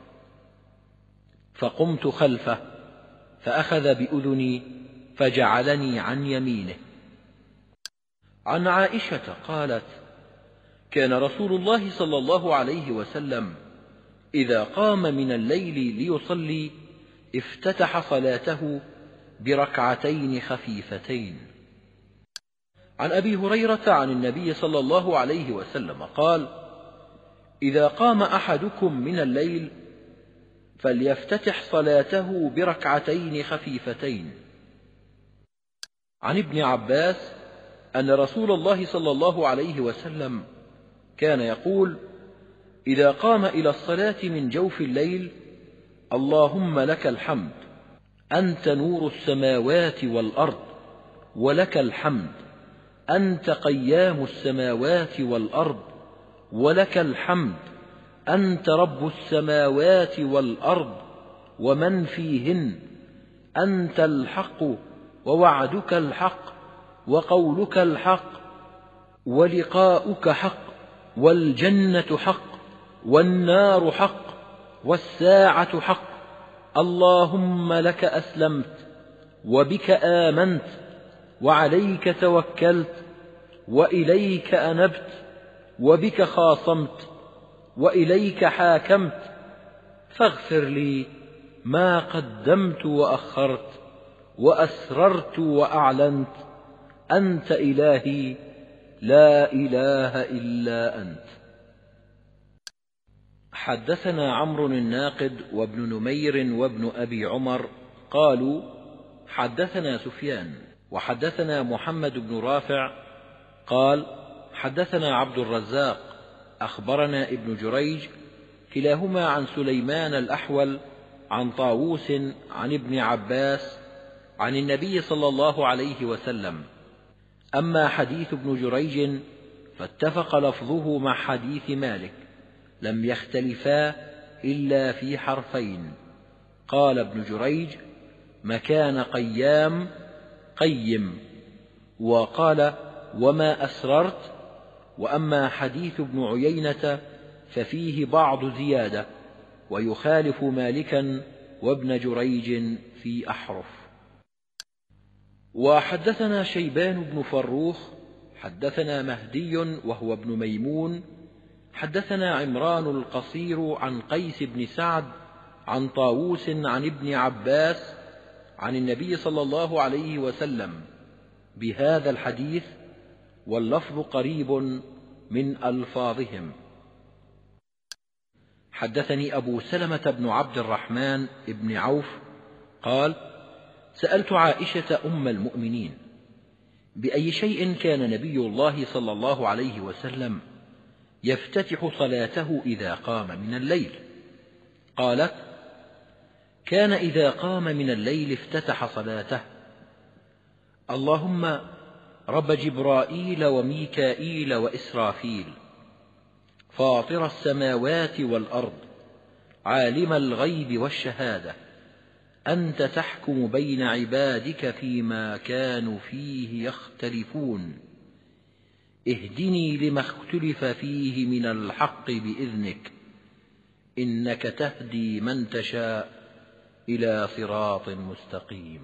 A: فقمت خلفه فأخذ بأذني فجعلني عن يمينه. عن عائشة قالت: كان رسول الله صلى الله عليه وسلم إذا قام من الليل ليصلي افتتح صلاته بركعتين خفيفتين. عن أبي هريرة عن النبي صلى الله عليه وسلم قال: إذا قام أحدكم من الليل فليفتتح صلاته بركعتين خفيفتين، عن ابن عباس أن رسول الله صلى الله عليه وسلم كان يقول: إذا قام إلى الصلاة من جوف الليل: اللهم لك الحمد، أنت نور السماوات والأرض، ولك الحمد، أنت قيام السماوات والأرض، ولك الحمد، أنت رب السماوات والأرض ومن فيهن، أنت الحق، ووعدك الحق، وقولك الحق، ولقاؤك حق، والجنة حق، والنار حق، والساعة حق. اللهم لك أسلمت، وبك آمنت، وعليك توكلت، وإليك أنبت، وبك خاصمت، وإليك حاكمت، فاغفر لي ما قدمت وأخرت، وأسررت وأعلنت، أنت إلهي لا إله إلا أنت. حدثنا عمرو الناقد وابن نمير وابن أبي عمر قالوا: حدثنا سفيان، وحدثنا محمد بن رافع قال: حدثنا عبد الرزاق أخبرنا ابن جريج، كلاهما عن سليمان الأحول عن طاووس عن ابن عباس عن النبي صلى الله عليه وسلم. أما حديث ابن جريج فاتفق لفظه مع حديث مالك، لم يختلفا إلا في حرفين. قال ابن جريج: مكان قيام قيم، وقال: وما أسررت. وأما حديث ابن عيينة ففيه بعض زيادة، ويخالف مالكا وابن جريج في أحرف. وحدثنا شيبان بن فروخ حدثنا مهدي وهو ابن ميمون حدثنا عمران القصير عن قيس بن سعد عن طاووس عن ابن عباس عن النبي صلى الله عليه وسلم بهذا الحديث، واللفظ قريب من ألفاظهم. حدثني أبو سلمة بن عبد الرحمن بن عوف قال: سألت عائشة أم المؤمنين: بأي شيء كان نبي الله صلى الله عليه وسلم يفتتح صلاته إذا قام من الليل؟ قالت: كان إذا قام من الليل افتتح صلاته: اللهم رب جبرائيل وميكائيل وإسرافيل، فاطر السماوات والأرض، عالم الغيب والشهادة، أنت تحكم بين عبادك فيما كانوا فيه يختلفون، اهدني لما اختلف فيه من الحق بإذنك، إنك تهدي من تشاء إلى صراط مستقيم.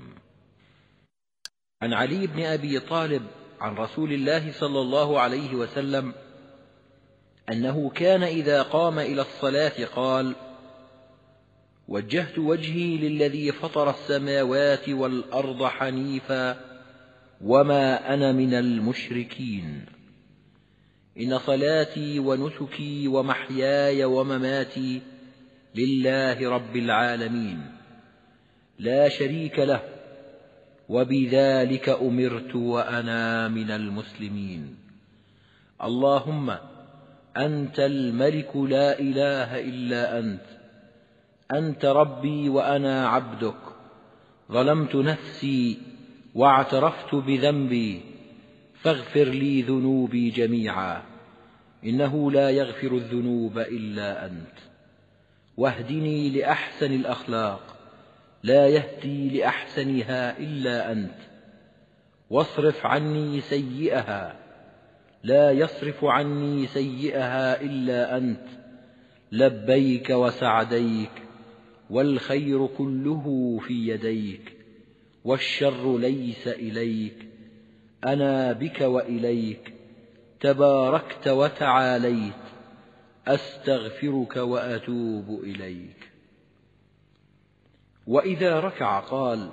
A: عن علي بن أبي طالب عن رسول الله صلى الله عليه وسلم أنه كان إذا قام إلى الصلاة قال: وجهت وجهي للذي فطر السماوات والأرض حنيفا وما أنا من المشركين، إن صلاتي ونسكي ومحياي ومماتي لله رب العالمين لا شريك له، وبذلك أمرت وأنا من المسلمين. اللهم أنت الملك لا إله إلا أنت، أنت ربي وأنا عبدك، ظلمت نفسي واعترفت بذنبي، فاغفر لي ذنوبي جميعا، إنه لا يغفر الذنوب إلا أنت، واهدني لأحسن الأخلاق، لا يهدي لأحسنها إلا أنت، واصرف عني سيئها، لا يصرف عني سيئها إلا أنت، لبيك وسعديك، والخير كله في يديك، والشر ليس إليك، أنا بك وإليك، تباركت وتعاليت، أستغفرك وأتوب إليك. وإذا ركع قال: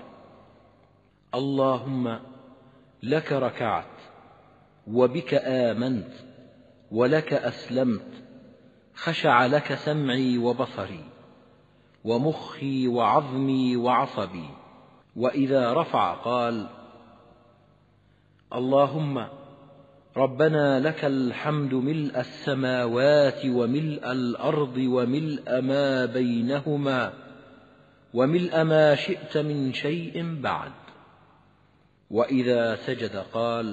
A: اللهم لك ركعت، وبك آمنت، ولك أسلمت، خشع لك سمعي وبصري، ومخي وعظمي وعصبي. وإذا رفع قال: اللهم ربنا لك الحمد ملء السماوات وملء الأرض وملء ما بينهما وملء ما شئت من شيء بعد. وإذا سجد قال: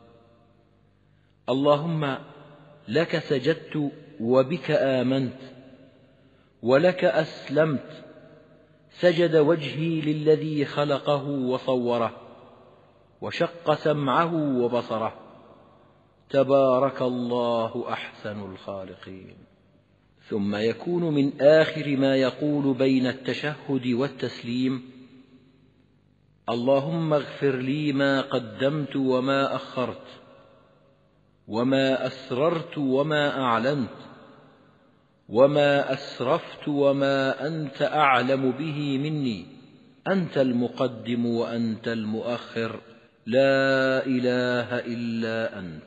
A: اللهم لك سجدت وبك آمنت ولك أسلمت، سجد وجهي للذي خلقه وصوره وشق سمعه وبصره، تبارك الله أحسن الخالقين. ثم يكون من آخر ما يقول بين التشهد والتسليم: اللهم اغفر لي ما قدمت وما أخرت وما أسررت وما أعلنت وما أسرفت وما أنت أعلم به مني، أنت المقدم وأنت المؤخر، لا إله إلا أنت.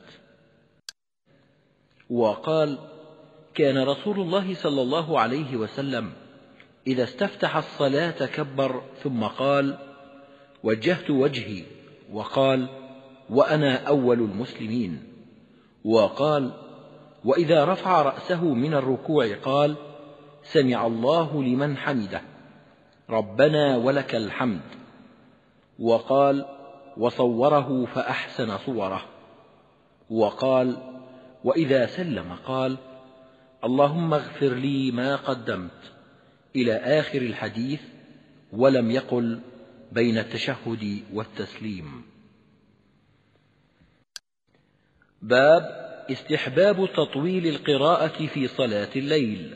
A: وقال: كان رسول الله صلى الله عليه وسلم إذا استفتح الصلاة كبر ثم قال: وجهت وجهي، وقال: وأنا أول المسلمين، وقال: وإذا رفع رأسه من الركوع قال: سمع الله لمن حمده، ربنا ولك الحمد، وقال: وصوره فأحسن صوره، وقال: وإذا سلم قال: اللهم اغفر لي ما قدمت، إلى آخر الحديث، ولم يقل بين التشهد والتسليم. باب استحباب تطويل القراءة في صلاة الليل.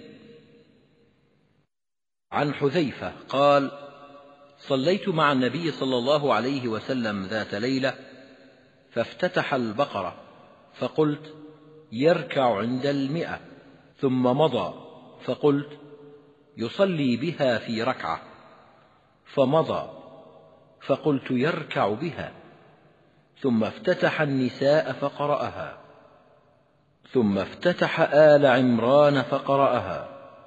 A: عن حذيفة قال: صليت مع النبي صلى الله عليه وسلم ذات ليلة، فافتتح البقرة، فقلت: يركع عند 100، ثم مضى، فقلت: يصلي بها في ركعة، فمضى، فقلت: يركع بها، ثم افتتح النساء فقرأها، ثم افتتح آل عمران فقرأها،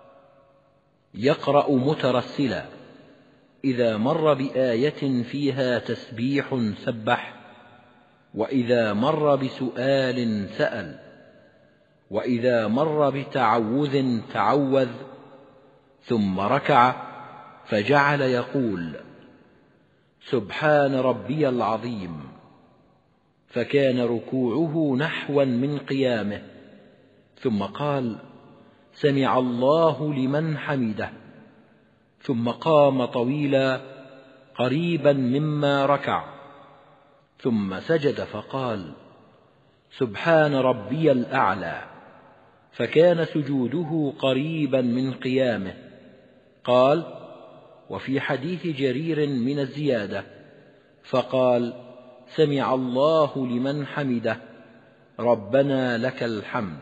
A: يقرأ مترسلا، إذا مر بآية فيها تسبيح سبح، وإذا مر بسؤال سأل، وإذا مر بتعوذ تعوذ، ثم ركع فجعل يقول: سبحان ربي العظيم، فكان ركوعه نحوا من قيامه، ثم قال: سمع الله لمن حمده، ثم قام طويلا قريبا مما ركع، ثم سجد فقال: سبحان ربي الأعلى، فكان سجوده قريبا من قيامه. قال: وفي حديث جرير من الزيادة، فقال: سمع الله لمن حمده، ربنا لك الحمد.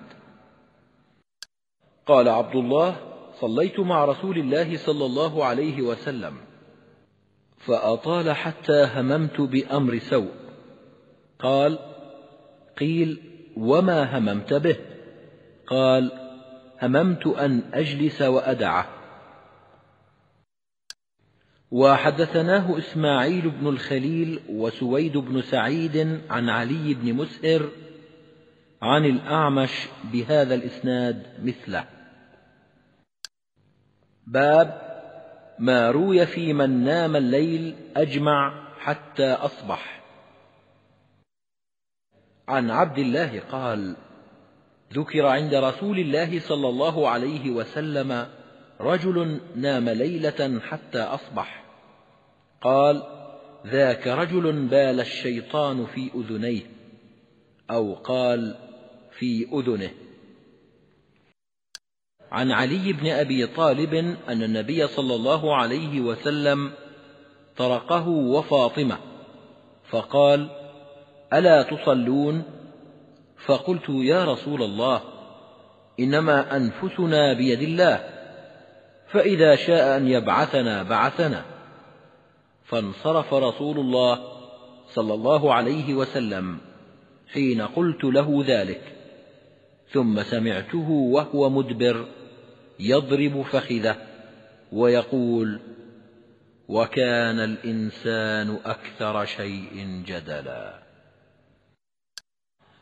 A: قال عبد الله: صليت مع رسول الله صلى الله عليه وسلم، فأطال حتى هممت بأمر سوء. قال: قيل: وما هممت به؟ قال: هممت أن أجلس وأدعه. وحدثناه إسماعيل بن الخليل وسويد بن سعيد عن علي بن مسهر عن الأعمش بهذا الإسناد مثله. باب ما روي في من نام الليل أجمع حتى أصبح. عن عبد الله قال: ذكر عند رسول الله صلى الله عليه وسلم رجل نام ليلة حتى أصبح، قال: ذاك رجل بال الشيطان في أذنيه، أو قال في أذنه. عن علي بن أبي طالب أن النبي صلى الله عليه وسلم طرقه وفاطمة، فقال: ألا تصلون؟ فقلت: يا رسول الله، إنما أنفسنا بيد الله، فإذا شاء أن يبعثنا بعثنا. فانصرف رسول الله صلى الله عليه وسلم حين قلت له ذلك، ثم سمعته وهو مدبر يضرب فخذه ويقول: وكان الإنسان أكثر شيء جدلا.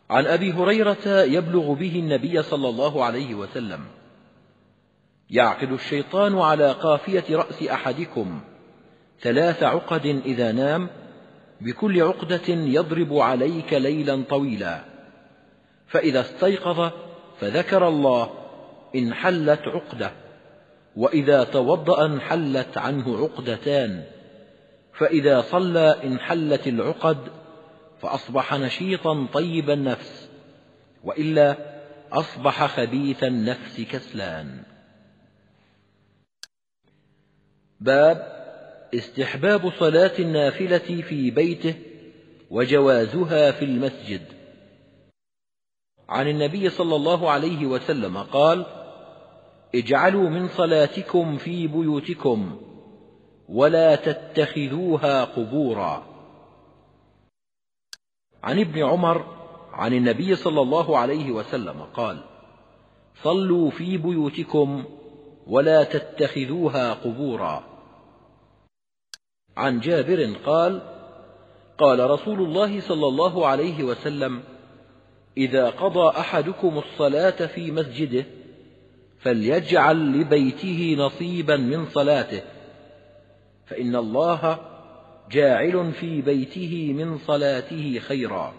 A: عن أبي هريرة يبلغ به النبي صلى الله عليه وسلم: يعقد الشيطان على قافية رأس أحدكم 3 عقد إذا نام، بكل عقدة يضرب عليك ليلا طويلا، فإذا استيقظ فذكر الله انحلت عقدة، وإذا توضأ انحلت عنه عقدتان، فإذا صلى انحلت العقد فأصبح نشيطا طيب النفس، وإلا أصبح خبيث النفس كسلان. باب استحباب صلاة النافلة في بيته وجوازها في المسجد. عن النبي صلى الله عليه وسلم قال: اجعلوا من صلاتكم في بيوتكم ولا تتخذوها قبورا. عن ابن عمر عن النبي صلى الله عليه وسلم قال: صلوا في بيوتكم ولا تتخذوها قبورا. عن جابر قال: قال رسول الله صلى الله عليه وسلم: إذا قضى أحدكم الصلاة في مسجده فليجعل لبيته نصيبا من صلاته، فإن الله جاعل في بيته من صلاته خيرا.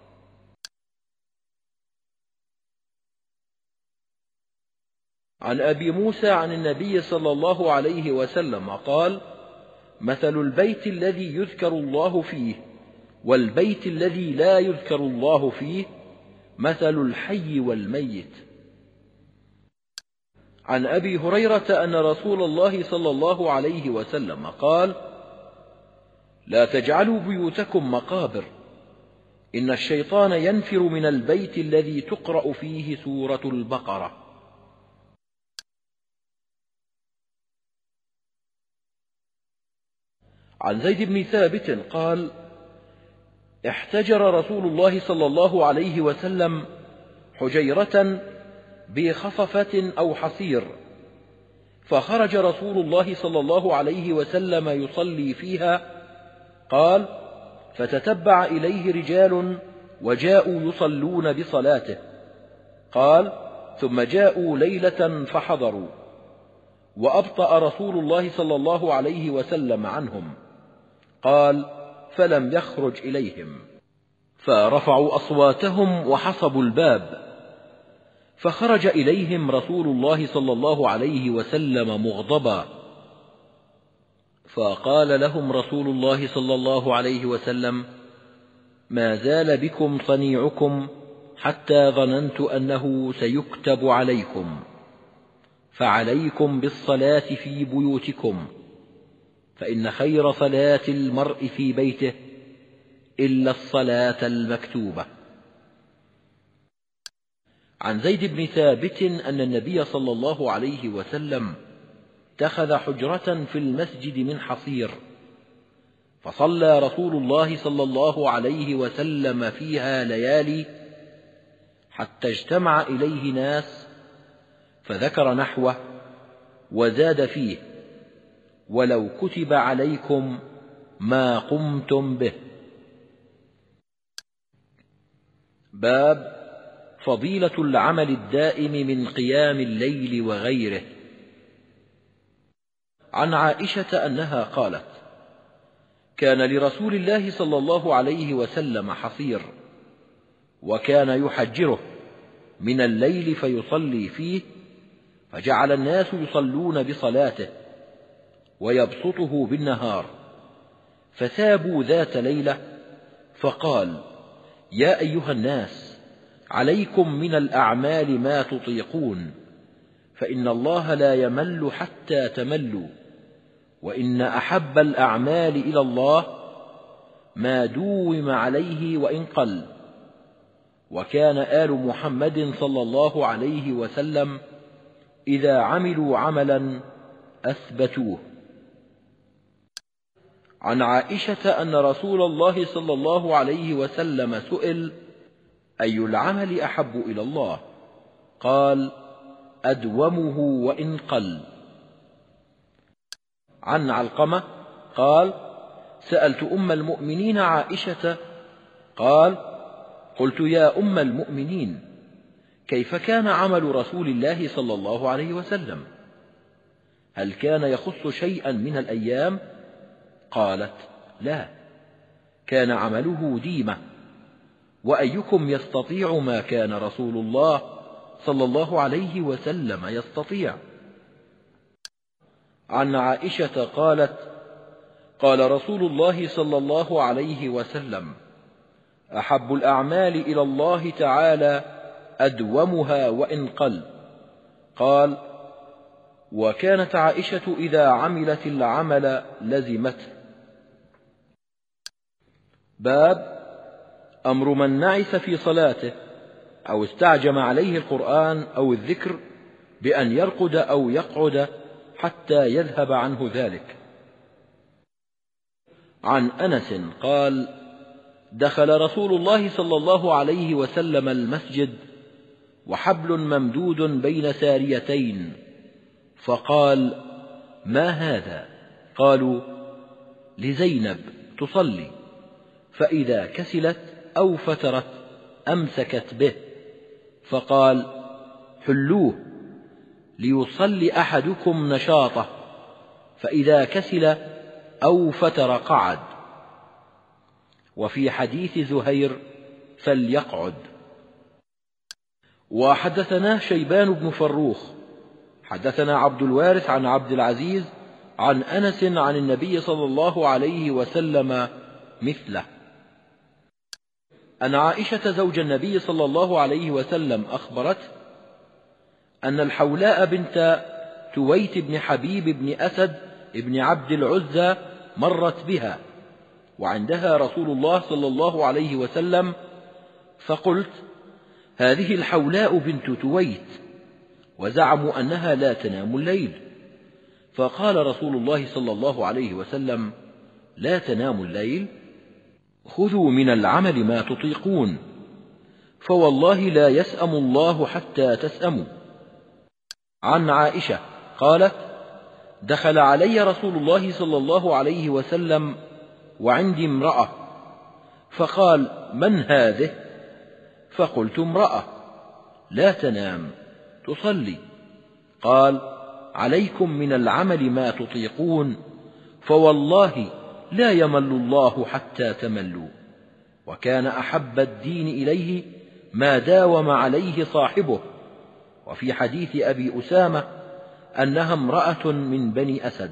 A: عن أبي موسى عن النبي صلى الله عليه وسلم قال: مثل البيت الذي يذكر الله فيه والبيت الذي لا يذكر الله فيه مثل الحي والميت. عن أبي هريرة أن رسول الله صلى الله عليه وسلم قال: لا تجعلوا بيوتكم مقابر، إن الشيطان ينفر من البيت الذي تقرأ فيه سورة البقرة. عن زيد بن ثابت قال: احتجر رسول الله صلى الله عليه وسلم حجيرة بخصفة أو حصير، فخرج رسول الله صلى الله عليه وسلم يصلي فيها. قال: فتتبع إليه رجال وجاءوا يصلون بصلاته. قال: ثم جاءوا ليلة فحضروا، وأبطأ رسول الله صلى الله عليه وسلم عنهم. قال: فلم يخرج إليهم، فرفعوا أصواتهم وحصبوا الباب، فخرج إليهم رسول الله صلى الله عليه وسلم مغضبا، فقال لهم رسول الله صلى الله عليه وسلم: ما زال بكم صنيعكم حتى ظننت أنه سيكتب عليكم، فعليكم بالصلاة في بيوتكم، فإن خير صلاة المرء في بيته إلا الصلاة المكتوبة. عن زيد بن ثابت أن النبي صلى الله عليه وسلم اتخذ حجرة في المسجد من حصير، فصلى رسول الله صلى الله عليه وسلم فيها ليالي حتى اجتمع إليه ناس، فذكر نحوه وزاد فيه: ولو كتب عليكم ما قمتم به. باب فضيلة العمل الدائم من قيام الليل وغيره. عن عائشة أنها قالت: كان لرسول الله صلى الله عليه وسلم حصير، وكان يحجره من الليل فيصلي فيه، فجعل الناس يصلون بصلاته ويبسطه بالنهار، فثابوا ذات ليلة فقال: يا أيها الناس، عليكم من الأعمال ما تطيقون، فإن الله لا يمل حتى تملوا، وإن أحب الأعمال إلى الله ما دوم عليه وإن قل. وكان آل محمد صلى الله عليه وسلم إذا عملوا عملا أثبتوه. عن عائشة أن رسول الله صلى الله عليه وسلم سئل: أي العمل أحب إلى الله؟ قال: أدومه وإن قل. عن علقمة قال: سألت أم المؤمنين عائشة، قال: قلت يا أم المؤمنين، كيف كان عمل رسول الله صلى الله عليه وسلم؟ هل كان يخص شيئا من الأيام؟ قالت لا، كان عمله ديمة. وأيكم يستطيع ما كان رسول الله صلى الله عليه وسلم يستطيع؟ عن عائشة قالت: قال رسول الله صلى الله عليه وسلم: أحب الأعمال إلى الله تعالى أدومها وإن قل. قال: وكانت عائشة إذا عملت العمل لزمته. باب أمر من نعس في صلاته أو استعجم عليه القرآن أو الذكر بأن يرقد أو يقعد حتى يذهب عنه ذلك. عن أنس قال: دخل رسول الله صلى الله عليه وسلم المسجد وحبل ممدود بين ساريتين، فقال: ما هذا؟ قالوا: لزينب تصلي، فإذا كسلت أو فترت أمسكت به، فقال: حلوه ليصلي أحدكم نشاطه، فإذا كسل أو فتر قعد. وفي حديث زهير: فليقعد. وحدثنا شيبان بن فروخ حدثنا عبد الوارث عن عبد العزيز عن أنس عن النبي صلى الله عليه وسلم مثله. أن عائشة زوج النبي صلى الله عليه وسلم أخبرته أن الحولاء بنت تويت بن حبيب بن أسد بن عبد العزى مرت بها وعندها رسول الله صلى الله عليه وسلم، فقلت: هذه الحولاء بنت تويت، وزعموا أنها لا تنام الليل. فقال رسول الله صلى الله عليه وسلم: لا تنام الليل؟ خذوا من العمل ما تطيقون، فوالله لا يسأم الله حتى تسأموا. عن عائشة قالت: دخل علي رسول الله صلى الله عليه وسلم وعندي امرأة، فقال: من هذه؟ فقلت: امرأة لا تنام تصلي. قال: عليكم من العمل ما تطيقون، فوالله لا يمل الله حتى تملوا. وكان أحب الدين إليه ما داوم عليه صاحبه. وفي حديث أبي أسامة أنها امرأة من بني أسد.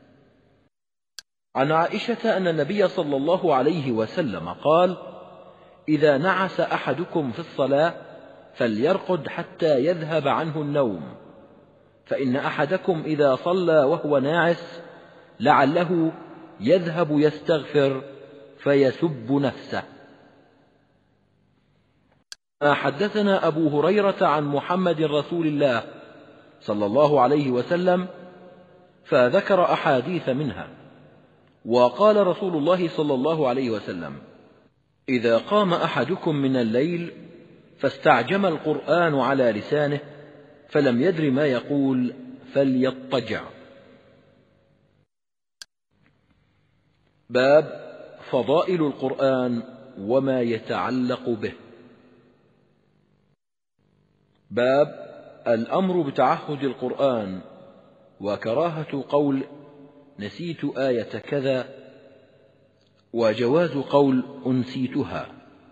A: عن عائشة أن النبي صلى الله عليه وسلم قال: إذا نعس أحدكم في الصلاة فليرقد حتى يذهب عنه النوم، فإن أحدكم إذا صلى وهو ناعس لعله يذهب يستغفر فيسب نفسه. حدثنا أبو هريرة عن محمد رسول الله صلى الله عليه وسلم فذكر أحاديث منها. وقال رسول الله صلى الله عليه وسلم: إذا قام أحدكم من الليل فاستعجم القرآن على لسانه فلم يدر ما يقول فليضطجع. باب فضائل القرآن وما يتعلق به. باب الأمر بتعهد القرآن وكراهة قول نسيت آية كذا، وجواز قول أنسيتها.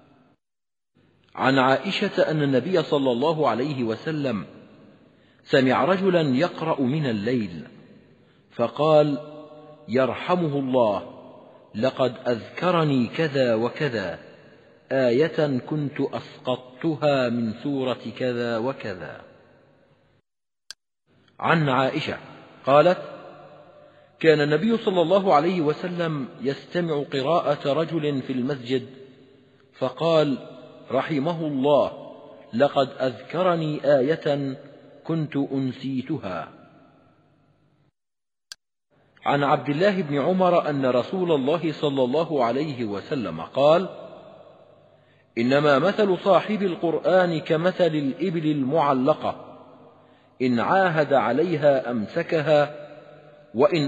A: عن عائشة أن النبي صلى الله عليه وسلم سمع رجلا يقرأ من الليل فقال: يرحمه الله، لقد أذكرني كذا وكذا، آية كنت أسقطتها من سورة كذا وكذا. عن عائشة قالت: كان النبي صلى الله عليه وسلم يستمع قراءة رجل في المسجد فقال: رحمه الله، لقد أذكرني آية كنت أنسيتها. عن عبد الله بن عمر أن رسول الله صلى الله عليه وسلم قال: إنما مثل صاحب القرآن كمثل الإبل المعلقة، إن عاهد عليها أمسكها، وإن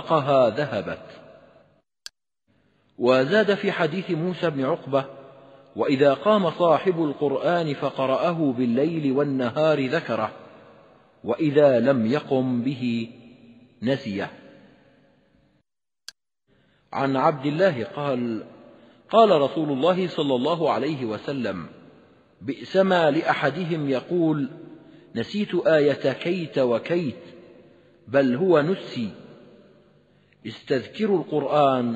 A: أطلقها ذهبت. وزاد في حديث موسى بن عقبة: وإذا قام صاحب القرآن فقرأه بالليل والنهار ذكره، وإذا لم يقم به نسيه. عن عبد الله قال: قال رسول الله صلى الله عليه وسلم: بئسما لأحدهم يقول: نسيت آية كيت وكيت، بل هو نسي. استذكروا القرآن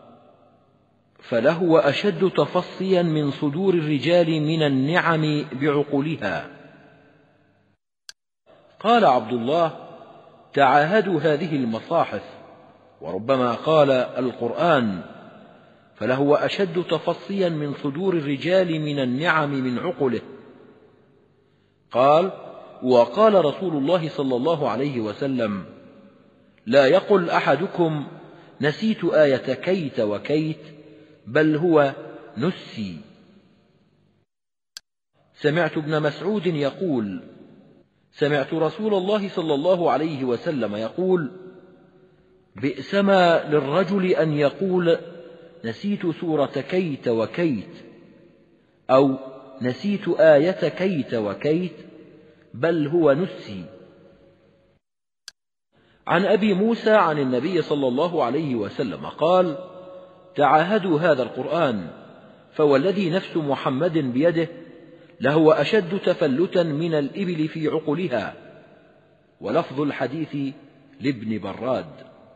A: فلهو أشد تفصيا من صدور الرجال من النعم بعقولها. قال عبد الله: تعاهدوا هذه المصاحف. وربما قال القرآن فلهو أشد تفصيا من صدور الرجال من النعم من عقله. قال: وقال رسول الله صلى الله عليه وسلم: لا يقل أحدكم نسيت آية كيت وكيت، بل هو نسي. سمعت ابن مسعود يقول: سمعت رسول الله صلى الله عليه وسلم يقول: بئسما للرجل أن يقول نسيت سورة كيت وكيت، أو نسيت آية كيت وكيت، بل هو نسي. عن أبي موسى عن النبي صلى الله عليه وسلم قال: تعاهدوا هذا القرآن، فوالذي نفس محمد بيده لهو أشد تفلتا من الإبل في عقلها. ولفظ الحديث لابن براد.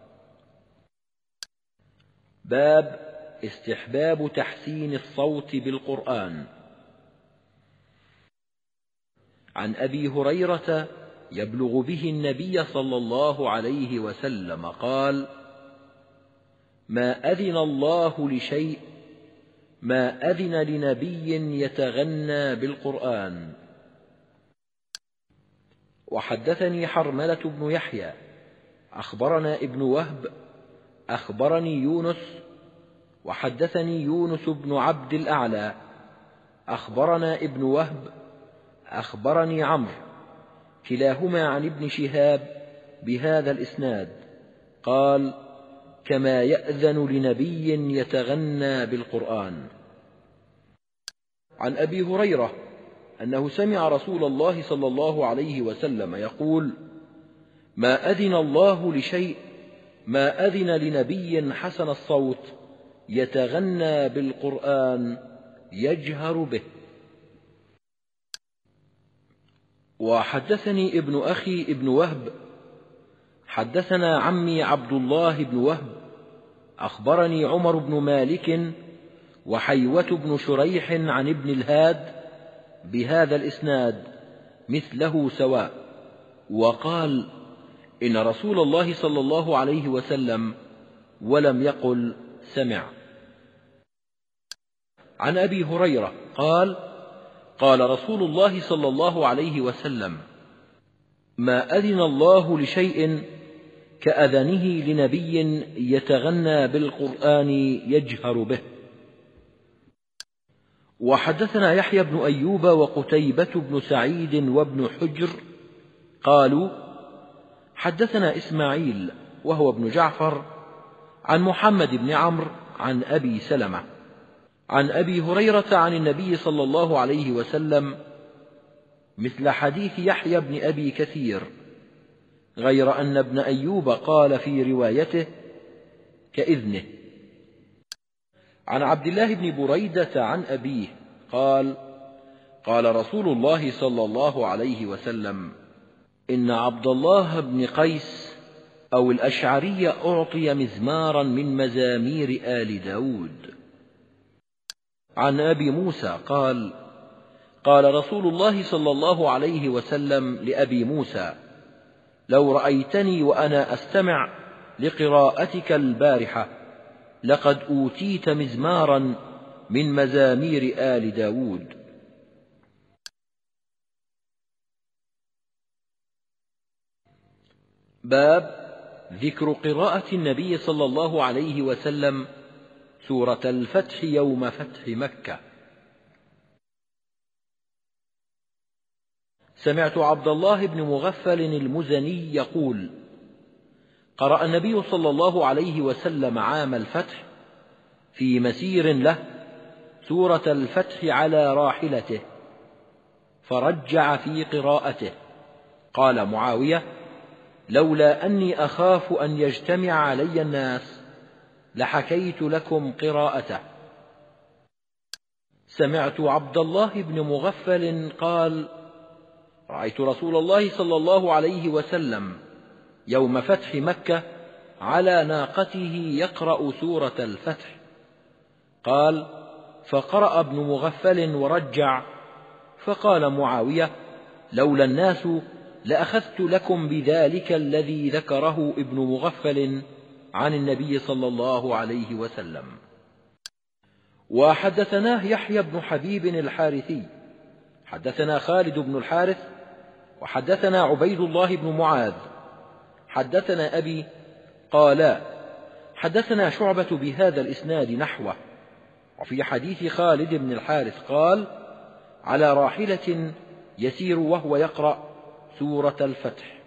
A: باب استحباب تحسين الصوت بالقرآن. عن أبي هريرة يبلغ به النبي صلى الله عليه وسلم قال: ما أذن الله لشيء ما أذن لنبي يتغنى بالقرآن. وحدثني حرملة بن يحيى أخبرنا ابن وهب أخبرني يونس، وحدثني يونس بن عبد الأعلى أخبرنا ابن وهب أخبرني عمرو، كلاهما عن ابن شهاب بهذا الإسناد قال: كما يأذن لنبي يتغنى بالقرآن. عن أبي هريرة أنه سمع رسول الله صلى الله عليه وسلم يقول: ما أذن الله لشيء ما أذن لنبي حسن الصوت يتغنى بالقرآن يجهر به. وحدثني ابن أخي ابن وهب حدثنا عمي عبد الله بن وهب أخبرني عمر بن مالك وحيوة بن شريح عن ابن الهاد بهذا الإسناد مثله سواء، وقال: إن رسول الله صلى الله عليه وسلم ولم يقل سمع. عن أبي هريرة قال: قال رسول الله صلى الله عليه وسلم: ما أذن الله لشيء كأذنه لنبي يتغنى بالقرآن يجهر به. وحدثنا يحيى بن أيوب وقتيبة بن سعيد وابن حجر قالوا: حدثنا إسماعيل وهو ابن جعفر عن محمد بن عمرو عن أبي سلمة عن أبي هريرة عن النبي صلى الله عليه وسلم مثل حديث يحيى بن أبي كثير، غير أن ابن أيوب قال في روايته كإذنه. عن عبد الله بن بريدة عن أبيه قال: قال رسول الله صلى الله عليه وسلم: إن عبد الله بن قيس أو الأشعري أعطي مزمارا من مزامير آل داود. عن أبي موسى قال: قال رسول الله صلى الله عليه وسلم لأبي موسى: لو رأيتني وأنا أستمع لقراءتك البارحة لقد أوتيت مزمارا من مزامير آل داود. باب ذكر قراءة النبي صلى الله عليه وسلم سورة الفتح يوم فتح مكة. سمعت عبد الله بن مغفل المزني يقول: قرأ النبي صلى الله عليه وسلم عام الفتح في مسير له سورة الفتح على راحلته، فرجع في قراءته. قال معاوية: لولا أني أخاف أن يجتمع علي الناس لحكيت لكم قراءته. سمعت عبد الله بن مغفل قال: رأيت رسول الله صلى الله عليه وسلم يوم فتح مكة على ناقته يقرأ سورة الفتح. قال: فقرأ ابن مغفل ورجع، فقال معاوية: لولا الناس لأخذت لكم بذلك الذي ذكره ابن مغفل عن النبي صلى الله عليه وسلم. وحدثناه يحيى بن حبيب الحارثي حدثنا خالد بن الحارث وحدثنا عبيد الله بن معاذ حدثنا أبي قالا: حدثنا شعبة بهذا الإسناد نحوه. وفي حديث خالد بن الحارث قال: على راحلة يسير وهو يقرأ سورة الفتح.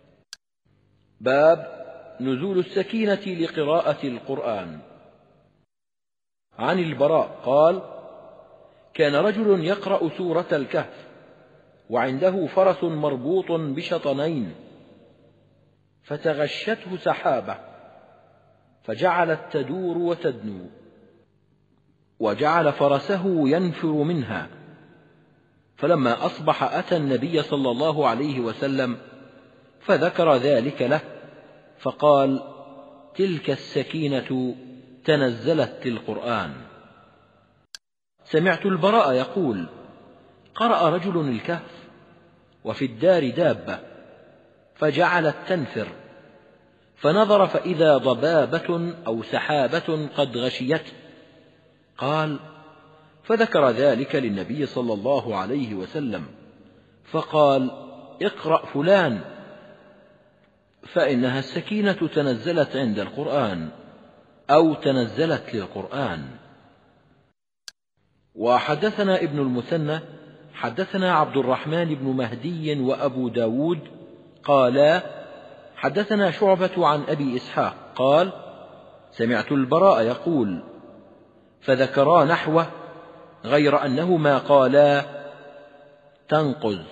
A: باب نزول السكينة لقراءة القرآن. عن البراء قال: كان رجل يقرأ سورة الكهف وعنده فرس مربوط بشطنين، فتغشته سحابة فجعلت تدور وتدنو، وجعل فرسه ينفر منها. فلما أصبح أتى النبي صلى الله عليه وسلم فذكر ذلك له، فقال: تلك السكينة تنزلت للقرآن. سمعت البراء يقول: قرأ رجل الكهف وفي الدار دابة فجعلت تنفر، فنظر فإذا ضبابة أو سحابة قد غشيته. قال: فذكر ذلك للنبي صلى الله عليه وسلم، فقال: اقرأ فلان، فإنها السكينة تنزلت عند القرآن أو تنزلت للقرآن. وحدثنا ابن المثنى حدثنا عبد الرحمن بن مهدي وأبو داود قالا: حدثنا شعبة عن أبي إسحاق قال: سمعت البراء يقول، فذكرا نحوه غير أنهما قالا: تنقذ.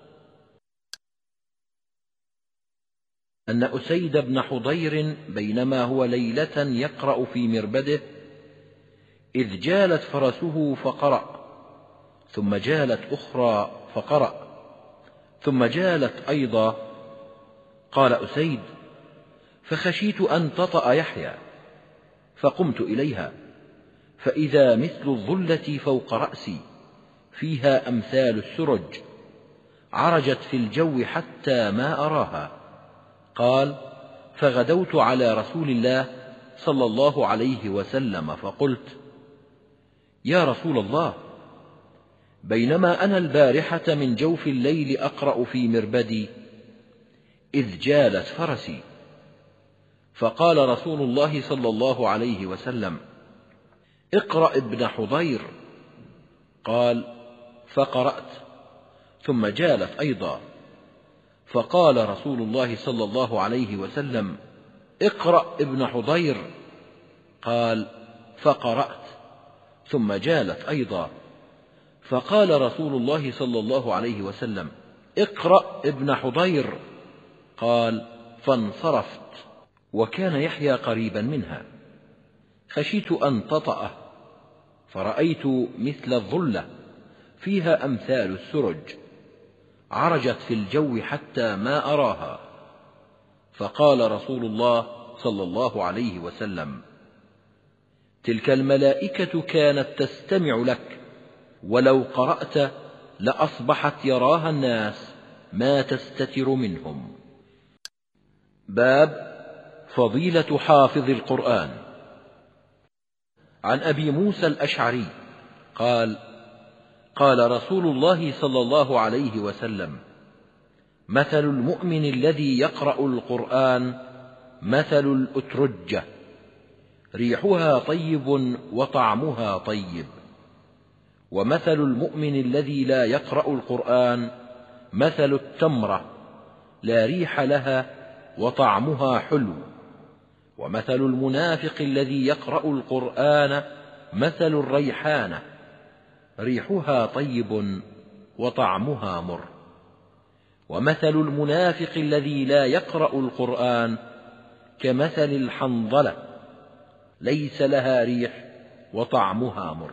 A: أن أسيد بن حضير بينما هو ليلة يقرأ في مربده إذ جالت فرسه فقرأ، ثم جالت أخرى فقرأ، ثم جالت أيضا. قال أسيد: فخشيت أن تطأ يحيى، فقمت إليها فإذا مثل الظلة فوق رأسي فيها أمثال السرج، عرجت في الجو حتى ما أراها. قال: فغدوت على رسول الله صلى الله عليه وسلم فقلت: يا رسول الله، بينما أنا البارحة من جوف الليل أقرأ في مربدي إذ جالت فرسي. فقال رسول الله صلى الله عليه وسلم: اقرأ ابن حضير. قال: فقرأت، ثم جالت أيضا. فقال رسول الله صلى الله عليه وسلم: اقرأ ابن حضير. قال: فقرأت، ثم جالت أيضا. فقال رسول الله صلى الله عليه وسلم: اقرأ ابن حضير. قال: فانصرفت، وكان يحيى قريبا منها، خشيت أن تطأه، فرأيت مثل الظلة فيها أمثال السرج، عرجت في الجو حتى ما أراها. فقال رسول الله صلى الله عليه وسلم: تلك الملائكة كانت تستمع لك، ولو قرأت لأصبحت يراها الناس ما تستتر منهم. باب فضيلة حافظ القرآن. عن أبي موسى الأشعري قال: قال رسول الله صلى الله عليه وسلم: مثل المؤمن الذي يقرأ القرآن مثل الأترجة، ريحها طيب وطعمها طيب. ومثل المؤمن الذي لا يقرأ القرآن مثل التمرة، لا ريح لها وطعمها حلو. ومثل المنافق الذي يقرأ القرآن مثل الريحانة، ريحها طيب وطعمها مر. ومثل المنافق الذي لا يقرأ القرآن كمثل الحنظلة، ليس لها ريح وطعمها مر.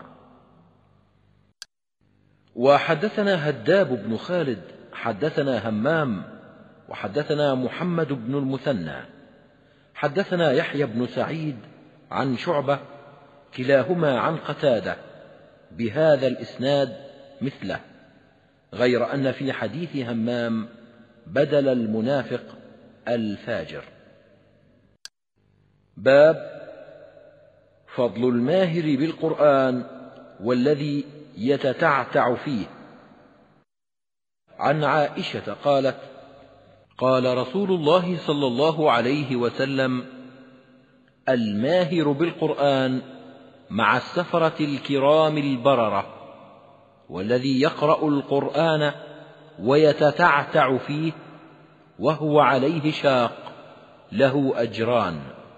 A: وحدثنا هداب بن خالد حدثنا همام وحدثنا محمد بن المثنى حدثنا يحيى بن سعيد عن شعبة كلاهما عن قتادة بهذا الإسناد مثله، غير أن في حديث همام بدل المنافق الفاجر. باب فضل الماهر بالقرآن والذي يتتعتع فيه. عن عائشة قالت: قال رسول الله صلى الله عليه وسلم: الماهر بالقرآن مع السفرة الكرام البررة، والذي يقرأ القرآن ويتتعتع فيه وهو عليه شاق له أجران.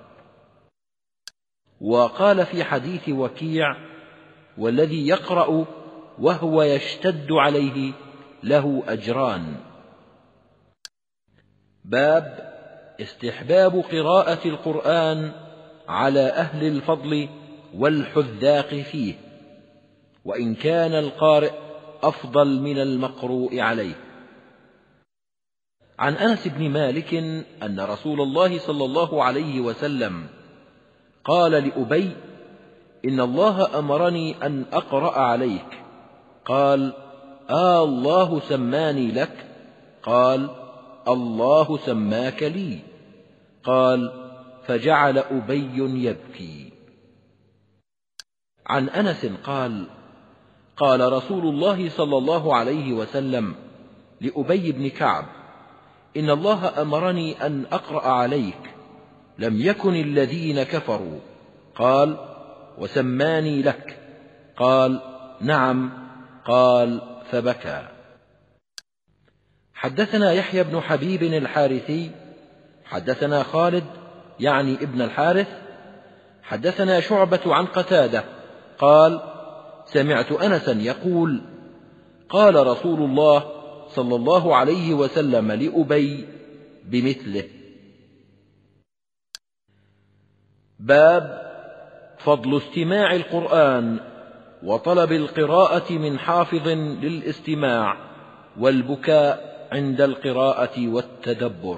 A: وقال في حديث وكيع: والذي يقرأ وهو يشتد عليه له أجران. باب استحباب قراءة القرآن على أهل الفضل والحذاق فيه، وإن كان القارئ أفضل من المقروء عليه. عن أنس بن مالك أن رسول الله صلى الله عليه وسلم قال لأبي: إن الله أمرني أن أقرأ عليك. قال: الله سماني لك؟ قال: الله سماك لي. قال: فجعل أبي يبكي. عن أنس قال: قال رسول الله صلى الله عليه وسلم لأبي بن كعب: إن الله أمرني أن أقرأ عليك، لم يكن الذين كفروا. قال: وسماني لك؟ قال: نعم. قال: فبكى. حدثنا يحيى بن حبيب الحارثي حدثنا خالد يعني ابن الحارث حدثنا شعبة عن قتادة قال: سمعت أنسا يقول: قال رسول الله صلى الله عليه وسلم لأبي بمثله. باب فضل استماع القرآن وطلب القراءة من حافظ للاستماع والبكاء عند القراءة والتدبر.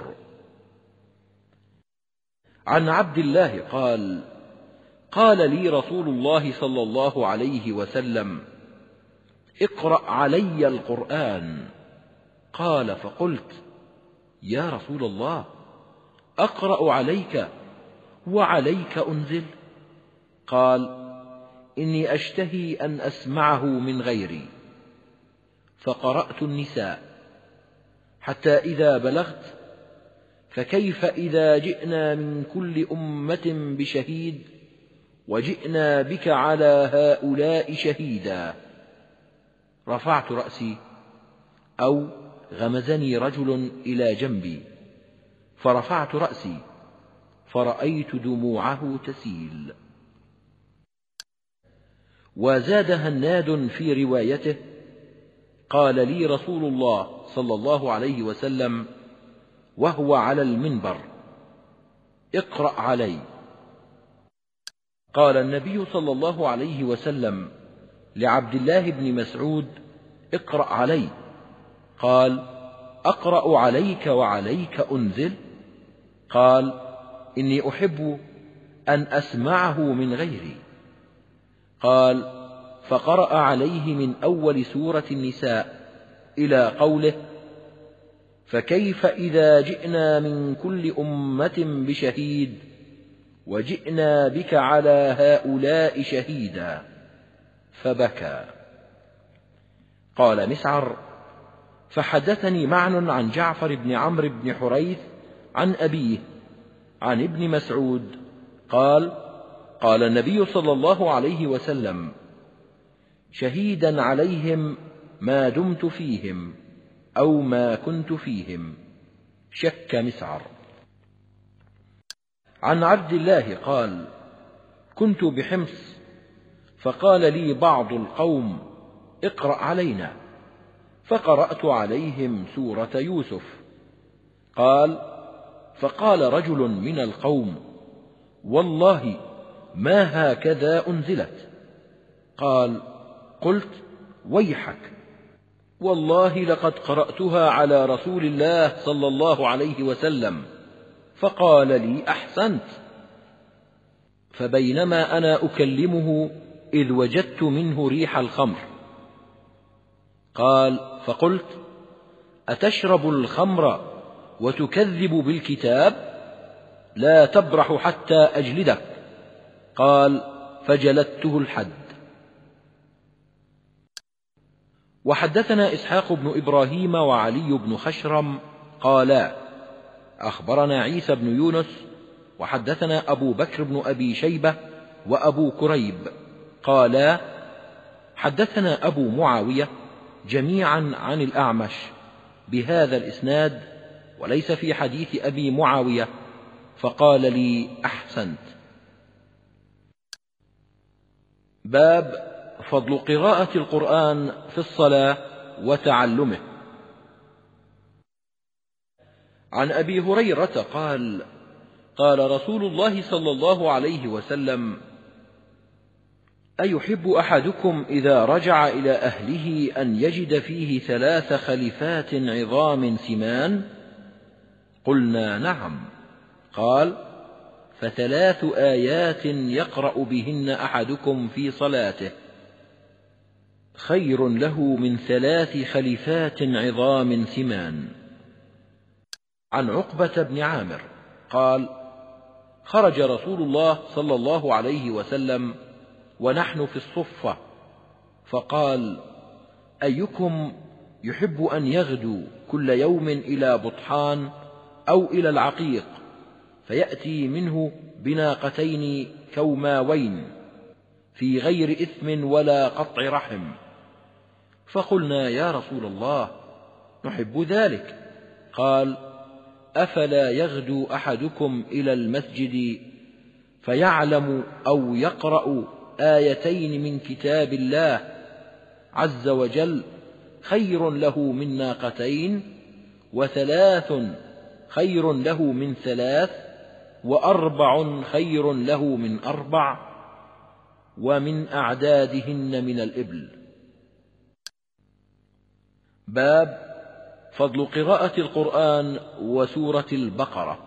A: عن عبد الله قال: قال لي رسول الله صلى الله عليه وسلم: اقرأ علي القرآن. قال: فقلت: يا رسول الله، أقرأ عليك وعليك أنزل؟ قال: إني أشتهي أن أسمعه من غيري. فقرأت النساء حتى إذا بلغت: فكيف إذا جئنا من كل أمة بشهيد وجئنا بك على هؤلاء شهيدا. رفعت رأسي أو غمزني رجل إلى جنبي فرفعت رأسي فرأيت دموعه تسيل. وزاد هناد في روايته: قال لي رسول الله صلى الله عليه وسلم وهو على المنبر: اقرأ علي. قال النبي صلى الله عليه وسلم لعبد الله بن مسعود: اقرأ علي. قال: أقرأ عليك وعليك أنزل؟ قال: إني أحب أن أسمعه من غيري. قال: فقرأ عليه من أول سورة النساء إلى قوله: فكيف إذا جئنا من كل أمة بشهيد وجئنا بك على هؤلاء شهيدا، فبكى. قال مسعر: فحدثني معن عن جعفر بن عمرو بن حريث عن أبيه عن ابن مسعود قال: قال النبي صلى الله عليه وسلم: شهيدا عليهم ما دمت فيهم أو ما كنت فيهم. شك مسعر. عن عبد الله قال: كنت بحمص فقال لي بعض القوم: اقرأ علينا. فقرأت عليهم سورة يوسف. قال: فقال رجل من القوم: والله ما هكذا أنزلت. قال: قلت: ويحك، والله لقد قرأتها على رسول الله صلى الله عليه وسلم، فقال لي: أحسنت. فبينما أنا أكلمه إذ وجدت منه ريح الخمر. قال: فقلت: أتشرب الخمر وتكذب بالكتاب؟ لا تبرح حتى أجلدك. قال: فجلدته الحد. وحدثنا إسحاق بن إبراهيم وعلي بن خشرم قالا: أخبرنا عيسى بن يونس وحدثنا أبو بكر بن أبي شيبة وأبو كريب قالا: حدثنا أبو معاوية جميعا عن الأعمش بهذا الإسناد وليس في حديث أبي معاوية، فقال لي: أحسنت. باب فضل قراءة القرآن في الصلاة وتعلمه. عن أبي هريرة قال: قال رسول الله صلى الله عليه وسلم: أيحب أحدكم إذا رجع إلى أهله أن يجد فيه 3 خليفات عظام سمان؟ قلنا: نعم. قال: ف3 آيات يقرأ بهن أحدكم في صلاته خير له من 3 خليفات عظام سمان. عن عقبة بن عامر قال: خرج رسول الله صلى الله عليه وسلم ونحن في الصفة، فقال: أيكم يحب أن يغدو كل يوم إلى بطحان أو إلى العقيق فيأتي منه بناقتين كوماوين في غير إثم ولا قطع رحم؟ فقلنا: يا رسول الله، نحب ذلك. قال: أفلا يغدو أحدكم إلى المسجد فيعلم أو يقرأ آيتين من كتاب الله عز وجل خير له من ناقتين، و3 خير له من 3، و4 خير له من 4، ومن أعدادهن من الإبل. باب فضل قراءة القرآن وسورة البقرة.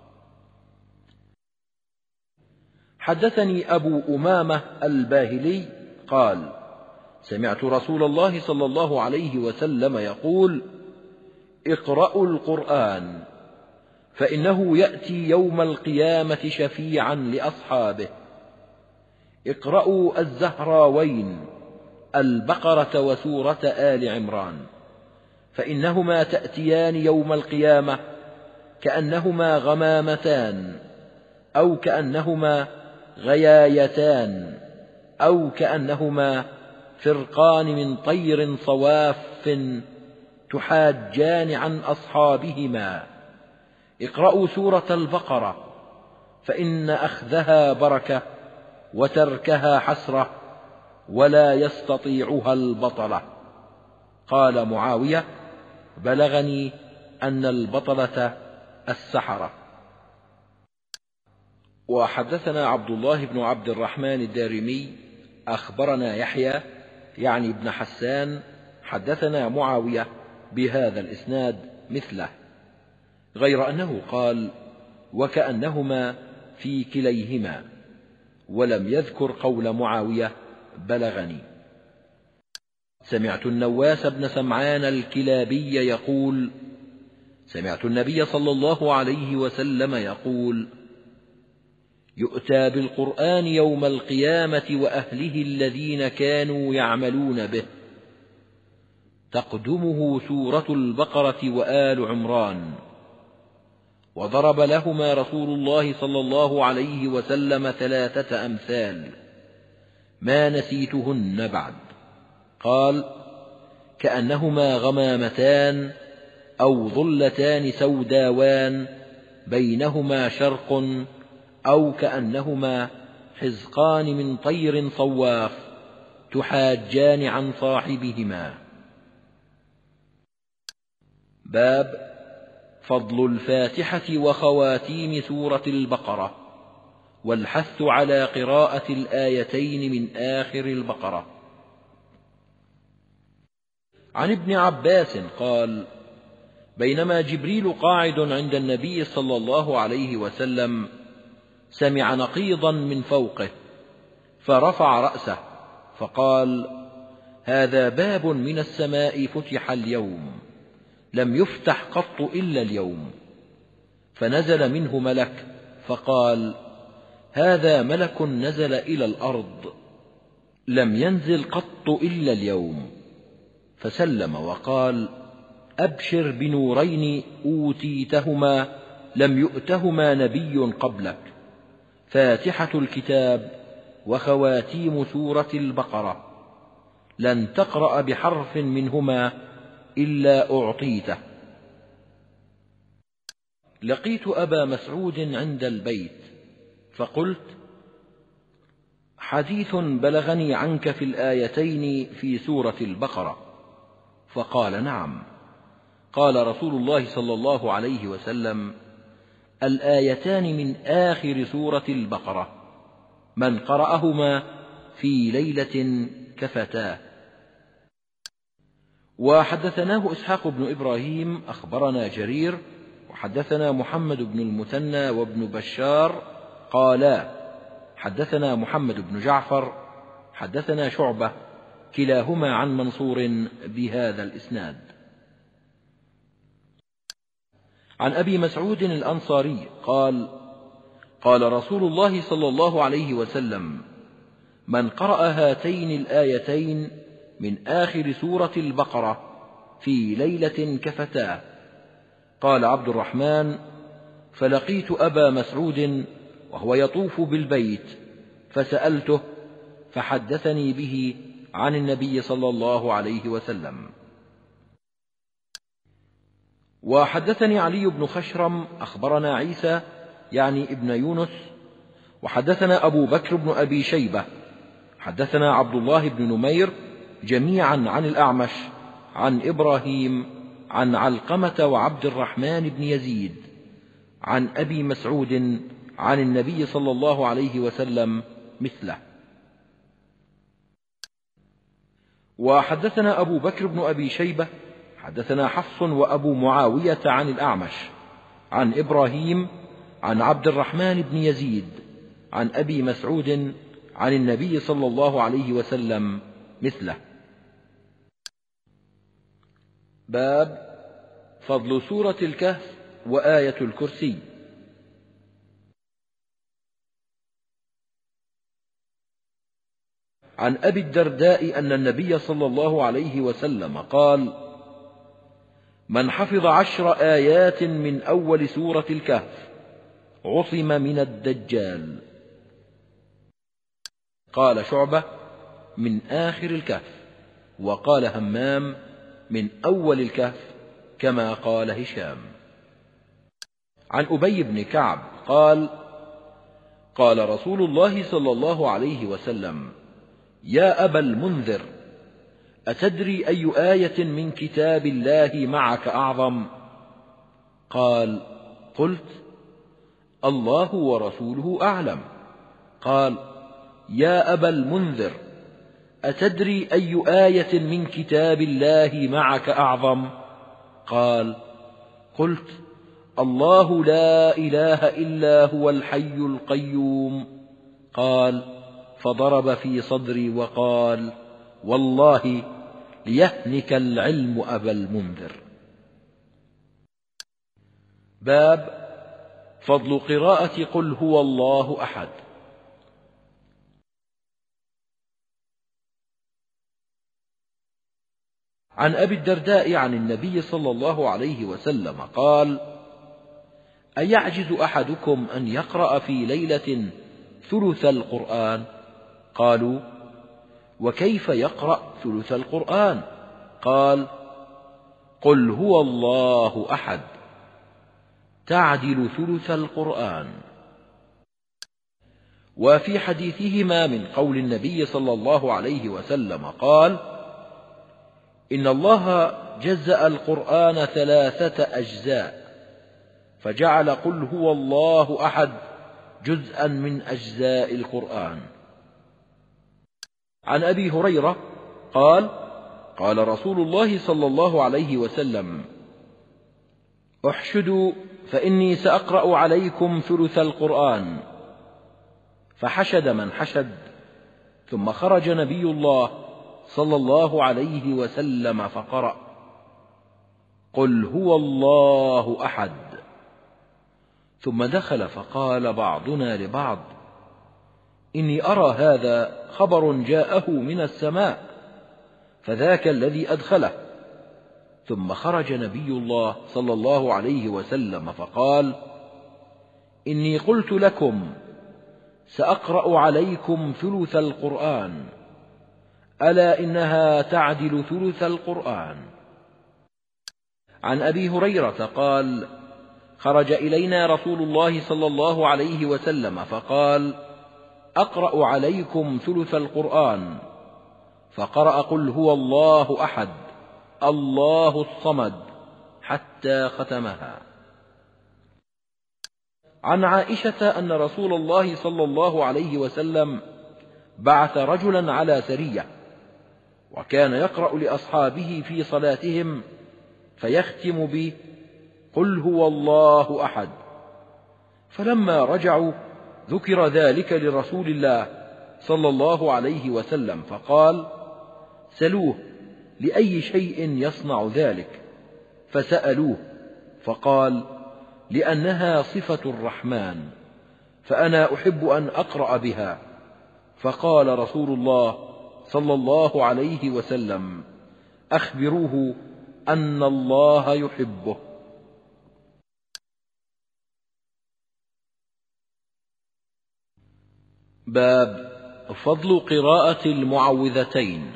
A: حدثني أبو أمامة الباهلي قال: سمعت رسول الله صلى الله عليه وسلم يقول: اقرأوا القرآن فإنه يأتي يوم القيامة شفيعا لأصحابه. اقرأوا الزهراوين البقرة وسورة آل عمران، فإنهما تأتيان يوم القيامة كأنهما غمامتان، أو كأنهما غيايتان، أو كأنهما فرقان من طير صواف تحاجان عن أصحابهما. اقرأوا سورة البقرة فإن أخذها بركة وتركها حسرة ولا يستطيعها البطلة. قال معاوية: بلغني أن البطلة السحرة. وحدثنا عبد الله بن عبد الرحمن الدارمي أخبرنا يحيى يعني ابن حسان حدثنا معاوية بهذا الإسناد مثله، غير أنه قال: وكأنهما في كليهما، ولم يذكر قول معاوية: بلغني. سمعت النواس بن سمعان الكلابي يقول: سمعت النبي صلى الله عليه وسلم يقول: يؤتى بالقرآن يوم القيامة وأهله الذين كانوا يعملون به، تقدمه سورة البقرة وآل عمران. وضرب لهما رسول الله صلى الله عليه وسلم 3 أمثال ما نسيتهن بعد. قال: كأنهما غمامتان أو ظلتان سوداوان بينهما شرق، أو كأنهما حزقان من طير صواف تحاجان عن صاحبهما. باب فضل الفاتحة وخواتيم سورة البقرة، والحث على قراءة الآيتين من آخر البقرة. عن ابن عباس قال: بينما جبريل قاعد عند النبي صلى الله عليه وسلم سمع نقيضا من فوقه، فرفع رأسه فقال: هذا باب من السماء فتح اليوم، لم يفتح قط إلا اليوم. فنزل منه ملك فقال: هذا ملك نزل إلى الأرض، لم ينزل قط إلا اليوم. فسلم وقال: أبشر بنورين أوتيتهما لم يؤتهما نبي قبلك، فاتحة الكتاب وخواتيم سورة البقرة، لن تقرأ بحرف منهما إلا أعطيته. لقيت أبا مسعود عند البيت فقلت: حديث بلغني عنك في الآيتين في سورة البقرة. فقال: نعم. قال رسول الله صلى الله عليه وسلم: الآيتان من آخر سورة البقرة، من قرأهما في ليلة كفتاه. وحدثناه إسحاق بن إبراهيم أخبرنا جرير وحدثنا محمد بن المثنى وابن بشار قالا: حدثنا محمد بن جعفر حدثنا شعبة، كلاهما عن منصور بهذا الإسناد. عن أبي مسعود الأنصاري قال: قال رسول الله صلى الله عليه وسلم: من قرأ هاتين الآيتين من آخر سورة البقرة في ليلة كفتاه. قال عبد الرحمن: فلقيت أبا مسعود وهو يطوف بالبيت فسألته فحدثني به عن النبي صلى الله عليه وسلم. وحدثني علي بن خشرم أخبرنا عيسى يعني ابن يونس، وحدثنا أبو بكر بن أبي شيبة حدثنا عبد الله بن نمير جميعا عن الأعمش عن إبراهيم عن علقمة وعبد الرحمن بن يزيد عن أبي مسعود عن النبي صلى الله عليه وسلم مثله. وحدثنا أبو بكر بن أبي شيبة حدثنا حفص وأبو معاوية عن الأعمش عن إبراهيم عن عبد الرحمن بن يزيد عن أبي مسعود عن النبي صلى الله عليه وسلم مثله. باب فضل سورة الكهف وآية الكرسي. عن أبي الدرداء أن النبي صلى الله عليه وسلم قال: من حفظ 10 آيات من أول سورة الكهف عصم من الدجال. قال شعبة: من آخر الكهف، وقال همام: من أول الكهف، كما قال هشام. عن أبي بن كعب قال: قال رسول الله صلى الله عليه وسلم: يا أبا المنذر، أتدري أي آية من كتاب الله معك أعظم؟ قال: قلت: الله ورسوله أعلم. قال: يا أبا المنذر، أتدري أي آية من كتاب الله معك أعظم؟ قال: قلت: الله لا إله إلا هو الحي القيوم. قال: فضرب في صدري وقال: والله ليهنك العلم أبا المنذر. باب فضل قراءة قل هو الله أحد. عن أبي الدرداء عن النبي صلى الله عليه وسلم قال: أيعجز أحدكم أن يقرأ في ليلة ثلث القرآن؟ قالوا: وكيف يقرأ ثلث القرآن؟ قال: قل هو الله أحد، تعدل ثلث القرآن. وفي حديثهما من قول النبي صلى الله عليه وسلم قال: إن الله جزأ القرآن 3 أجزاء، فجعل قل هو الله أحد جزءا من أجزاء القرآن. عن أبي هريرة قال: قال رسول الله صلى الله عليه وسلم: احشدوا فإني سأقرأ عليكم ثلث القرآن. فحشد من حشد، ثم خرج نبي الله صلى الله عليه وسلم فقرأ: قل هو الله أحد. ثم دخل فقال بعضنا لبعض: إني أرى هذا خبر جاءه من السماء، فذاك الذي أدخله. ثم خرج نبي الله صلى الله عليه وسلم فقال: إني قلت لكم سأقرأ عليكم ثلث القرآن، ألا إنها تعدل ثلث القرآن. عن أبي هريرة قال: خرج إلينا رسول الله صلى الله عليه وسلم فقال: أقرأ عليكم ثلث القرآن، فقرأ قل هو الله أحد الله الصمد حتى ختمها. عن عائشة أن رسول الله صلى الله عليه وسلم بعث رجلا على سرية، وكان يقرأ لأصحابه في صلاتهم فيختم قل هو الله أحد. فلما رجعوا ذكر ذلك لرسول الله صلى الله عليه وسلم، فقال: سلوه لأي شيء يصنع ذلك. فسألوه فقال: لأنها صفة الرحمن، فأنا أحب أن أقرأ بها. فقال رسول الله صلى الله عليه وسلم: أخبروه أن الله يحبه. باب فضل قراءة المعوذتين.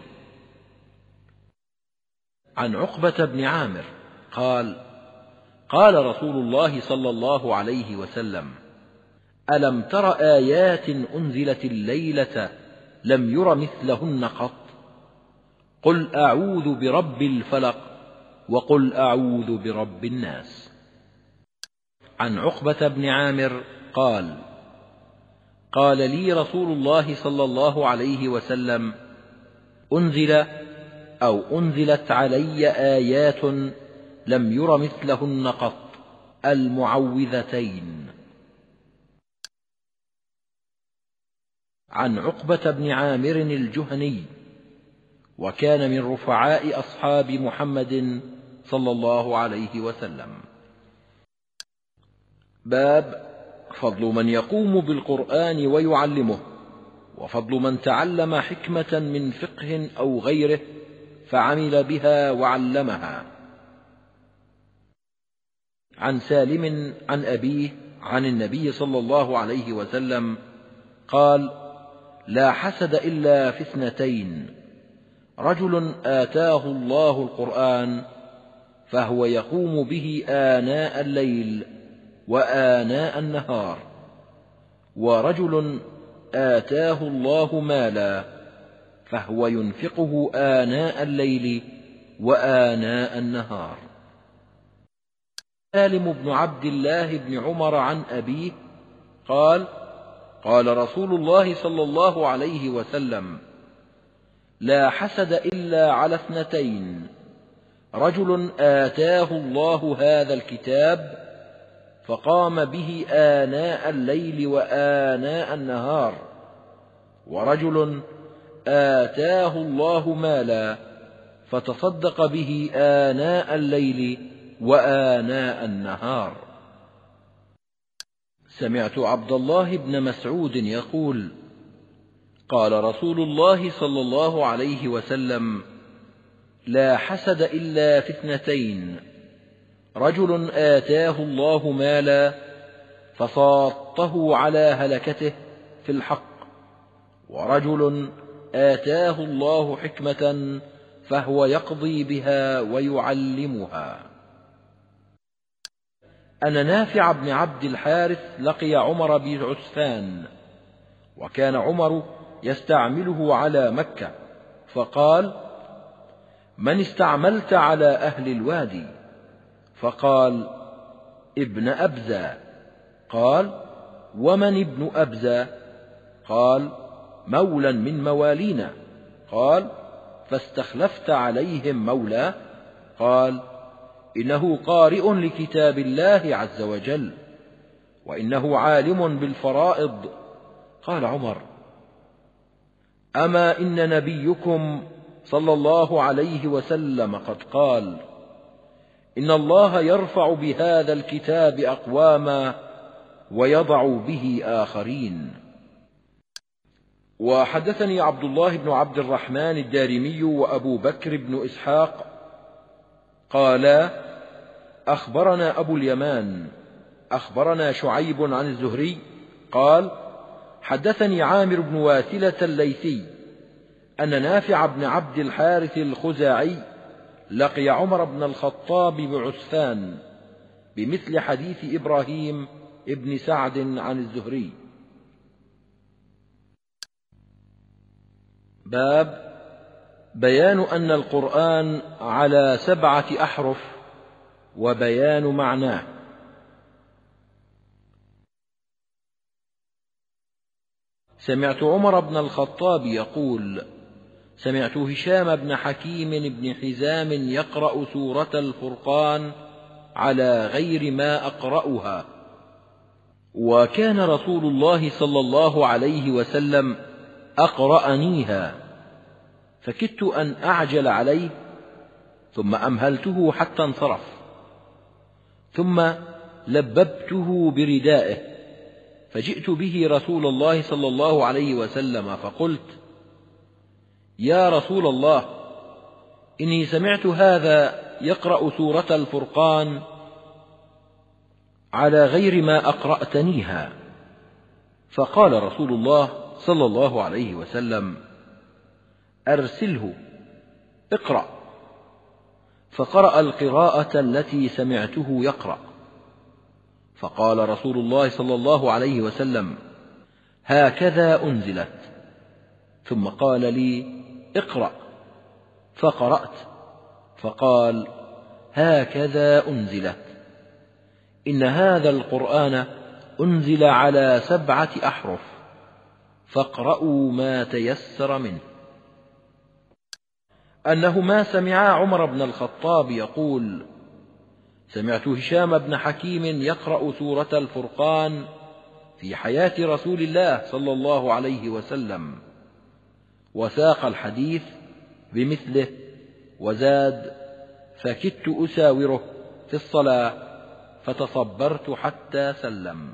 A: عن عقبة بن عامر قال: قال رسول الله صلى الله عليه وسلم: ألم تر آيات أنزلت الليلة لم ير مثلهن قط؟ قل أعوذ برب الفلق، وقل أعوذ برب الناس. عن عقبة بن عامر قال: قال لي رسول الله صلى الله عليه وسلم: أنزلت علي آيات لم ير مثلهن قط، المعوذتين. عن عقبة بن عامر الجهني، وكان من رفعاء أصحاب محمد صلى الله عليه وسلم. باب فضل من يقوم بالقرآن ويعلمه، وفضل من تعلم حكمة من فقه أو غيره فعمل بها وعلمها. عن سالم عن أبيه عن النبي صلى الله عليه وسلم قال: لا حسد إلا في 2: رجل آتاه الله القرآن فهو يقوم به آناء الليل وآناء النهار، ورجل آتاه الله مالا فهو ينفقه آناء الليل وآناء النهار. سالم بن عبد الله بن عمر عن أبيه قال: قال رسول الله صلى الله عليه وسلم: لا حسد إلا على 2: رجل آتاه الله هذا الكتاب فقام به آناء الليل وآناء النهار، ورجل آتاه الله مالا فتصدق به آناء الليل وآناء النهار. سمعت عبد الله بن مسعود يقول: قال رسول الله صلى الله عليه وسلم: لا حسد إلا في 2: رجل آتاه الله مالا فصاطه على هلكته في الحق، ورجل آتاه الله حكمة فهو يقضي بها ويعلمها. أن نافع بن عبد الحارث لقي عمر بن عسفان وكان عمر يستعمله على مكة، فقال: من استعملت على أهل الوادي؟ فقال: ابن أبزة. قال: ومن ابن أبزة؟ قال: مولا من موالينا. قال: فاستخلفت عليهم مولا؟ قال: إنه قارئ لكتاب الله عز وجل، وإنه عالم بالفرائض. قال عمر: أما إن نبيكم صلى الله عليه وسلم قد قال: إن الله يرفع بهذا الكتاب أقواما ويضع به آخرين. وحدثني عبد الله بن عبد الرحمن الدارمي وأبو بكر بن إسحاق قالا: أخبرنا أبو اليمان أخبرنا شعيب عن الزهري قال: حدثني عامر بن واثلة الليثي أن نافع بن عبد الحارث الخزاعي لقي عمر بن الخطاب بعسفان بمثل حديث إبراهيم ابن سعد عن الزهري. باب بيان أن القرآن على 7 أحرف وبيان معناه. سمعت عمر بن الخطاب يقول: سمعت هشام بن حكيم بن حزام يقرأ سورة الفرقان على غير ما أقرأها، وكان رسول الله صلى الله عليه وسلم أقرأنيها، فكدت أن أعجل عليه، ثم أمهلته حتى انصرف، ثم لببته بردائه، فجئت به رسول الله صلى الله عليه وسلم فقلت: يا رسول الله، إني سمعت هذا يقرأ سورة الفرقان على غير ما أقرأتنيها. فقال رسول الله صلى الله عليه وسلم: أرسله، اقرأ. فقرأ القراءة التي سمعته يقرأ. فقال رسول الله صلى الله عليه وسلم: هكذا أنزلت. ثم قال لي: اقرأ. فقرأت، فقال: هكذا أنزلت. إن هذا القرآن أنزل على 7 أحرف، فاقرأوا ما تيسر منه. أنهما سمعا عمر بن الخطاب يقول: سمعت هشام بن حكيم يقرأ سورة الفرقان في حياة رسول الله صلى الله عليه وسلم، وساق الحديث بمثله وزاد: فكدت أساوره في الصلاة فتصبرت حتى سلم.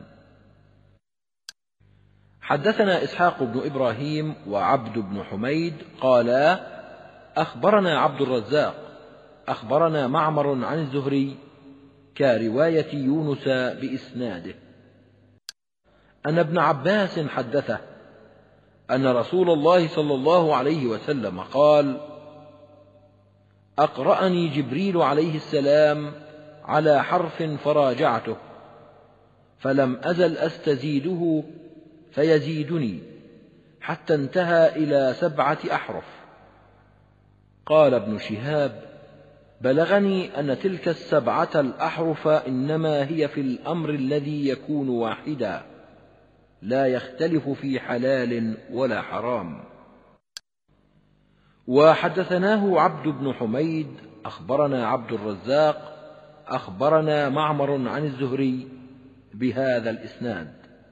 A: حدثنا إسحاق بن إبراهيم وعبد بن حميد قالا: أخبرنا عبد الرزاق أخبرنا معمر عن الزهري كرواية يونس بإسناده، أن ابن عباس حدثه أن رسول الله صلى الله عليه وسلم قال: أقرأني جبريل عليه السلام على حرف فراجعته، فلم أزل أستزيده فيزيدني حتى انتهى إلى 7 أحرف. قال ابن شهاب: بلغني أن تلك 7 الأحرف إنما هي في الأمر الذي يكون واحدا، لا يختلف في حلال ولا حرام. وحدثناه عبد بن حميد أخبرنا عبد الرزاق أخبرنا معمر عن الزهري بهذا الإسناد.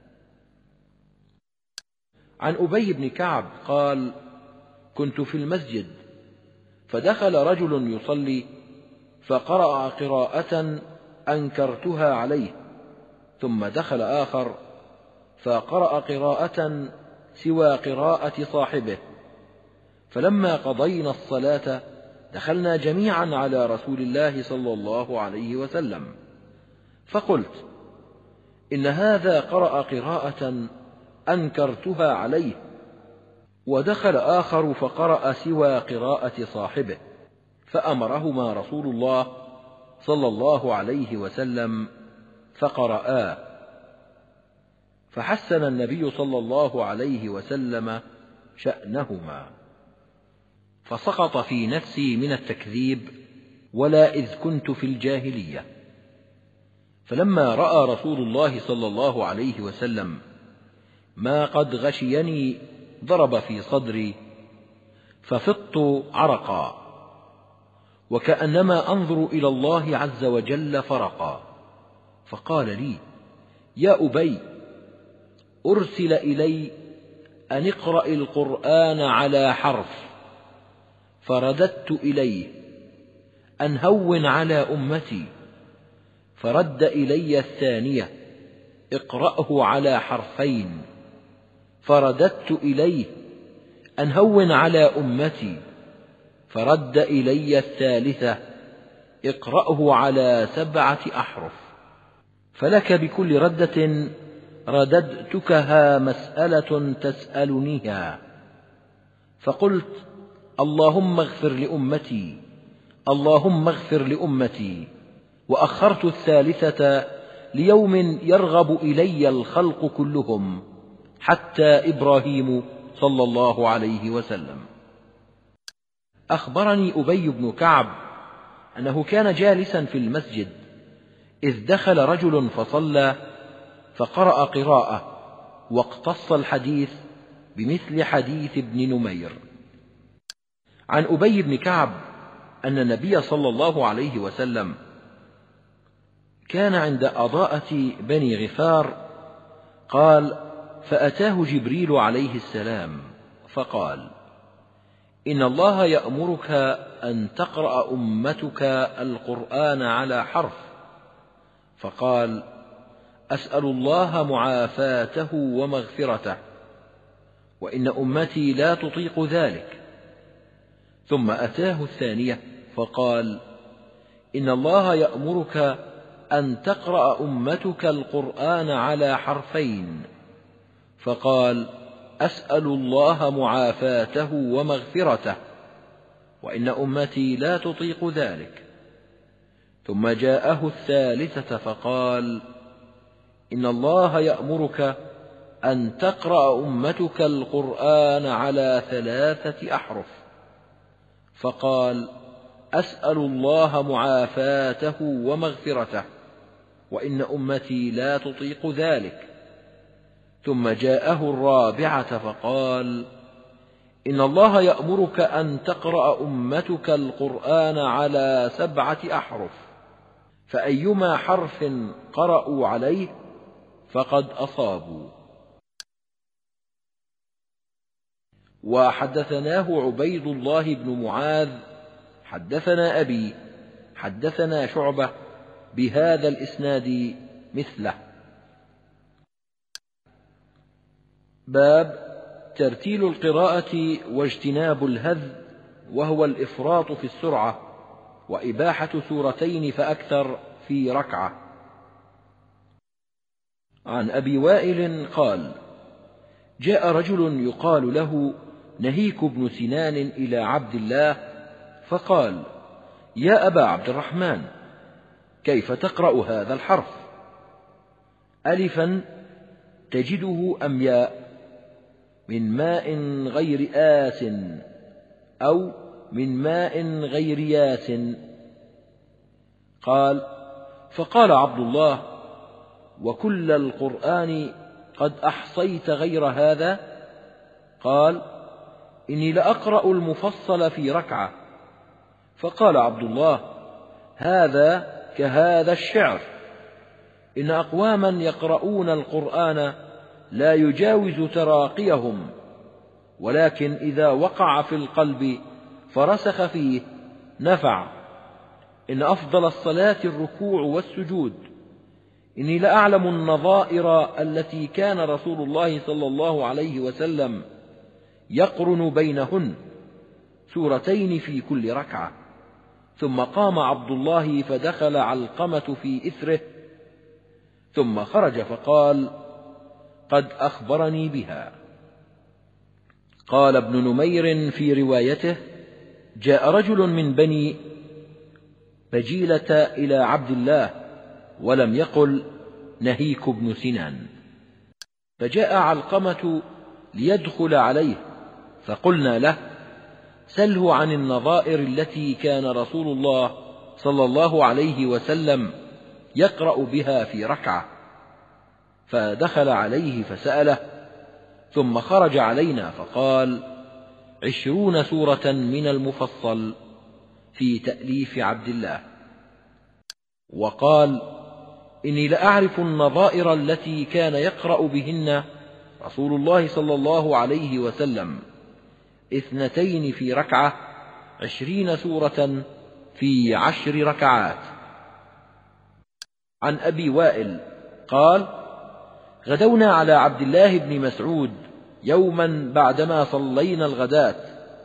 A: عن أبي بن كعب قال: كنت في المسجد فدخل رجل يصلي فقرأ قراءة أنكرتها عليه، ثم دخل آخر فقرأ قراءة سوى قراءة صاحبه، فلما قضينا الصلاة دخلنا جميعا على رسول الله صلى الله عليه وسلم، فقلت: إن هذا قرأ قراءة أنكرتها عليه. ودخل آخر فقرأ سوى قراءة صاحبه، فأمرهما رسول الله صلى الله عليه وسلم فقرآ. فحسن النبي صلى الله عليه وسلم شأنهما. فسقط في نفسي من التكذيب ولا إذ كنت في الجاهلية. فلما رأى رسول الله صلى الله عليه وسلم ما قد غشيني ضرب في صدري، ففضت عرقا وكأنما أنظر إلى الله عز وجل فرقا، فقال لي: يا أبي، أرسل إلي أن اقرأ القرآن على حرف، فرددت إليه أن هون على أمتي، فرد إلي الثانية: اقرأه على حرفين، فرددت إليه أن هون على أمتي، فرد إلي الثالثة: اقرأه على 7 أحرف. فلك بكل ردة رددتكها مسألة تسألنيها. فقلت: اللهم اغفر لأمتي، اللهم اغفر لأمتي. وأخرت الثالثة ليوم يرغب إلي الخلق كلهم، حتى إبراهيم صلى الله عليه وسلم. أخبرني أبي بن كعب أنه كان جالسا في المسجد إذ دخل رجل فصلى، فقرأ قراءة واقتص الحديث بمثل حديث ابن نمير. عن أبي بن كعب أن النبي صلى الله عليه وسلم كان عند أضاءة بني غفار، قال: فأتاه جبريل عليه السلام فقال: إن الله يأمرك أن تقرأ أمتك القرآن على حرف. فقال: أسأل الله معافاته ومغفرته، وإن أمتي لا تطيق ذلك. ثم أتاه الثانية فقال: إن الله يأمرك أن تقرأ أمتك القرآن على حرفين. فقال: أسأل الله معافاته ومغفرته، وإن أمتي لا تطيق ذلك. ثم جاءه الثالثة فقال: إن الله يأمرك أن تقرأ أمتك القرآن على 3 أحرف. فقال: أسأل الله معافاته ومغفرته، وإن أمتي لا تطيق ذلك. ثم جاءه الرابعة فقال: إن الله يأمرك أن تقرأ أمتك القرآن على 7 أحرف، فأيما حرف قرأوا عليه فقد أصابوا. وحدثناه عبيد الله بن معاذ حدثنا أبي حدثنا شعبة بهذا الإسناد مثله. باب ترتيل القراءة واجتناب الهذ، وهو الإفراط في السرعة، وإباحة سورتين فأكثر في ركعة. عن أبي وائل قال: جاء رجل يقال له نهيك بن سنان إلى عبد الله فقال: يا أبا عبد الرحمن، كيف تقرأ هذا الحرف؟ ألفا تجده أم ياء؟ من ماء غير آس أو من ماء غير ياس؟ قال: فقال عبد الله: وكل القرآن قد أحصيت غير هذا؟ قال: إني لأقرأ المفصل في ركعة. فقال عبد الله: هذا كهذا الشعر، إن أقواما يقرؤون القرآن لا يجاوز تراقيهم، ولكن إذا وقع في القلب فرسخ فيه نفع. إن أفضل الصلاة الركوع والسجود. إني لأعلم النظائر التي كان رسول الله صلى الله عليه وسلم يقرن بينهن، سورتين في كل ركعة. ثم قام عبد الله فدخل علقمة في إثره، ثم خرج فقال: قد أخبرني بها. قال ابن نمير في روايته: جاء رجل من بني بجيلة إلى عبد الله ولم يقل نهيك بن سنان. فجاء علقمة ليدخل عليه، فقلنا له: سله عن النظائر التي كان رسول الله صلى الله عليه وسلم يقرأ بها في ركعة. فدخل عليه فسأله، ثم خرج علينا فقال: 20 سورة من المفصل في تأليف عبد الله. وقال: إني لأعرف النظائر التي كان يقرأ بهن رسول الله صلى الله عليه وسلم، 2 في ركعة، 20 سورة في 10 ركعات. عن أبي وائل قال: غدونا على عبد الله بن مسعود يوما بعدما صلينا الغداة،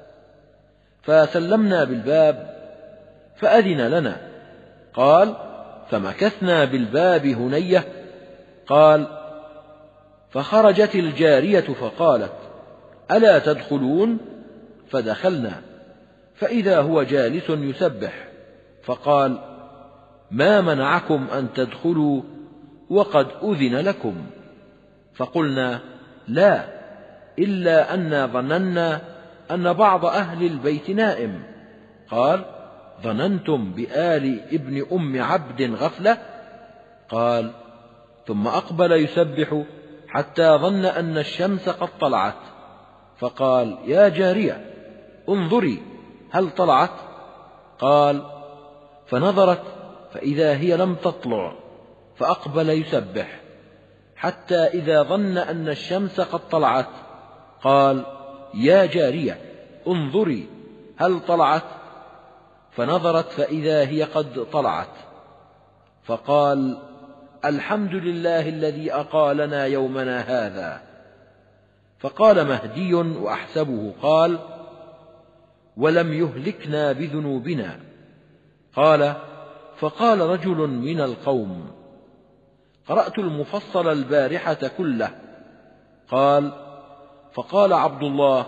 A: فسلمنا بالباب فأذن لنا. قال: فمكثنا بالباب هنية. قال: فخرجت الجارية فقالت: ألا تدخلون؟ فدخلنا، فإذا هو جالس يسبح، فقال: ما منعكم أن تدخلوا وقد أذن لكم؟ فقلنا: لا، إلا أننا ظننا أن بعض أهل البيت نائم. قال: ظننتم بآل ابن أم عبد غفلة؟ قال: ثم أقبل يسبح حتى ظن أن الشمس قد طلعت، فقال: يا جارية انظري هل طلعت؟ قال: فنظرت فإذا هي لم تطلع، فأقبل يسبح حتى إذا ظن أن الشمس قد طلعت قال: يا جارية انظري هل طلعت؟ فنظرت فإذا هي قد طلعت، فقال: الحمد لله الذي أقالنا يومنا هذا. فقال مهدي وأحسبه قال: ولم يهلكنا بذنوبنا. قال: فقال رجل من القوم: قرأت المفصل البارحة كله. قال: فقال عبد الله: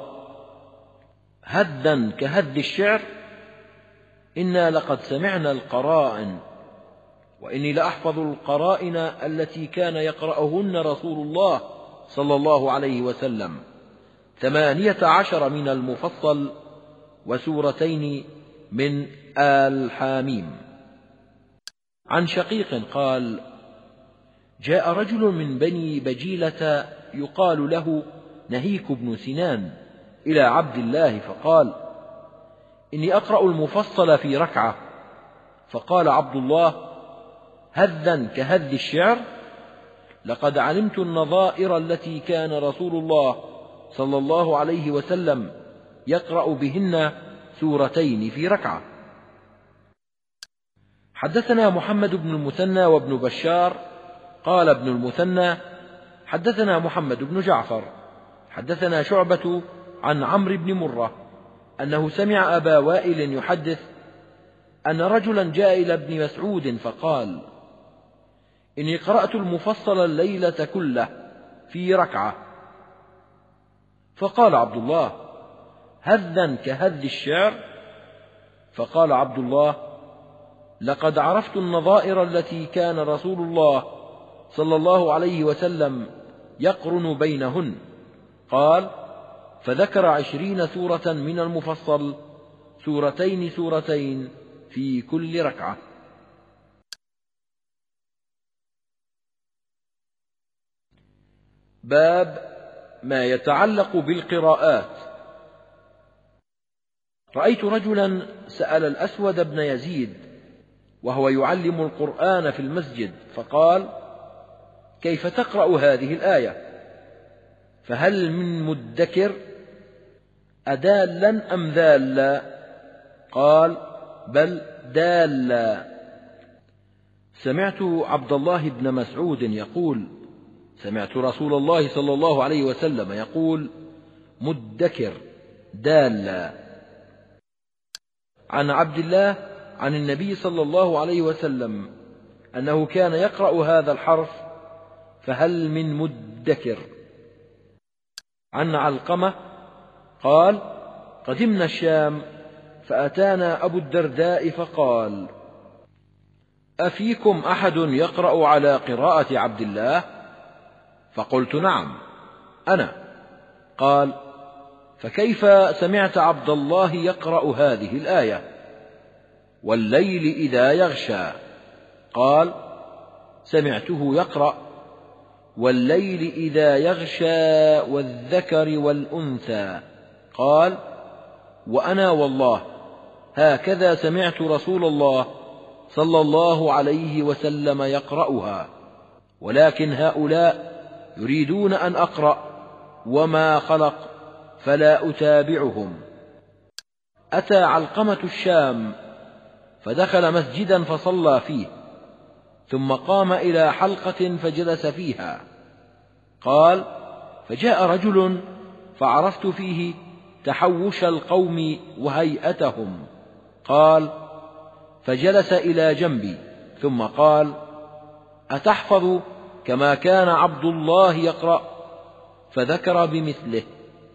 A: هذا كهذ الشعر؟ إنا لقد سمعنا القرائن، وإني لأحفظ القرائن التي كان يقرأهن رسول الله صلى الله عليه وسلم، 18 من المفصل و2 من آل حاميم. عن شقيق قال: جاء رجل من بني بجيلة يقال له نهيك بن سنان إلى عبد الله فقال: إني أقرأ المفصل في ركعة. فقال عبد الله: هذا كهذ الشعر؟ لقد علمت النظائر التي كان رسول الله صلى الله عليه وسلم يقرأ بهن 2 في ركعة. حدثنا محمد بن المثنى وابن بشار قال ابن المثنى: حدثنا محمد بن جعفر حدثنا شعبة عن عمرو بن مرة أنه سمع أبا وائل يحدث أن رجلا جاء إلى ابن مسعود فقال: إني قرأت المفصل الليلة كله في ركعة. فقال عبد الله: هذا كهذ الشعر؟ فقال عبد الله: لقد عرفت النظائر التي كان رسول الله صلى الله عليه وسلم يقرن بينهن. قال: فذكر 20 سورة من المفصل، 2 في كل ركعة. باب ما يتعلق بالقراءات. رأيت رجلا سأل الأسود بن يزيد وهو يعلم القرآن في المسجد، فقال: كيف تقرأ هذه الآية؟ فهل من مدكر أدالا أم ذالا؟ قال: بل دالا. سمعت عبد الله بن مسعود يقول: سمعت رسول الله صلى الله عليه وسلم يقول: مدكر دالا. عن عبد الله عن النبي صلى الله عليه وسلم أنه كان يقرأ هذا الحرف: فهل من مدكر. عن علقمة قال: قدمنا الشام فأتانا أبو الدرداء فقال: أفيكم أحد يقرأ على قراءة عبد الله؟ فقلت: نعم أنا. قال: فكيف سمعت عبد الله يقرأ هذه الآية: والليل إذا يغشى؟ قال: سمعته يقرأ: والليل إذا يغشى والذكر والأنثى. قال: وأنا والله هكذا سمعت رسول الله صلى الله عليه وسلم يقرأها، ولكن هؤلاء يريدون أن أقرأ وما خلق فلا أتابعهم. أتى علقمة الشام فدخل مسجدا فصلى فيه، ثم قام إلى حلقة فجلس فيها. قال: فجاء رجل فعرفت فيه تحوش القوم وهيئتهم. قال: فجلس إلى جنبي ثم قال: أتحفظ كما كان عبد الله يقرأ؟ فذكر بمثله.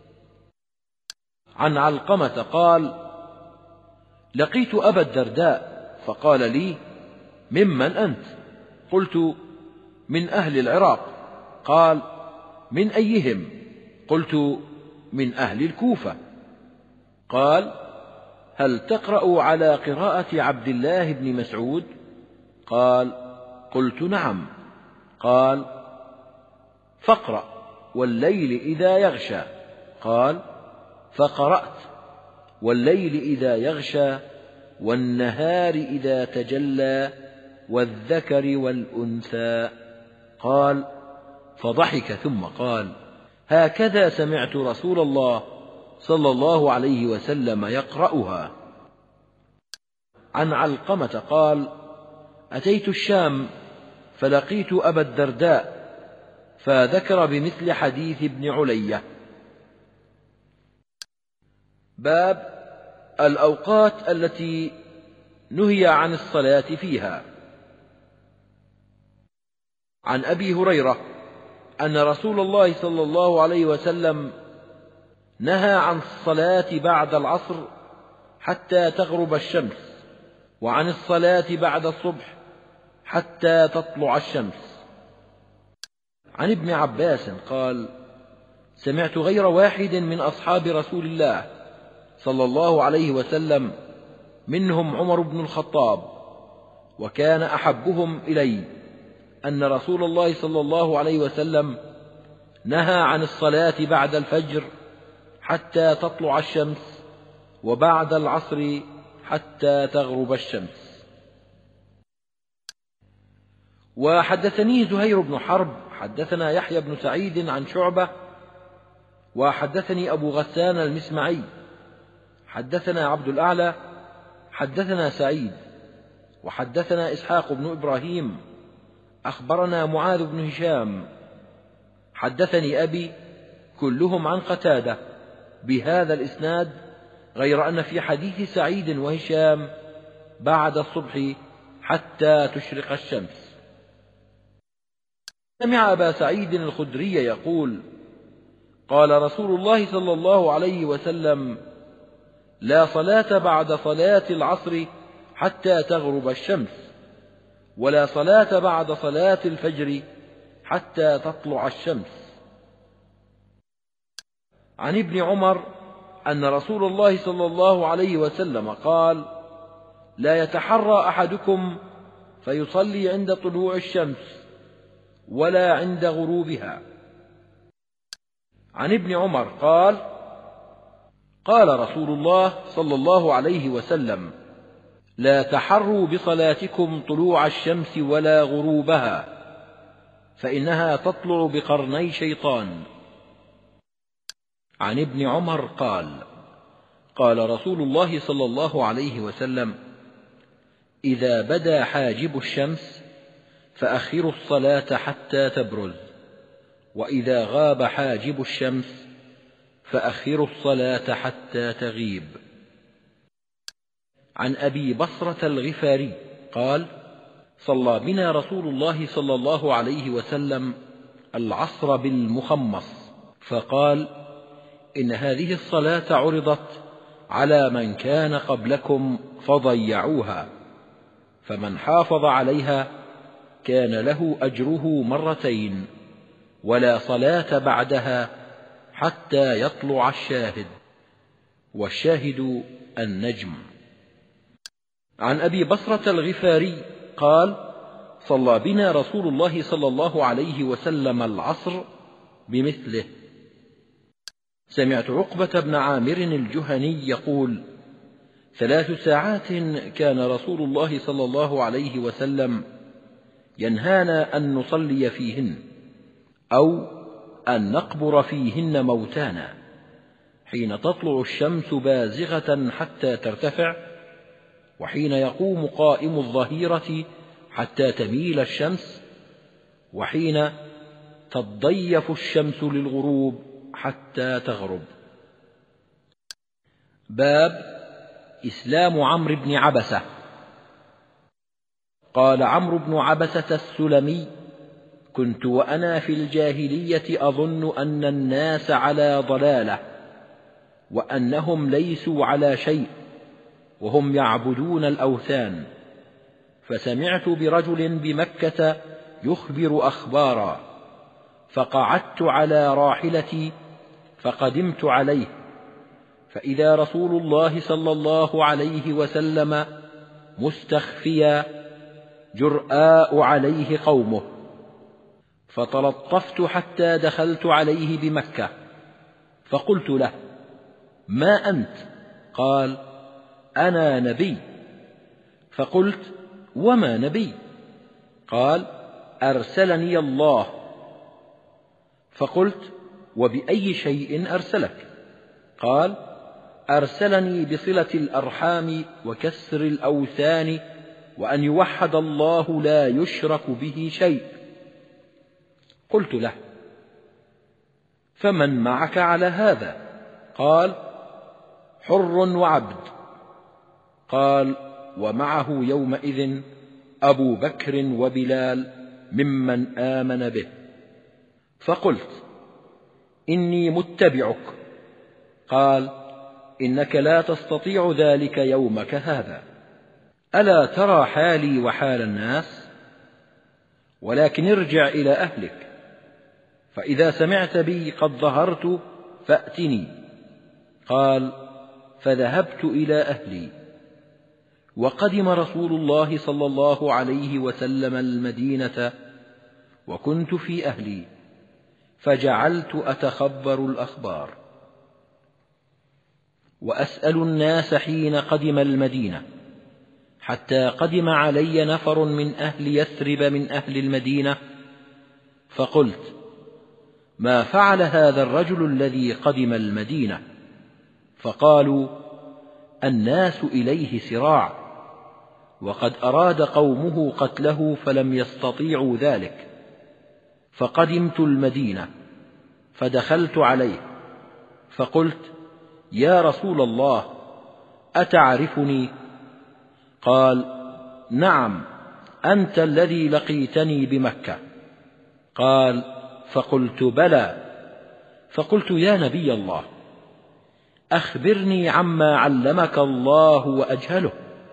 A: عن علقمة قال: لقيت أبا الدرداء فقال لي: ممن أنت؟ قلت: من أهل العراق. قال: من أيهم؟ قلت: من أهل الكوفة. قال: هل تقرأ على قراءة عبد الله بن مسعود؟ قال: قلت: نعم. قال: فاقرأ: والليل إذا يغشى. قال: فقرأت: والليل إذا يغشى والنهار إذا تجلى والذكر والأنثى. قال: فضحك ثم قال: هكذا سمعت رسول الله صلى الله عليه وسلم يقرأها. عن علقمة قال: أتيت الشام فلقيت أبا الدرداء فذكر بمثل حديث ابن علية. باب الأوقات التي نهي عن الصلاة فيها. عن أبي هريرة أن رسول الله صلى الله عليه وسلم نهى عن الصلاة بعد العصر حتى تغرب الشمس، وعن الصلاة بعد الصبح حتى تطلع الشمس. عن ابن عباس قال: سمعت غير واحد من أصحاب رسول الله صلى الله عليه وسلم، منهم عمر بن الخطاب، وكان أحبهم إلي، أن رسول الله صلى الله عليه وسلم نهى عن الصلاة بعد الفجر حتى تطلع الشمس، وبعد العصر حتى تغرب الشمس. وحدثني زهير بن حرب حدثنا يحيى بن سعيد عن شعبة، وحدثني أبو غسان المسمعي حدثنا عبد الأعلى حدثنا سعيد، وحدثنا إسحاق بن إبراهيم أخبرنا معاذ بن هشام حدثني أبي، كلهم عن قتادة بهذا الإسناد، غير أن في حديث سعيد وهشام بعد الصبح حتى تشرق الشمس. سمع أبا سعيد الخدري يقول: قال رسول الله صلى الله عليه وسلم: لا صلاة بعد صلاة العصر حتى تغرب الشمس، ولا صلاة بعد صلاة الفجر حتى تطلع الشمس. عن ابن عمر أن رسول الله صلى الله عليه وسلم قال: لا يتحرى أحدكم فيصلي عند طلوع الشمس ولا عند غروبها. عن ابن عمر قال: قال رسول الله صلى الله عليه وسلم: لا تحروا بصلاتكم طلوع الشمس ولا غروبها، فإنها تطلع بقرني شيطان. عن ابن عمر قال: قال رسول الله صلى الله عليه وسلم: إذا بدا حاجب الشمس فأخروا الصلاة حتى تبرز، وإذا غاب حاجب الشمس فأخروا الصلاة حتى تغيب. عن أبي بصرة الغفاري قال: صلى بنا رسول الله صلى الله عليه وسلم العصر بالمخمص، فقال: إن هذه الصلاة عرضت على من كان قبلكم فضيعوها، فمن حافظ عليها كان له أجره مرتين، ولا صلاة بعدها حتى يطلع الشاهد، والشاهد النجم. عن أبي بصرة الغفاري قال: صلى بنا رسول الله صلى الله عليه وسلم العصر بمثله. سمعت عقبة بن عامر الجهني يقول: 3 ساعات كان رسول الله صلى الله عليه وسلم ينهانا أن نصلي فيهن أو أن نقبر فيهن موتانا، حين تطلع الشمس بازغة حتى ترتفع، وحين يقوم قائم الظهيرة حتى تميل الشمس، وحين تضيف الشمس للغروب حتى تغرب. باب إسلام عمرو بن عبسة. قال عمرو بن عبسة السلمي: كنت وأنا في الجاهلية أظن أن الناس على ضلالة، وأنهم ليسوا على شيء، وهم يعبدون الأوثان، فسمعت برجل بمكة يخبر أخبارا، فقعدت على راحلتي فقدمت عليه، فإذا رسول الله صلى الله عليه وسلم مستخفيا جرآء عليه قومه، فتلطفت حتى دخلت عليه بمكة، فقلت له: ما أنت؟ قال: أنا نبي. فقلت: وما نبي؟ قال: أرسلني الله. فقلت: وبأي شيء أرسلك؟ قال: أرسلني بصلة الأرحام وكسر الأوثان، وأن يوحد الله لا يشرك به شيء. قلت له: فمن معك على هذا؟ قال: حر وعبد. قال: ومعه يومئذ أبو بكر وبلال ممن آمن به. فقلت: إني متبعك. قال: إنك لا تستطيع ذلك يومك هذا، ألا ترى حالي وحال الناس؟ ولكن ارجع إلى أهلك، فإذا سمعت بي قد ظهرت فأتني. قال: فذهبت إلى أهلي، وقدم رسول الله صلى الله عليه وسلم المدينة، وكنت في أهلي، فجعلت أتخبر الأخبار وأسأل الناس حين قدم المدينة، حتى قدم علي نفر من أهل يثرب من أهل المدينة، فقلت: ما فعل هذا الرجل الذي قدم المدينة؟ فقالوا: الناس إليه سراع، وقد أراد قومه قتله فلم يستطيعوا ذلك. فقدمت المدينة فدخلت عليه، فقلت: يا رسول الله، أتعرفني؟ قال: نعم، أنت الذي لقيتني بمكة. قال: فقلت: بلى. فقلت: يا نبي الله، أخبرني عما علمك الله وأجهله،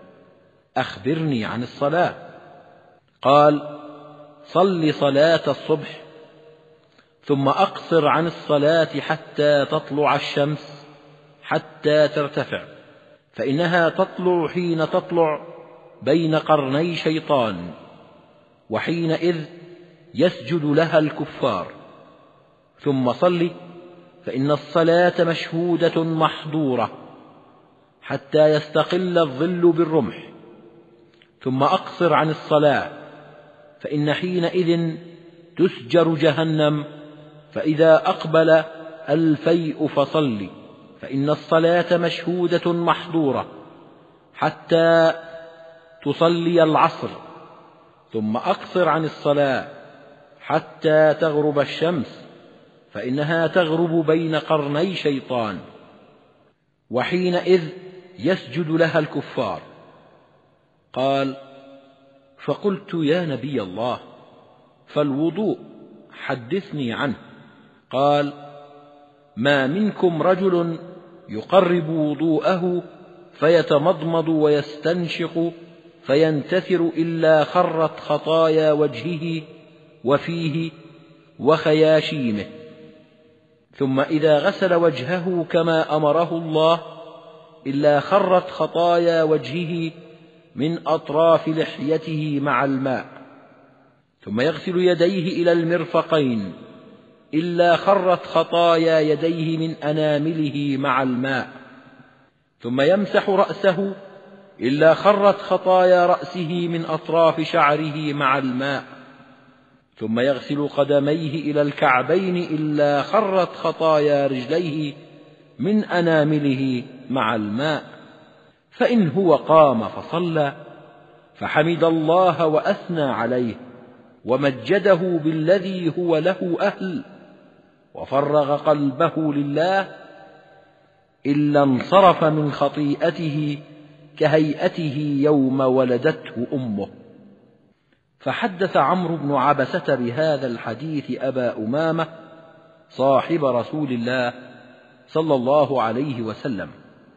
A: أخبرني عن الصلاة. قال: صل صلاة الصبح، ثم أقصر عن الصلاة حتى تطلع الشمس حتى ترتفع، فإنها تطلع حين تطلع بين قرني شيطان، وحينئذ يسجد لها الكفار. ثم صل، فإن الصلاة مشهودة محظورة حتى يستقل الظل بالرمح. ثم أقصر عن الصلاة، فإن حينئذ تسجر جهنم، فإذا أقبل الفيء فصل، فإن الصلاة مشهودة محظورة حتى تصلي العصر. ثم أقصر عن الصلاة حتى تغرب الشمس، فإنها تغرب بين قرني شيطان، وحينئذ يسجد لها الكفار. قال: فقلت: يا نبي الله، فالوضوء حدثني عنه. قال: ما منكم رجل يقرب وضوءه فيتمضمض ويستنشق فينتثر إلا خرت خطايا وجهه وفيه وخياشيمه، ثم إذا غسل وجهه كما أمره الله إلا خرت خطايا وجهه من أطراف لحيته مع الماء، ثم يغسل يديه إلى المرفقين إلا خرت خطايا يديه من أنامله مع الماء، ثم يمسح رأسه إلا خرت خطايا رأسه من أطراف شعره مع الماء، ثم يغسل قدميه إلى الكعبين إلا خرت خطايا رجليه من أنامله مع الماء. فإن هو قام فصلى فحمد الله وأثنى عليه ومجده بالذي هو له أهل وفرغ قلبه لله إلا انصرف من خطيئته كهيئته يوم ولدته أمه. فحدث عمرو بن عبسة بهذا الحديث أبا أمامة صاحب رسول الله صلى الله عليه وسلم،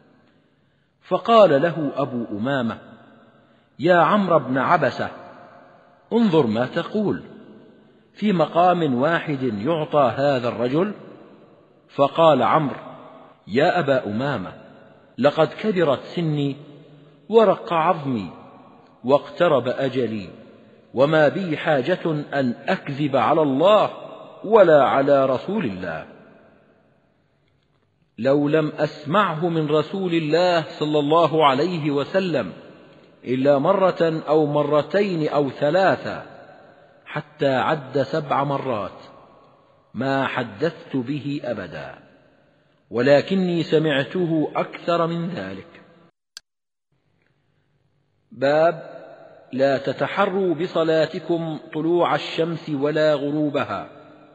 A: فقال له أبو أمامة: يا عمرو بن عبسة، انظر ما تقول، في مقام واحد يعطى هذا الرجل؟ فقال عمرو: يا أبا أمامة، لقد كبرت سني ورق عظمي واقترب أجلي، وما بي حاجة أن أكذب على الله ولا على رسول الله. لو لم أسمعه من رسول الله صلى الله عليه وسلم إلا مرة أو مرتين أو ثلاثة حتى عد 7 مرات ما حدثت به أبدا، ولكني سمعته أكثر من ذلك. باب لا تتحروا بصلاتكم طلوع الشمس ولا غروبها.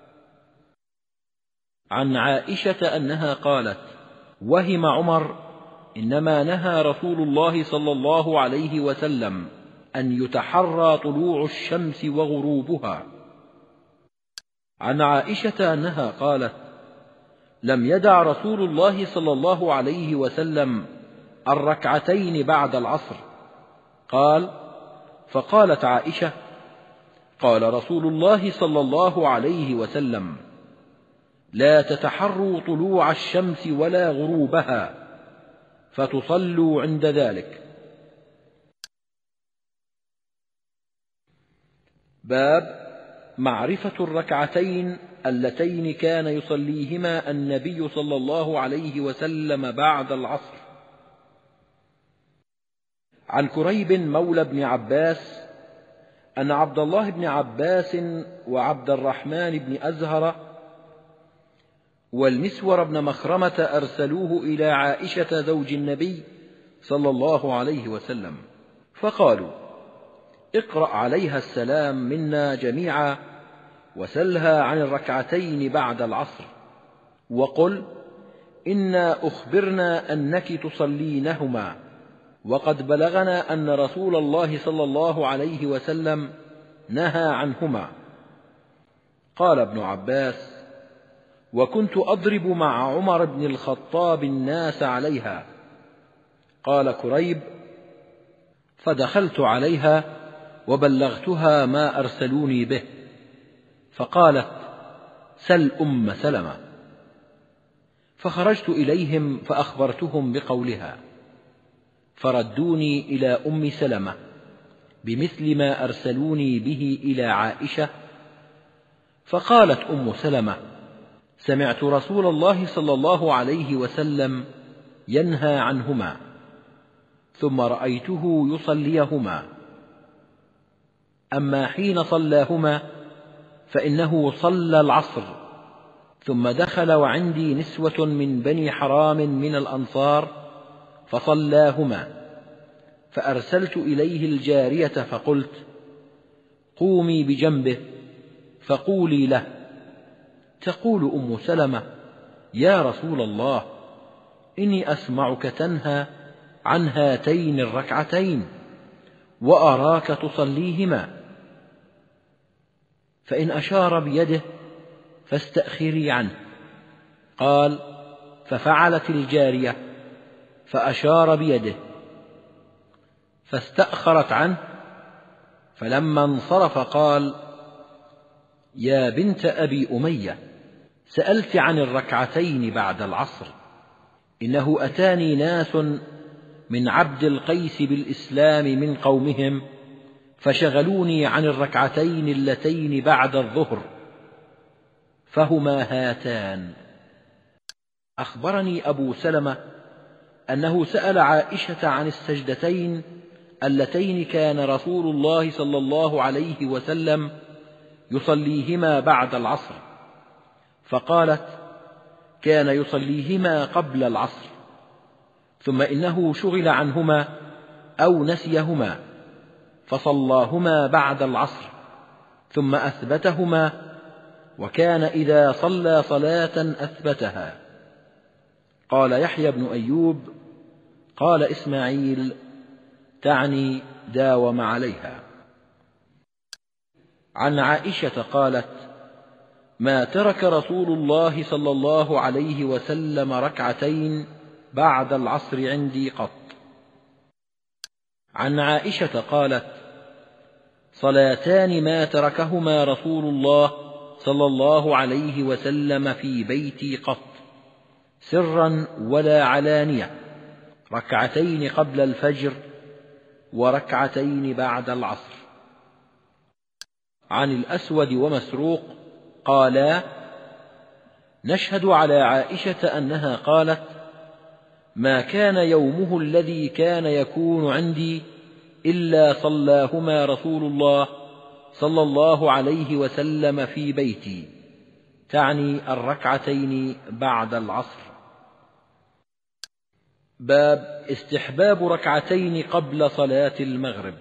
A: عن عائشة أنها قالت: وهم عمر إنما نهى رسول الله صلى الله عليه وسلم أن يتحرى طلوع الشمس وغروبها. عن عائشة أنها قالت: لم يدع رسول الله صلى الله عليه وسلم الركعتين بعد العصر. قال: فقالت عائشة: قال رسول الله صلى الله عليه وسلم: لا تتحروا طلوع الشمس ولا غروبها فتصلوا عند ذلك. باب معرفة الركعتين اللتين كان يصليهما النبي صلى الله عليه وسلم بعد العصر. عن كريب مولى بن عباس أن عبد الله بن عباس وعبد الرحمن بن أزهر والمسور بن مخرمة أرسلوه إلى عائشة زوج النبي صلى الله عليه وسلم، فقالوا: اقرأ عليها السلام منا جميعا وسلها عن الركعتين بعد العصر، وقل: إنا أخبرنا أنك تصلينهما، وقد بلغنا أن رسول الله صلى الله عليه وسلم نهى عنهما. قال ابن عباس: وكنت أضرب مع عمر بن الخطاب الناس عليها. قال كريب: فدخلت عليها وبلغتها ما أرسلوني به، فقالت: سل أم سلمة. فخرجت إليهم فأخبرتهم بقولها، فردوني إلى أم سلمة بمثل ما أرسلوني به إلى عائشة. فقالت أم سلمة: سمعت رسول الله صلى الله عليه وسلم ينهى عنهما، ثم رأيته يصليهما، أما حين صلاهما فإنه صلى العصر، ثم دخل وعندي نسوة من بني حرام من الأنصار فصلاهما، فأرسلت إليه الجارية فقلت: قومي بجنبه فقولي له. تقول أم سلمة: يا رسول الله، إني أسمعك تنهى عن هاتين الركعتين وأراك تصليهما، فإن أشار بيده فاستأخري عنه. قال: ففعلت الجارية فأشار بيده فاستأخرت عنه، فلما انصرف قال: يا بنت أبي أمية، سألت عن الركعتين بعد العصر، إنه أتاني ناس من عبد القيس بالإسلام من قومهم فشغلوني عن الركعتين اللتين بعد الظهر، فهما هاتان. أخبرني أبو سلمة أنه سأل عائشة عن السجدتين اللتين كان رسول الله صلى الله عليه وسلم يصليهما بعد العصر، فقالت: كان يصليهما قبل العصر، ثم إنه شغل عنهما أو نسيهما فصلاهما بعد العصر، ثم أثبتهما، وكان إذا صلى صلاة أثبتها. قال يحيى بن أيوب: قال إسماعيل: تعني داوم عليها. عن عائشة قالت: ما ترك رسول الله صلى الله عليه وسلم ركعتين بعد العصر عندي قط. عن عائشة قالت: صلاتان ما تركهما رسول الله صلى الله عليه وسلم في بيتي قط، سرا ولا علانية، ركعتين قبل الفجر وركعتين بعد العصر. عن الأسود ومسروق قالا: نشهد على عائشة أنها قالت: ما كان يومه الذي كان يكون عندي إلا صلاهما رسول الله صلى الله عليه وسلم في بيتي، تعني الركعتين بعد العصر. باب استحباب ركعتين قبل صلاة المغرب.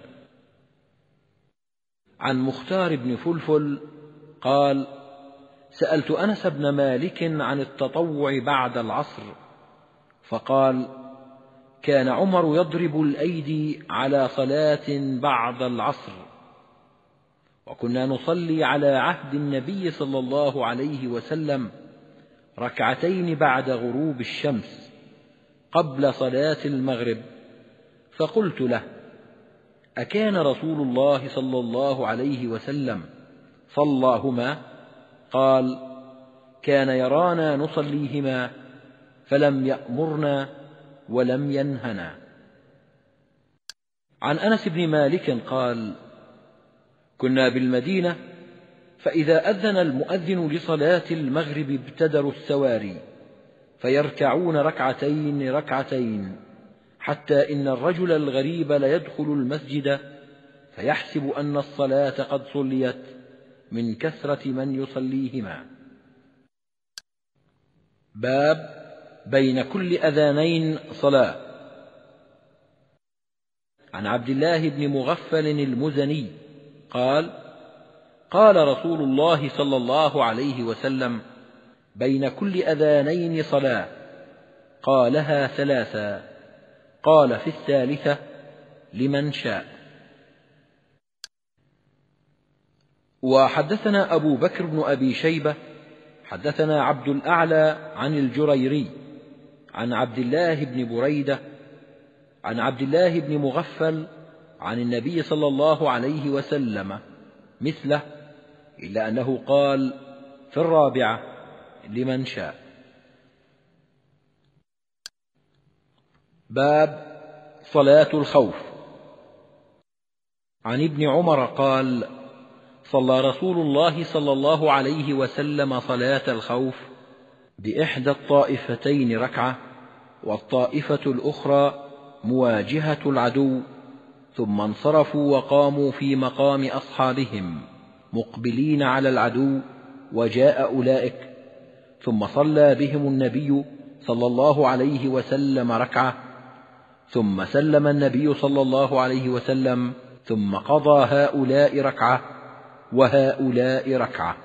A: عن مختار بن فلفل قال: سألت أنس بن مالك عن التطوع بعد العصر، فقال: كان عمر يضرب الأيدي على صلاة بعد العصر، وكنا نصلي على عهد النبي صلى الله عليه وسلم ركعتين بعد غروب الشمس قبل صلاة المغرب، فقلت له: أكان رسول الله صلى الله عليه وسلم صلاهما؟ قال: كان يرانا نصليهما فلم يأمرنا ولم ينهنا. عن أنس بن مالك قال: كنا بالمدينة، فإذا أذن المؤذن لصلاة المغرب ابتدروا السواري فيركعون ركعتين ركعتين، حتى إن الرجل الغريب ليدخل المسجد فيحسب أن الصلاة قد صليت من كثرة من يصليهما. باب بين كل أذانين صلاة. عن عبد الله بن مغفل المزني قال: قال رسول الله صلى الله عليه وسلم: بين كل أذانين صلاة، قالها ثلاثا، قال في الثالثة: لمن شاء. وحدثنا أبو بكر بن أبي شيبة حدثنا عبد الأعلى عن الجريري عن عبد الله بن بريدة عن عبد الله بن مغفل عن النبي صلى الله عليه وسلم مثله، إلا أنه قال في الرابعة: لمن شاء. باب صلاة الخوف. عن ابن عمر قال: صلى رسول الله صلى الله عليه وسلم صلاة الخوف بإحدى الطائفتين ركعة، والطائفة الأخرى مواجهة العدو، ثم انصرفوا وقاموا في مقام أصحابهم مقبلين على العدو، وجاء أولئك، ثم صلى بهم النبي صلى الله عليه وسلم ركعة، ثم سلم النبي صلى الله عليه وسلم، ثم قضى هؤلاء ركعة وهؤلاء ركعة.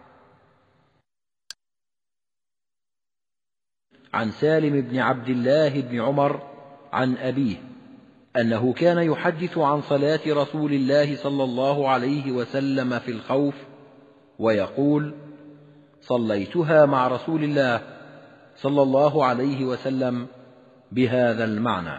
A: عن سالم بن عبد الله بن عمر عن أبيه أنه كان يحدث عن صلاة رسول الله صلى الله عليه وسلم في الخوف ويقول: صليتها مع رسول الله صلى الله عليه وسلم بهذا المعنى.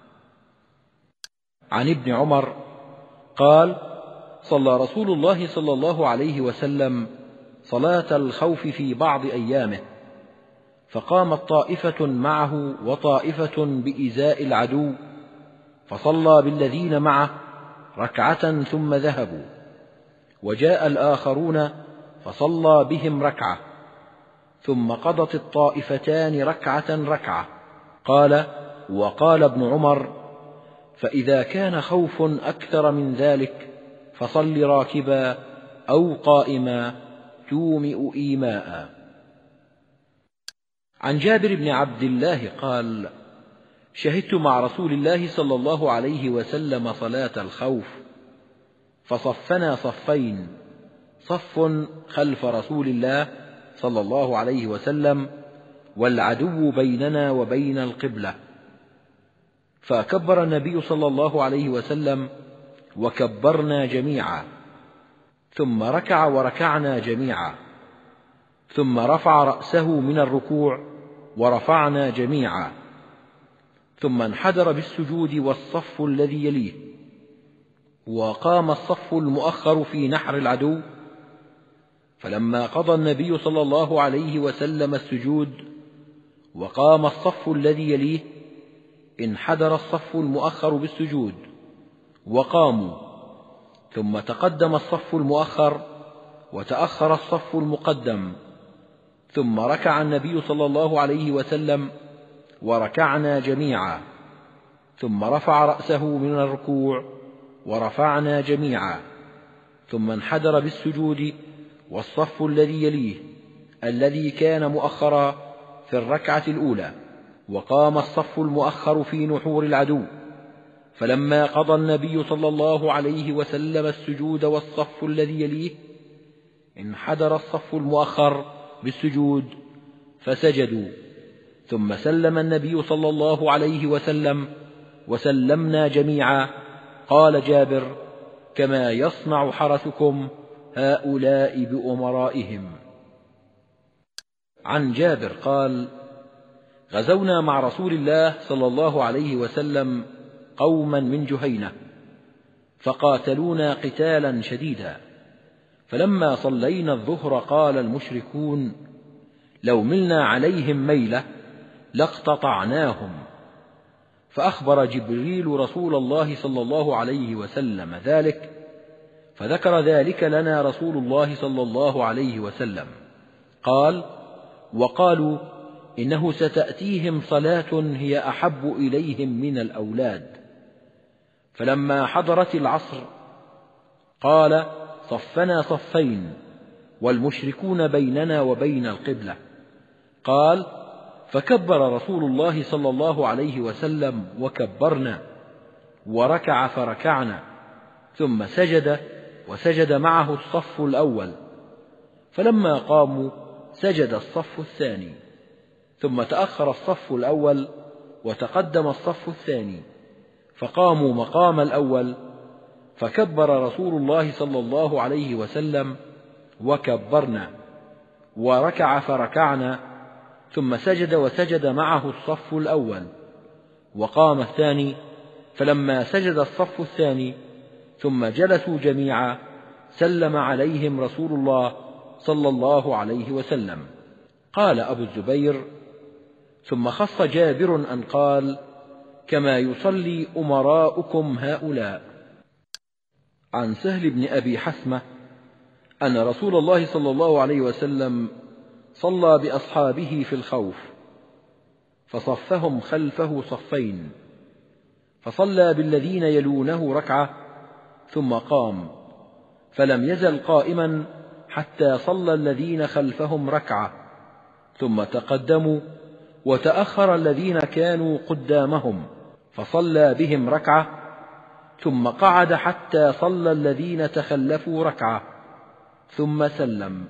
A: عن ابن عمر قال: صلى رسول الله صلى الله عليه وسلم صلاة الخوف في بعض أيامه، فقامت طائفة معه وطائفة بإزاء العدو، فصلى بالذين معه ركعة ثم ذهبوا، وجاء الآخرون فصلى بهم ركعة، ثم قضت الطائفتان ركعة ركعة. قال: وقال ابن عمر: فإذا كان خوف أكثر من ذلك فصل راكبا أو قائما تومئ إيماء. عن جابر بن عبد الله قال: شهدت مع رسول الله صلى الله عليه وسلم صلاة الخوف، فصفنا صفين، صف خلف رسول الله صلى الله عليه وسلم والعدو بيننا وبين القبلة، فكبر النبي صلى الله عليه وسلم وكبرنا جميعا، ثم ركع وركعنا جميعا، ثم رفع رأسه من الركوع ورفعنا جميعا، ثم انحدر بالسجود والصف الذي يليه، وقام الصف المؤخر في نحر العدو، فلما قضى النبي صلى الله عليه وسلم السجود وقام الصف الذي يليه انحدر الصف المؤخر بالسجود وقاموا، ثم تقدم الصف المؤخر وتأخر الصف المقدم، ثم ركع النبي صلى الله عليه وسلم وركعنا جميعا، ثم رفع رأسه من الركوع ورفعنا جميعا، ثم انحدر بالسجود والصف الذي يليه الذي كان مؤخرا في الركعة الأولى، وقام الصف المؤخر في نحور العدو، فلما قضى النبي صلى الله عليه وسلم السجود والصف الذي يليه انحدر الصف المؤخر بالسجود فسجدوا، ثم سلم النبي صلى الله عليه وسلم وسلمنا جميعا. قال جابر: كما يصنع حرسكم هؤلاء بأمرائهم. عن جابر قال: غزونا مع رسول الله صلى الله عليه وسلم قوما من جهينة، فقاتلونا قتالا شديدا، فلما صلينا الظهر قال المشركون: لو ملنا عليهم ميلة لاقتطعناهم، فأخبر جبريل رسول الله صلى الله عليه وسلم ذلك، فذكر ذلك لنا رسول الله صلى الله عليه وسلم. قال: وقالوا إنه ستأتيهم صلاة هي أحب إليهم من الأولاد. فلما حضرت العصر قال: صفنا صفين والمشركون بيننا وبين القبلة. قال: فكبر رسول الله صلى الله عليه وسلم وكبرنا، وركع فركعنا، ثم سجد وسجد معه الصف الأول، فلما قاموا سجد الصف الثاني، ثم تأخر الصف الأول وتقدم الصف الثاني، فقاموا مقام الأول، فكبر رسول الله صلى الله عليه وسلم وكبرنا، وركع فركعنا، ثم سجد وسجد معه الصف الأول، وقام الثاني، فلما سجد الصف الثاني ثم جلسوا جميعا سلم عليهم رسول الله صلى الله عليه وسلم. قال أبو الزبير: ثم خص جابر أن قال: كما يصلي أمراؤكم هؤلاء. عن سهل بن أبي حثمة أن رسول الله صلى الله عليه وسلم صلى بأصحابه في الخوف، فصفهم خلفه صفين، فصلى بالذين يلونه ركعة ثم قام، فلم يزل قائما حتى صلى الذين خلفهم ركعة، ثم تقدموا وتأخر الذين كانوا قدامهم، فصلى بهم ركعة، ثم قعد حتى صلى الذين تخلفوا ركعة، ثم سلم.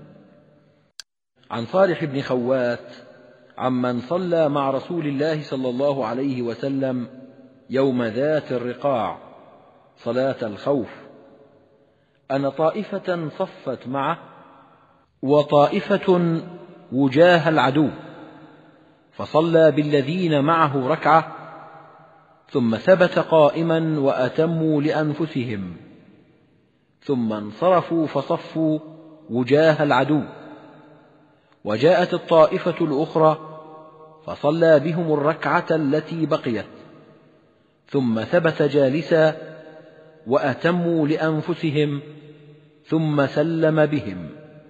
A: عن صالح بن خوات عمن صلى مع رسول الله صلى الله عليه وسلم يوم ذات الرقاع صلاة الخوف أن طائفة صفت معه وطائفة وجاه العدو، فصلى بالذين معه ركعة، ثم ثبت قائما وأتموا لأنفسهم، ثم انصرفوا فصفوا وجاه العدو، وجاءت الطائفة الأخرى فصلى بهم الركعة التي بقيت، ثم ثبت جالسا وأتموا لأنفسهم ثم سلم بهم.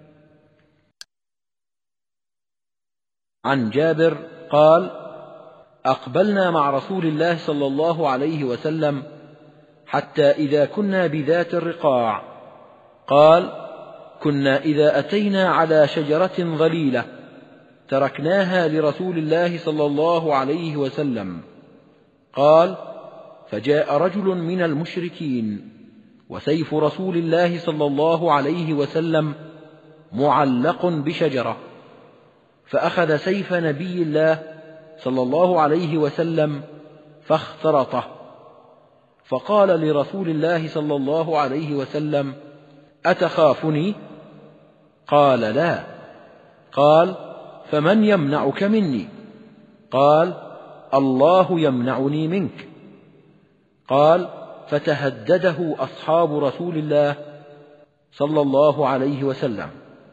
A: عن جابر قال: أقبلنا مع رسول الله صلى الله عليه وسلم حتى إذا كنا بذات الرقاع، قال: كنا إذا أتينا على شجرة ظليلة تركناها لرسول الله صلى الله عليه وسلم. قال: فجاء رجل من المشركين وسيف رسول الله صلى الله عليه وسلم معلق بشجرة، فأخذ سيف نبي الله صلى الله عليه وسلم فاخترطه، فقال لرسول الله صلى الله عليه وسلم: أتخافني؟ قال: لا. قال: فمن يمنعك مني؟ قال: الله يمنعني منك. قال: فتهدده أصحاب رسول الله صلى الله عليه وسلم،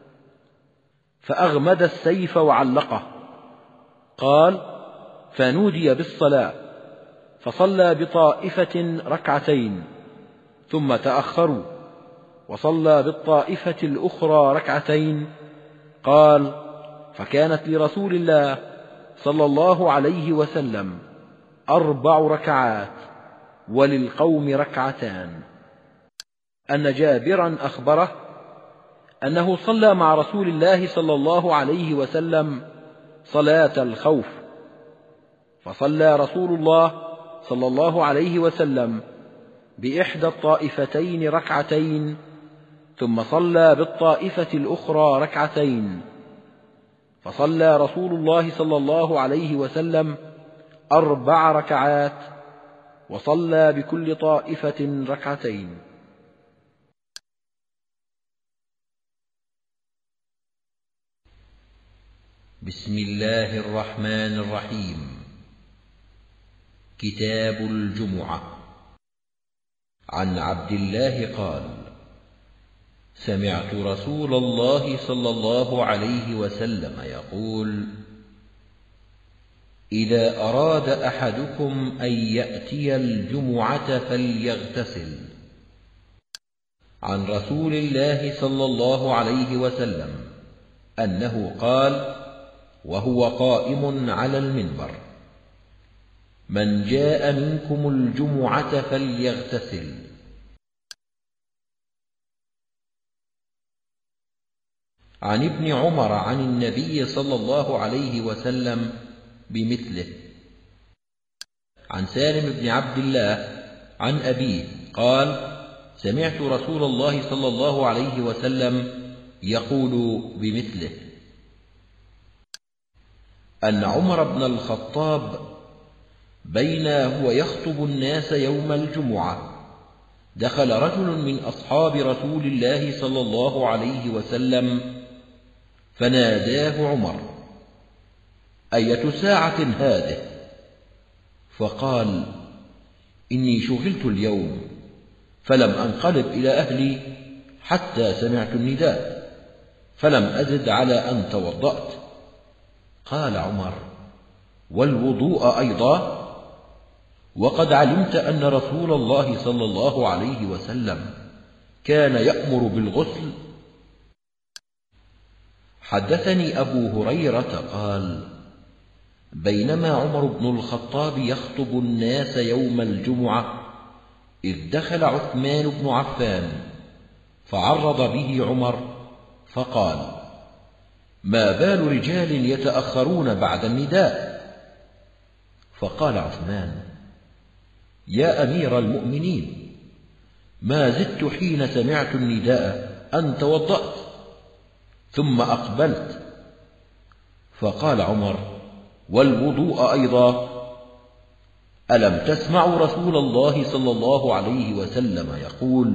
A: فأغمد السيف وعلقه. قال: فنودي بالصلاة، فصلى بطائفة ركعتين، ثم تأخروا وصلى بالطائفة الأخرى ركعتين. قال: فكانت لرسول الله صلى الله عليه وسلم 4 ركعات وللقوم ركعتان. أن جابرا أخبره أنه صلى مع رسول الله صلى الله عليه وسلم صلاة الخوف، فصلى رسول الله صلى الله عليه وسلم بإحدى الطائفتين ركعتين، ثم صلى بالطائفة الأخرى ركعتين، فصلى رسول الله صلى الله عليه وسلم 4 ركعات، وصلى بكل طائفة ركعتين.
B: بسم الله الرحمن الرحيم. كتاب الجمعة. عن عبد الله قال: سمعت رسول الله صلى الله عليه وسلم يقول: إذا أراد أحدكم أن يأتي الجمعة فليغتسل. عن رسول الله صلى الله عليه وسلم أنه قال وهو قائم على المنبر: من جاء منكم الجمعة فليغتسل. عن ابن عمر عن النبي صلى الله عليه وسلم بمثله. عن سالم بن عبد الله عن أبيه قال: سمعت رسول الله صلى الله عليه وسلم يقول بمثله. أن عمر بن الخطاب بينا هو يخطب الناس يوم الجمعة دخل رجل من أصحاب رسول الله صلى الله عليه وسلم فناداه عمر: أية ساعة هذه؟ فقال: إني شغلت اليوم فلم أنقلب إلى أهلي حتى سمعت النداء، فلم أزد على أن توضأت. قال عمر: والوضوء أيضا؟ وقد علمت أن رسول الله صلى الله عليه وسلم كان يأمر بالغسل. حدثني أبو هريرة قال: بينما عمر بن الخطاب يخطب الناس يوم الجمعة إذ دخل عثمان بن عفان فعرض به عمر فقال: ما بال رجال يتأخرون بعد النداء؟ فقال عثمان: يا أمير المؤمنين، ما زدت حين سمعت النداء أن توضأت ثم أقبلت. فقال عمر: والوضوء أيضا؟ ألم تسمعوا رسول الله صلى الله عليه وسلم يقول: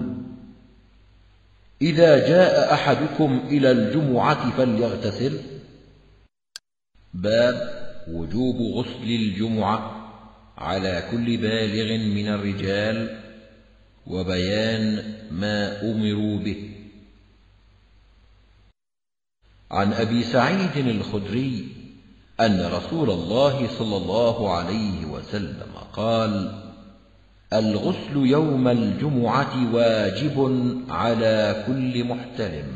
B: إذا جاء أحدكم إلى الجمعة فليغتسل؟ باب وجوب غسل الجمعة على كل بالغ من الرجال وبيان ما أمروا به. عن أبي سعيد الخدري أن رسول الله صلى الله عليه وسلم قال: الغسل يوم الجمعة واجب على كل محتلم.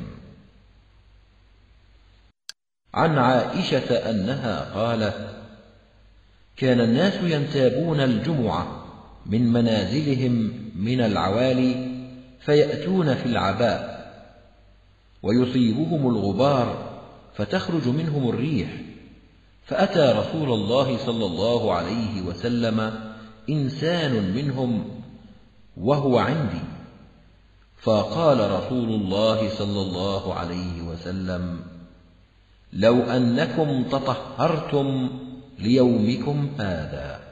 B: عن عائشة أنها قالت: كان الناس ينتابون الجمعة من منازلهم من العوالي فيأتون في العباء ويصيبهم الغبار فتخرج منهم الريح، فأتى رسول الله صلى الله عليه وسلم إنسان منهم وهو عندي، فقال رسول الله صلى الله عليه وسلم: لو أنكم تطهرتم ليومكم هذا.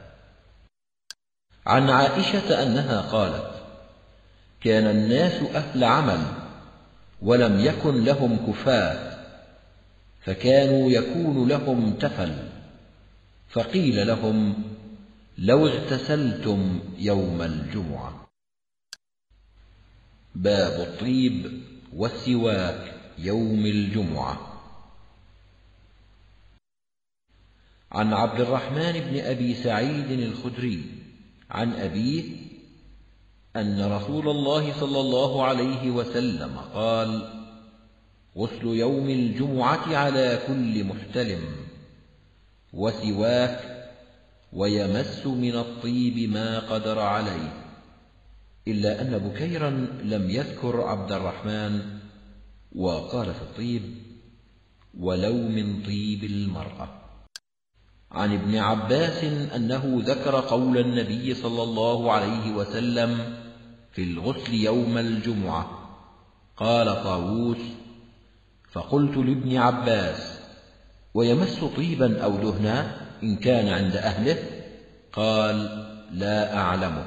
B: عن عائشة أنها قالت: كان الناس أهل عمل ولم يكن لهم كفاة، فكانوا يكون لهم تفل، فقيل لهم: لو اغتسلتم يوم الجمعة. باب الطيب والسواك يوم الجمعة. عن عبد الرحمن بن أبي سعيد الخدري عن أبيه أن رسول الله صلى الله عليه وسلم قال: غسل يوم الجمعة على كل محتلم، وسواك، ويمس من الطيب ما قدر عليه، إلا أن بكيرا لم يذكر عبد الرحمن، وقال في الطيب: ولو من طيب المرأة. عن ابن عباس أنه ذكر قول النبي صلى الله عليه وسلم في الغسل يوم الجمعة. قال طاووس: فقلت لابن عباس: ويمس طيبا أو دهنا إن كان عند أهله؟ قال: لا أعلمه.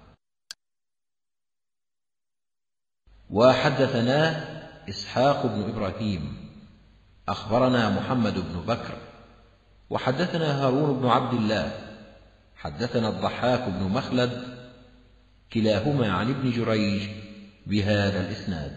B: وحدثنا إسحاق بن إبراهيم أخبرنا محمد بن بكر وحدثنا هارون بن عبد الله حدثنا الضحاك بن مخلد كلاهما عن ابن جريج بهذا الإسناد.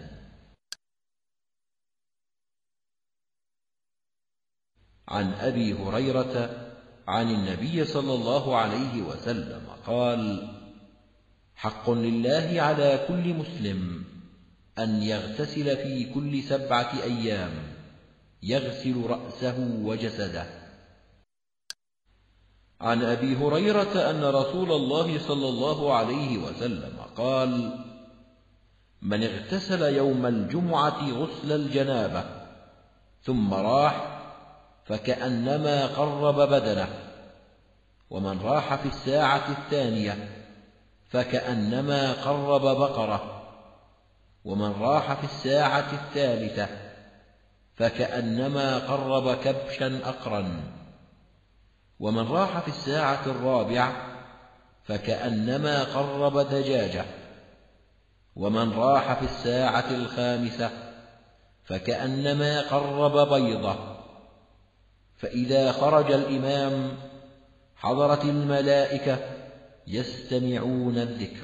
B: عن أبي هريرة عن النبي صلى الله عليه وسلم قال: حق لله على كل مسلم أن يغتسل في كل 7 أيام، يغسل رأسه وجسده. عن أبي هريرة أن رسول الله صلى الله عليه وسلم قال: من اغتسل يوم الجمعة غسل الجنابة ثم راح فكأنما قرب بدنه، ومن راح في الساعة 2 فكأنما قرب بقرة، ومن راح في الساعة 3 فكأنما قرب كبشا أقرا، ومن راح في الساعة 4 فكأنما قرب دجاجة، ومن راح في الساعة 5 فكأنما قرب بيضة. فإذا خرج الإمام حضرت الملائكة يستمعون الذكر.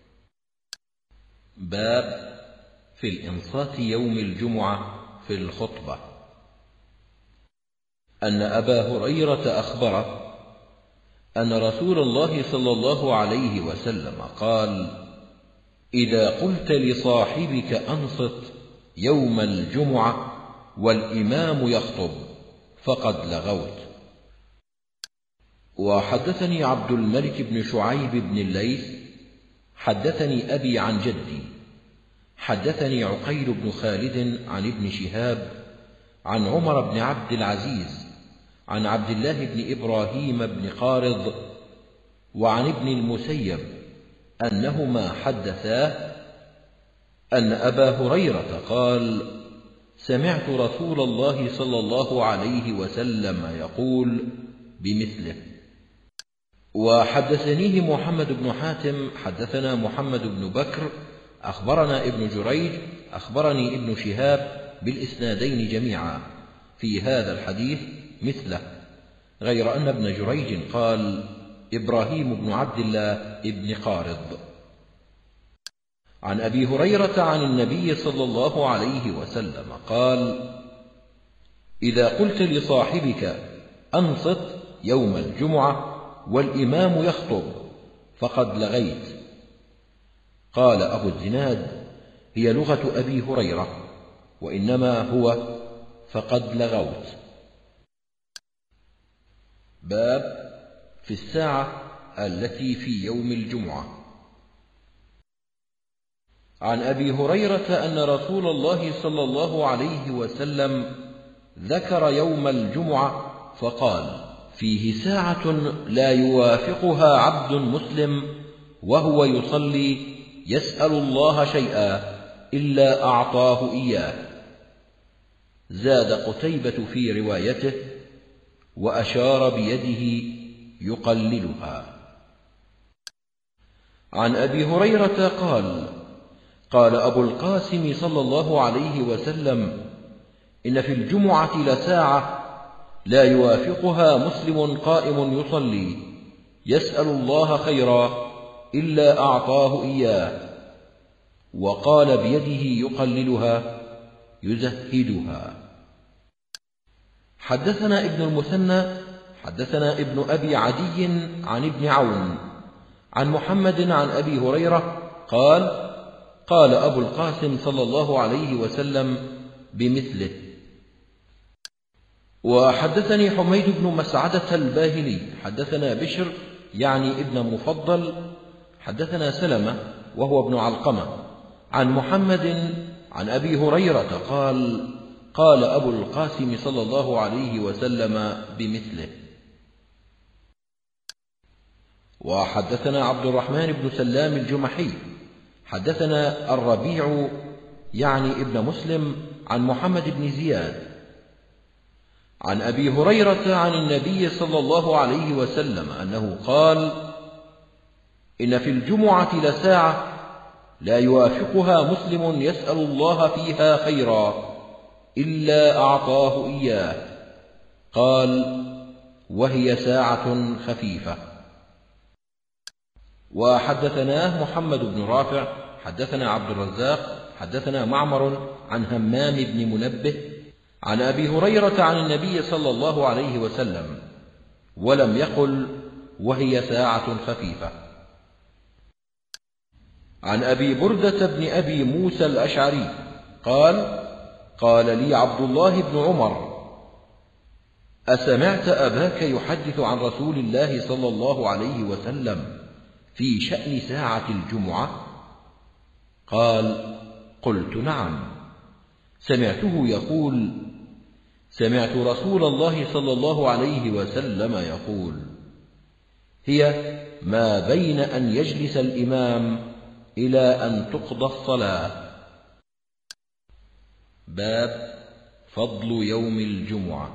B: باب في الإنصات يوم الجمعة في الخطبة. أن أبا هريرة أخبره أن رسول الله صلى الله عليه وسلم قال: إذا قلت لصاحبك أنصت يوم الجمعة والإمام يخطب فقد لغوت. وحدثني عبد الملك بن شعيب بن الليث حدثني أبي عن جدي حدثني عقيل بن خالد عن ابن شهاب عن عمر بن عبد العزيز عن عبد الله بن إبراهيم بن قارض وعن ابن المسيب أنهما حدثاه أن أبا هريرة قال: سمعت رسول الله صلى الله عليه وسلم يقول بمثله. وحدثنيه محمد بن حاتم حدثنا محمد بن بكر أخبرنا ابن جريج أخبرني ابن شهاب بالإسنادين جميعا في هذا الحديث مثله، غير أن ابن جريج قال: إبراهيم بن عبد الله ابن قارض. عن أبي هريرة عن النبي صلى الله عليه وسلم قال: إذا قلت لصاحبك أنصت يوم الجمعة والإمام يخطب فقد لغيت. قال أبو الزناد: هي لغة أبي هريرة، وإنما هو فقد لغوت. باب في الساعة التي في يوم الجمعة. عن أبي هريرة أن رسول الله صلى الله عليه وسلم ذكر يوم الجمعة فقال: فيه ساعة لا يوافقها عبد مسلم وهو يصلي يسأل الله شيئا إلا أعطاه إياه. زاد قتيبة في روايته: وأشار بيده يقللها. عن أبي هريرة قال: قال أبو القاسم صلى الله عليه وسلم: إن في الجمعة لساعة لا يوافقها مسلم قائم يصلي يسأل الله خيرا إلا أعطاه إياه. وقال بيده يقللها يزهدها. حدثنا ابن المثنى حدثنا ابن أبي عدي عن ابن عون عن محمد عن أبي هريرة قال: قال أبو القاسم صلى الله عليه وسلم بمثله. وحدثني حميد بن مسعدة الباهلي حدثنا بشر يعني ابن مفضل حدثنا سلمة وهو ابن علقمة عن محمد عن أبي هريرة قال: قال أبو القاسم صلى الله عليه وسلم بمثله. وحدثنا عبد الرحمن بن سلام الجمحي حدثنا الربيع يعني ابن مسلم عن محمد بن زياد عن أبي هريرة عن النبي صلى الله عليه وسلم أنه قال: إن في الجمعة لساعة لا يوافقها مسلم يسأل الله فيها خيرا إلا أعطاه إياه. قال: وهي ساعة خفيفة. وحدثناه محمد بن رافع حدثنا عبد الرزاق حدثنا معمر عن همام بن منبه عن أبي هريرة عن النبي صلى الله عليه وسلم ولم يقل وهي ساعة خفيفة. عن أبي بردة بن أبي موسى الأشعري قال: قال لي عبد الله بن عمر: أسمعت أباك يحدث عن رسول الله صلى الله عليه وسلم في شأن ساعة الجمعة؟ قال: قلت نعم، سمعته يقول: سمعت رسول الله صلى الله عليه وسلم يقول: هي ما بين أن يجلس الإمام إلى أن تقضى الصلاة. باب فضل يوم الجمعة.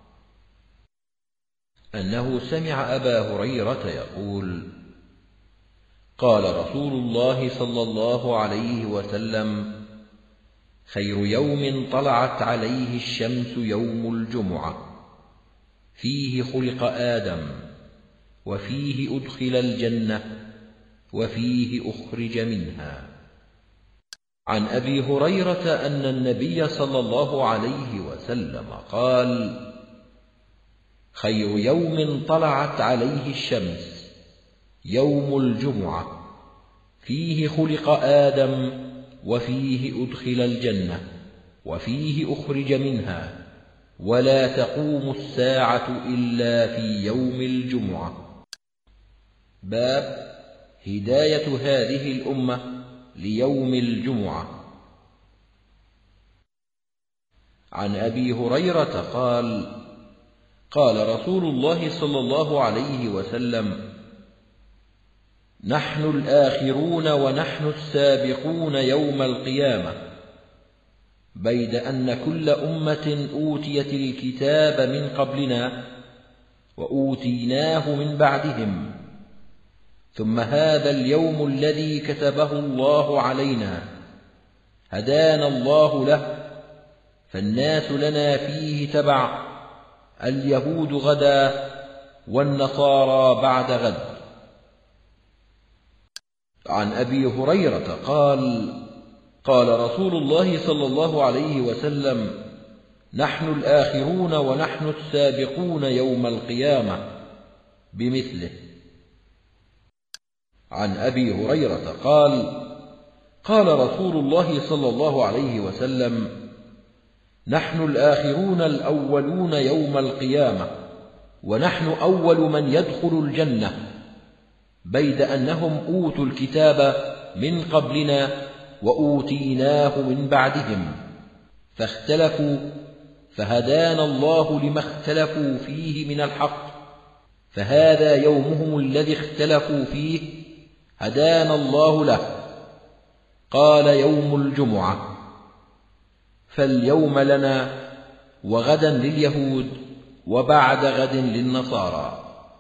B: أنه سمع أبا هريرة يقول: قال رسول الله صلى الله عليه وسلم: خير يوم طلعت عليه الشمس يوم الجمعة، فيه خلق آدم، وفيه أدخل الجنة، وفيه أخرج منها. عن أبي هريرة أن النبي صلى الله عليه وسلم قال: خير يوم طلعت عليه الشمس يوم الجمعة، فيه خلق آدم، وفيه أدخل الجنة، وفيه أخرج منها، ولا تقوم الساعة إلا في يوم الجمعة. باب هداية هذه الأمة ليوم الجمعة. عن أبي هريرة قال: قال رسول الله صلى الله عليه وسلم: نحن الآخرون ونحن السابقون يوم القيامة، بيد أن كل أمة أوتيت الكتاب من قبلنا وأوتيناه من بعدهم، ثم هذا اليوم الذي كتبه الله علينا هدانا الله له، فالناس لنا فيه تبع، اليهود غدا والنصارى بعد غد. عن أبي هريرة قال: قال رسول الله صلى الله عليه وسلم: نحن الآخرون ونحن السابقون يوم القيامة بمثله. عن أبي هريرة قال: قال رسول الله صلى الله عليه وسلم: نحن الآخرون الأولون يوم القيامة، ونحن أول من يدخل الجنة، بيد أنهم أوتوا الكتاب من قبلنا وأوتيناه من بعدهم، فاختلفوا فهدانا الله لما اختلفوا فيه من الحق، فهذا يومهم الذي اختلفوا فيه هدانا الله له. قال: يوم الجمعة. فاليوم لنا، وغدا لليهود، وبعد غد للنصارى.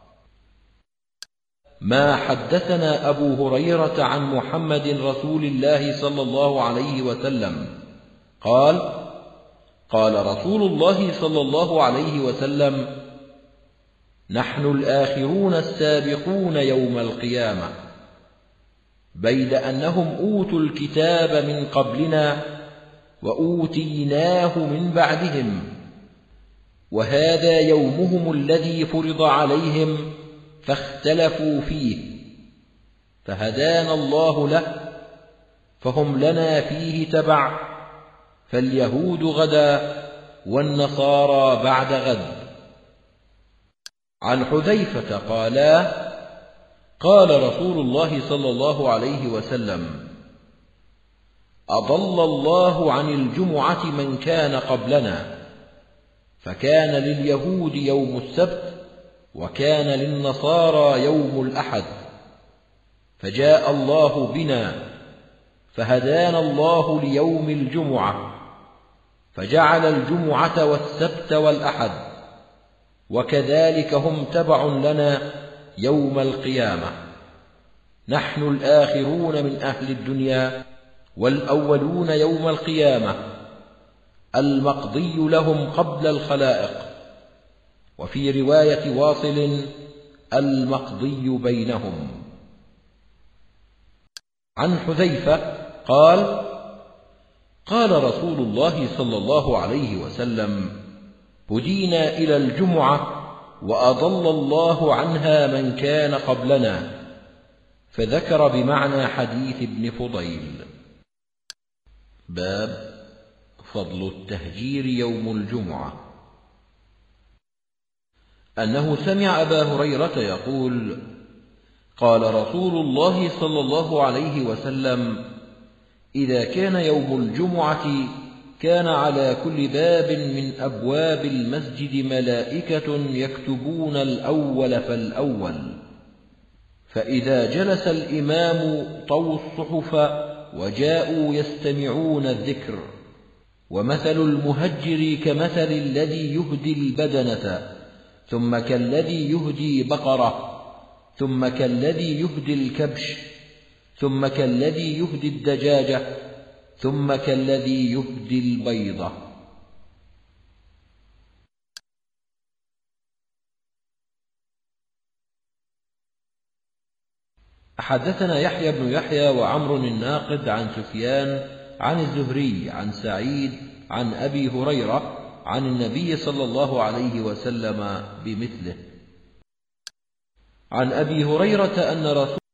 B: ما حدثنا أبو هريرة عن محمد رسول الله صلى الله عليه وسلم قال: قال رسول الله صلى الله عليه وسلم: نحن الآخرون السابقون يوم القيامة، بيد أنهم أوتوا الكتاب من قبلنا وأوتيناه من بعدهم، وهذا يومهم الذي فرض عليهم فاختلفوا فيه، فهدانا الله له، فهم لنا فيه تبع، فاليهود غدا والنصارى بعد غد. عن حذيفة قالا: قال رسول الله صلى الله عليه وسلم: أضل الله عن الجمعة من كان قبلنا، فكان لليهود يوم السبت، وكان للنصارى يوم الأحد، فجاء الله بنا فهدانا الله ليوم الجمعة، فجعل الجمعة والسبت والأحد، وكذلك هم تبع لنا يوم القيامة. نحن الآخرون من أهل الدنيا والأولون يوم القيامة، المقضي لهم قبل الخلائق، وفي رواية واصل: المقضي بينهم. عن حذيفة قال: قال رسول الله صلى الله عليه وسلم: هدينا إلى الجمعة وأضل الله عنها من كان قبلنا، فذكر بمعنى حديث ابن فضيل. باب فضل التهجير يوم الجمعة. أنه سمع أبا هريرة يقول: قال رسول الله صلى الله عليه وسلم: إذا كان يوم الجمعة كان على كل باب من أبواب المسجد ملائكة يكتبون الأول فالأول، فإذا جلس الإمام طووا الصحف وجاءوا يستمعون الذكر. ومثل المهجر كمثل الذي يهدي البدنة، ثم كالذي يهدي بقرة، ثم كالذي يهدي الكبش، ثم كالذي يهدي الدجاجة، ثم كالذي يهدي البيضة. حدثنا يحيى بن يحيى وعمر الناقد عن سفيان عن الزهري عن سعيد عن أبي هريرة عن النبي صلى الله عليه وسلم بمثله. عن أبي هريرة أن رسول